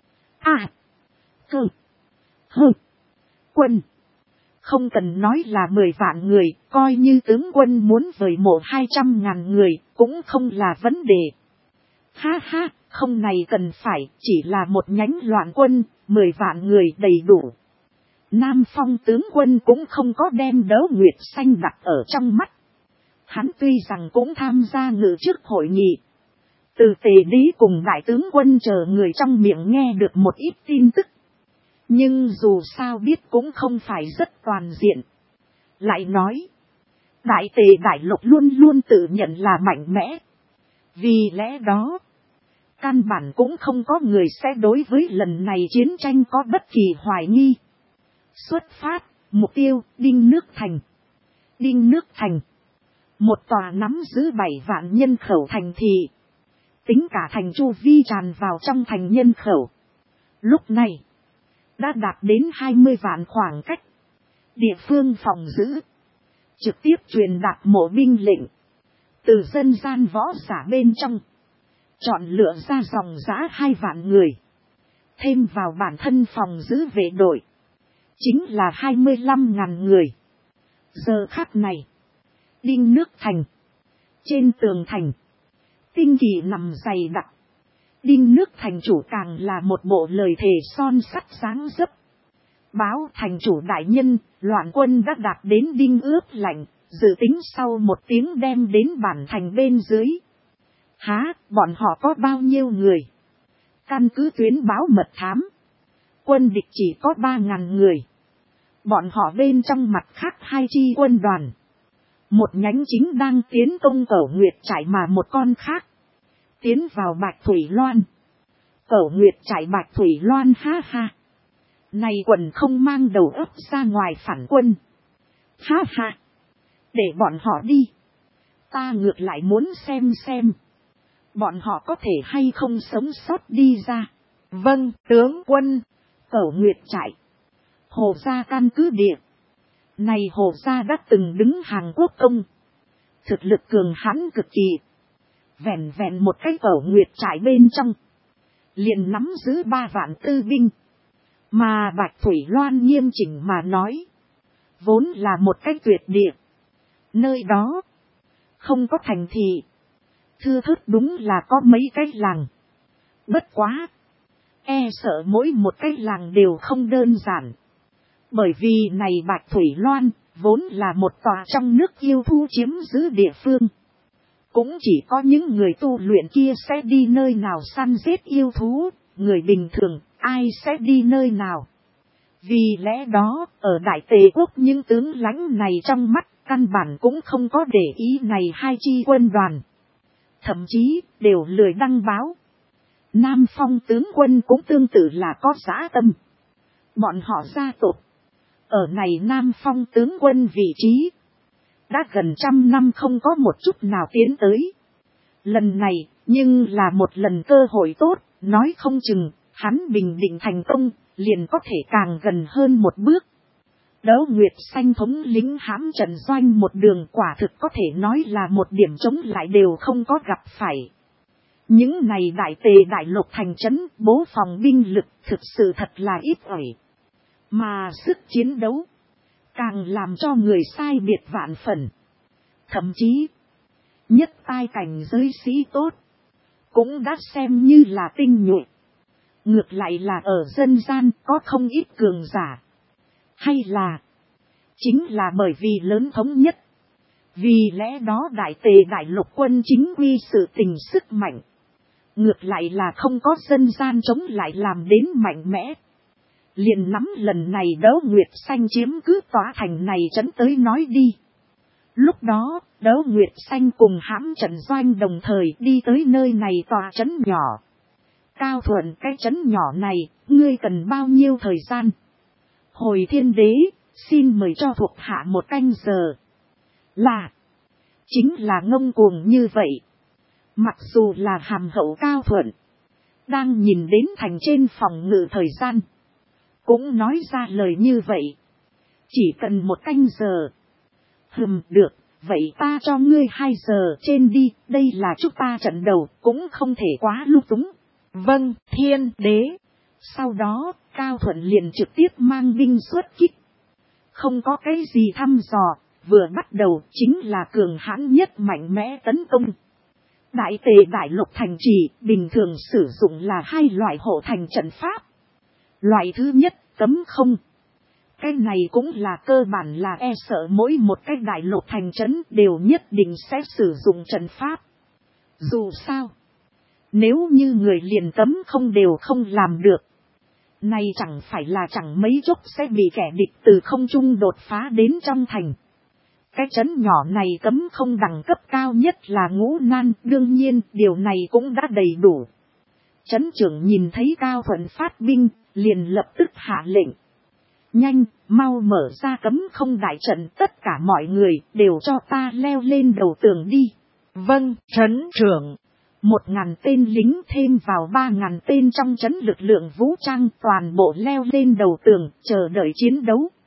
À. Cơ. Hơ. Quân. Không cần nói là mười vạn người, coi như tướng quân muốn vời mộ hai trăm ngàn người, cũng không là vấn đề. Ha ha, không này cần phải, chỉ là một nhánh loạn quân, mười vạn người đầy đủ. Nam Phong tướng quân cũng không có đem Đấu Nguyệt Xanh đặt ở trong mắt. Hắn tuy rằng cũng tham gia ngự trước hội nghị. Từ Tề Đế cùng đại tướng quân chờ người trong miệng nghe được một ít tin tức. Nhưng dù sao biết cũng không phải rất toàn diện. Lại nói, Đại Tề Đại Lục luôn luôn tự nhận là mạnh mẽ. Vì lẽ đó, căn bản cũng không có người sẽ đối với lần này chiến tranh có bất kỳ hoài nghi. Xuất phát, mục tiêu, Đinh Nước Thành. Đinh Nước Thành, một tòa nắm giữ bảy vạn nhân khẩu thành thị. Tính cả thành chu vi tràn vào trong thành nhân khẩu. Lúc này, đã đạt đến hai mươi vạn khoảng cách. Địa phương phòng giữ, trực tiếp truyền đạt mộ binh lệnh. Từ dân gian võ giả bên trong, chọn lựa ra dòng dã hai vạn người. Thêm vào bản thân phòng giữ vệ đội, chính là hai mươi lăm ngàn người. Giờ khắc này, Đinh Nước Thành, trên tường thành, tinh kỳ nằm dày đặc. Đinh Nước Thành chủ càng là một bộ lời thề son sắt sáng dấp. Báo thành chủ đại nhân, loạn quân đã đạt đến Đinh ướp lạnh, dự tính sau một tiếng đem đến bản thành bên dưới. Há, bọn họ có bao nhiêu người? Căn cứ tuyến báo mật thám, quân địch chỉ có ba ngàn người. Bọn họ bên trong mặt khác hai chi quân đoàn. Một nhánh chính đang tiến công Cẩu Nguyệt Trại mà một con khác tiến vào Bạch Thủy Loan. Cẩu Nguyệt Trại Bạch Thủy Loan ha ha. Này quần không mang đầu óc ra ngoài phản quân. Ha ha. Để bọn họ đi. Ta ngược lại muốn xem xem. Bọn họ có thể hay không sống sót đi ra. Vâng, tướng quân. Cẩu Nguyệt Trại, Hồ gia căn cứ địa. Này Hồ gia đã từng đứng hàng quốc công. Thực lực cường hãn cực kỳ. Vẹn vẹn một cái Cẩu Nguyệt Trại bên trong, liền nắm giữ ba vạn tư binh. Mà Bạch Thủy Loan nghiêm chỉnh mà nói, vốn là một cái tuyệt địa. Nơi đó không có thành thị, thưa thớt đúng là có mấy cái làng. Bất quá, e sợ mỗi một cái làng đều không đơn giản. Bởi vì này Bạch Thủy Loan vốn là một tòa trong nước yêu thú chiếm giữ địa phương. Cũng chỉ có những người tu luyện kia sẽ đi nơi nào săn giết yêu thú, người bình thường ai sẽ đi nơi nào. Vì lẽ đó, ở Đại Tề quốc những tướng lãnh này trong mắt căn bản cũng không có để ý này hai chi quân đoàn. Thậm chí đều lười đăng báo. Nam Phong tướng quân cũng tương tự là có dã tâm. Bọn họ gia tộc ở này Nam Phong tướng quân vị trí đã gần trăm năm không có một chút nào tiến tới. Lần này nhưng là một lần cơ hội tốt, nói không chừng hắn bình định thành công liền có thể càng gần hơn một bước. Đấu Nguyệt Xanh thống lính hãm trận doanh một đường quả thực có thể nói là một điểm chống lại đều không có gặp phải. Những này Đại Tề Đại Lục thành trấn bố phòng binh lực thực sự thật là ít ỏi. Mà sức chiến đấu càng làm cho người sai biệt vạn phần. Thậm chí, nhất tai cảnh giới sĩ tốt cũng đã xem như là tinh nhuệ. Ngược lại là ở dân gian có không ít cường giả. Hay là, chính là bởi vì lớn thống nhất. Vì lẽ đó Đại Tề Đại Lục quân chính quy sự tình sức mạnh. Ngược lại là không có dân gian chống lại làm đến mạnh mẽ. Liền nắm lần này Đấu Nguyệt Xanh chiếm cứ tòa thành này trấn tới nói đi. Lúc đó, Đấu Nguyệt Xanh cùng hãm trận doanh đồng thời đi tới nơi này tòa trấn nhỏ. Cao Thuận, cái trấn nhỏ này, ngươi cần bao nhiêu thời gian? Hồi Thiên Đế, xin mời cho thuộc hạ một canh giờ. Là, chính là ngông cuồng như vậy. Mặc dù là hàm hậu Cao Thuận, đang nhìn đến thành trên phòng ngự thời gian, cũng nói ra lời như vậy. Chỉ cần một canh giờ. Hừm, được, vậy ta cho ngươi hai giờ trên đi, đây là chúng ta trận đầu, cũng không thể quá lung túng. Vâng, Thiên Đế. Sau đó, Cao Thuận liền trực tiếp mang binh xuất kích. Không có cái gì thăm dò, vừa bắt đầu chính là cường hãn nhất mạnh mẽ tấn công. Đại Tề Đại Lục thành trì bình thường sử dụng là hai loại hộ thành trận pháp. Loại thứ nhất, cấm không. Cái này cũng là cơ bản là e sợ mỗi một cái đại lục thành trấn đều nhất định sẽ sử dụng trận pháp. Dù sao, nếu như người liền cấm không đều không làm được, này chẳng phải là chẳng mấy chốc sẽ bị kẻ địch từ không trung đột phá đến trong thành. Cái trấn nhỏ này cấm không đẳng cấp cao nhất là ngũ nan, đương nhiên điều này cũng đã đầy đủ. Trấn trưởng nhìn thấy Cao Thuận phát binh, liền lập tức hạ lệnh. Nhanh, mau mở ra cấm không đại trận, tất cả mọi người đều cho ta leo lên đầu tường đi. Vâng, trấn trưởng. Một ngàn tên lính thêm vào ba ngàn tên trong trấn lực lượng vũ trang toàn bộ leo lên đầu tường, chờ đợi chiến đấu.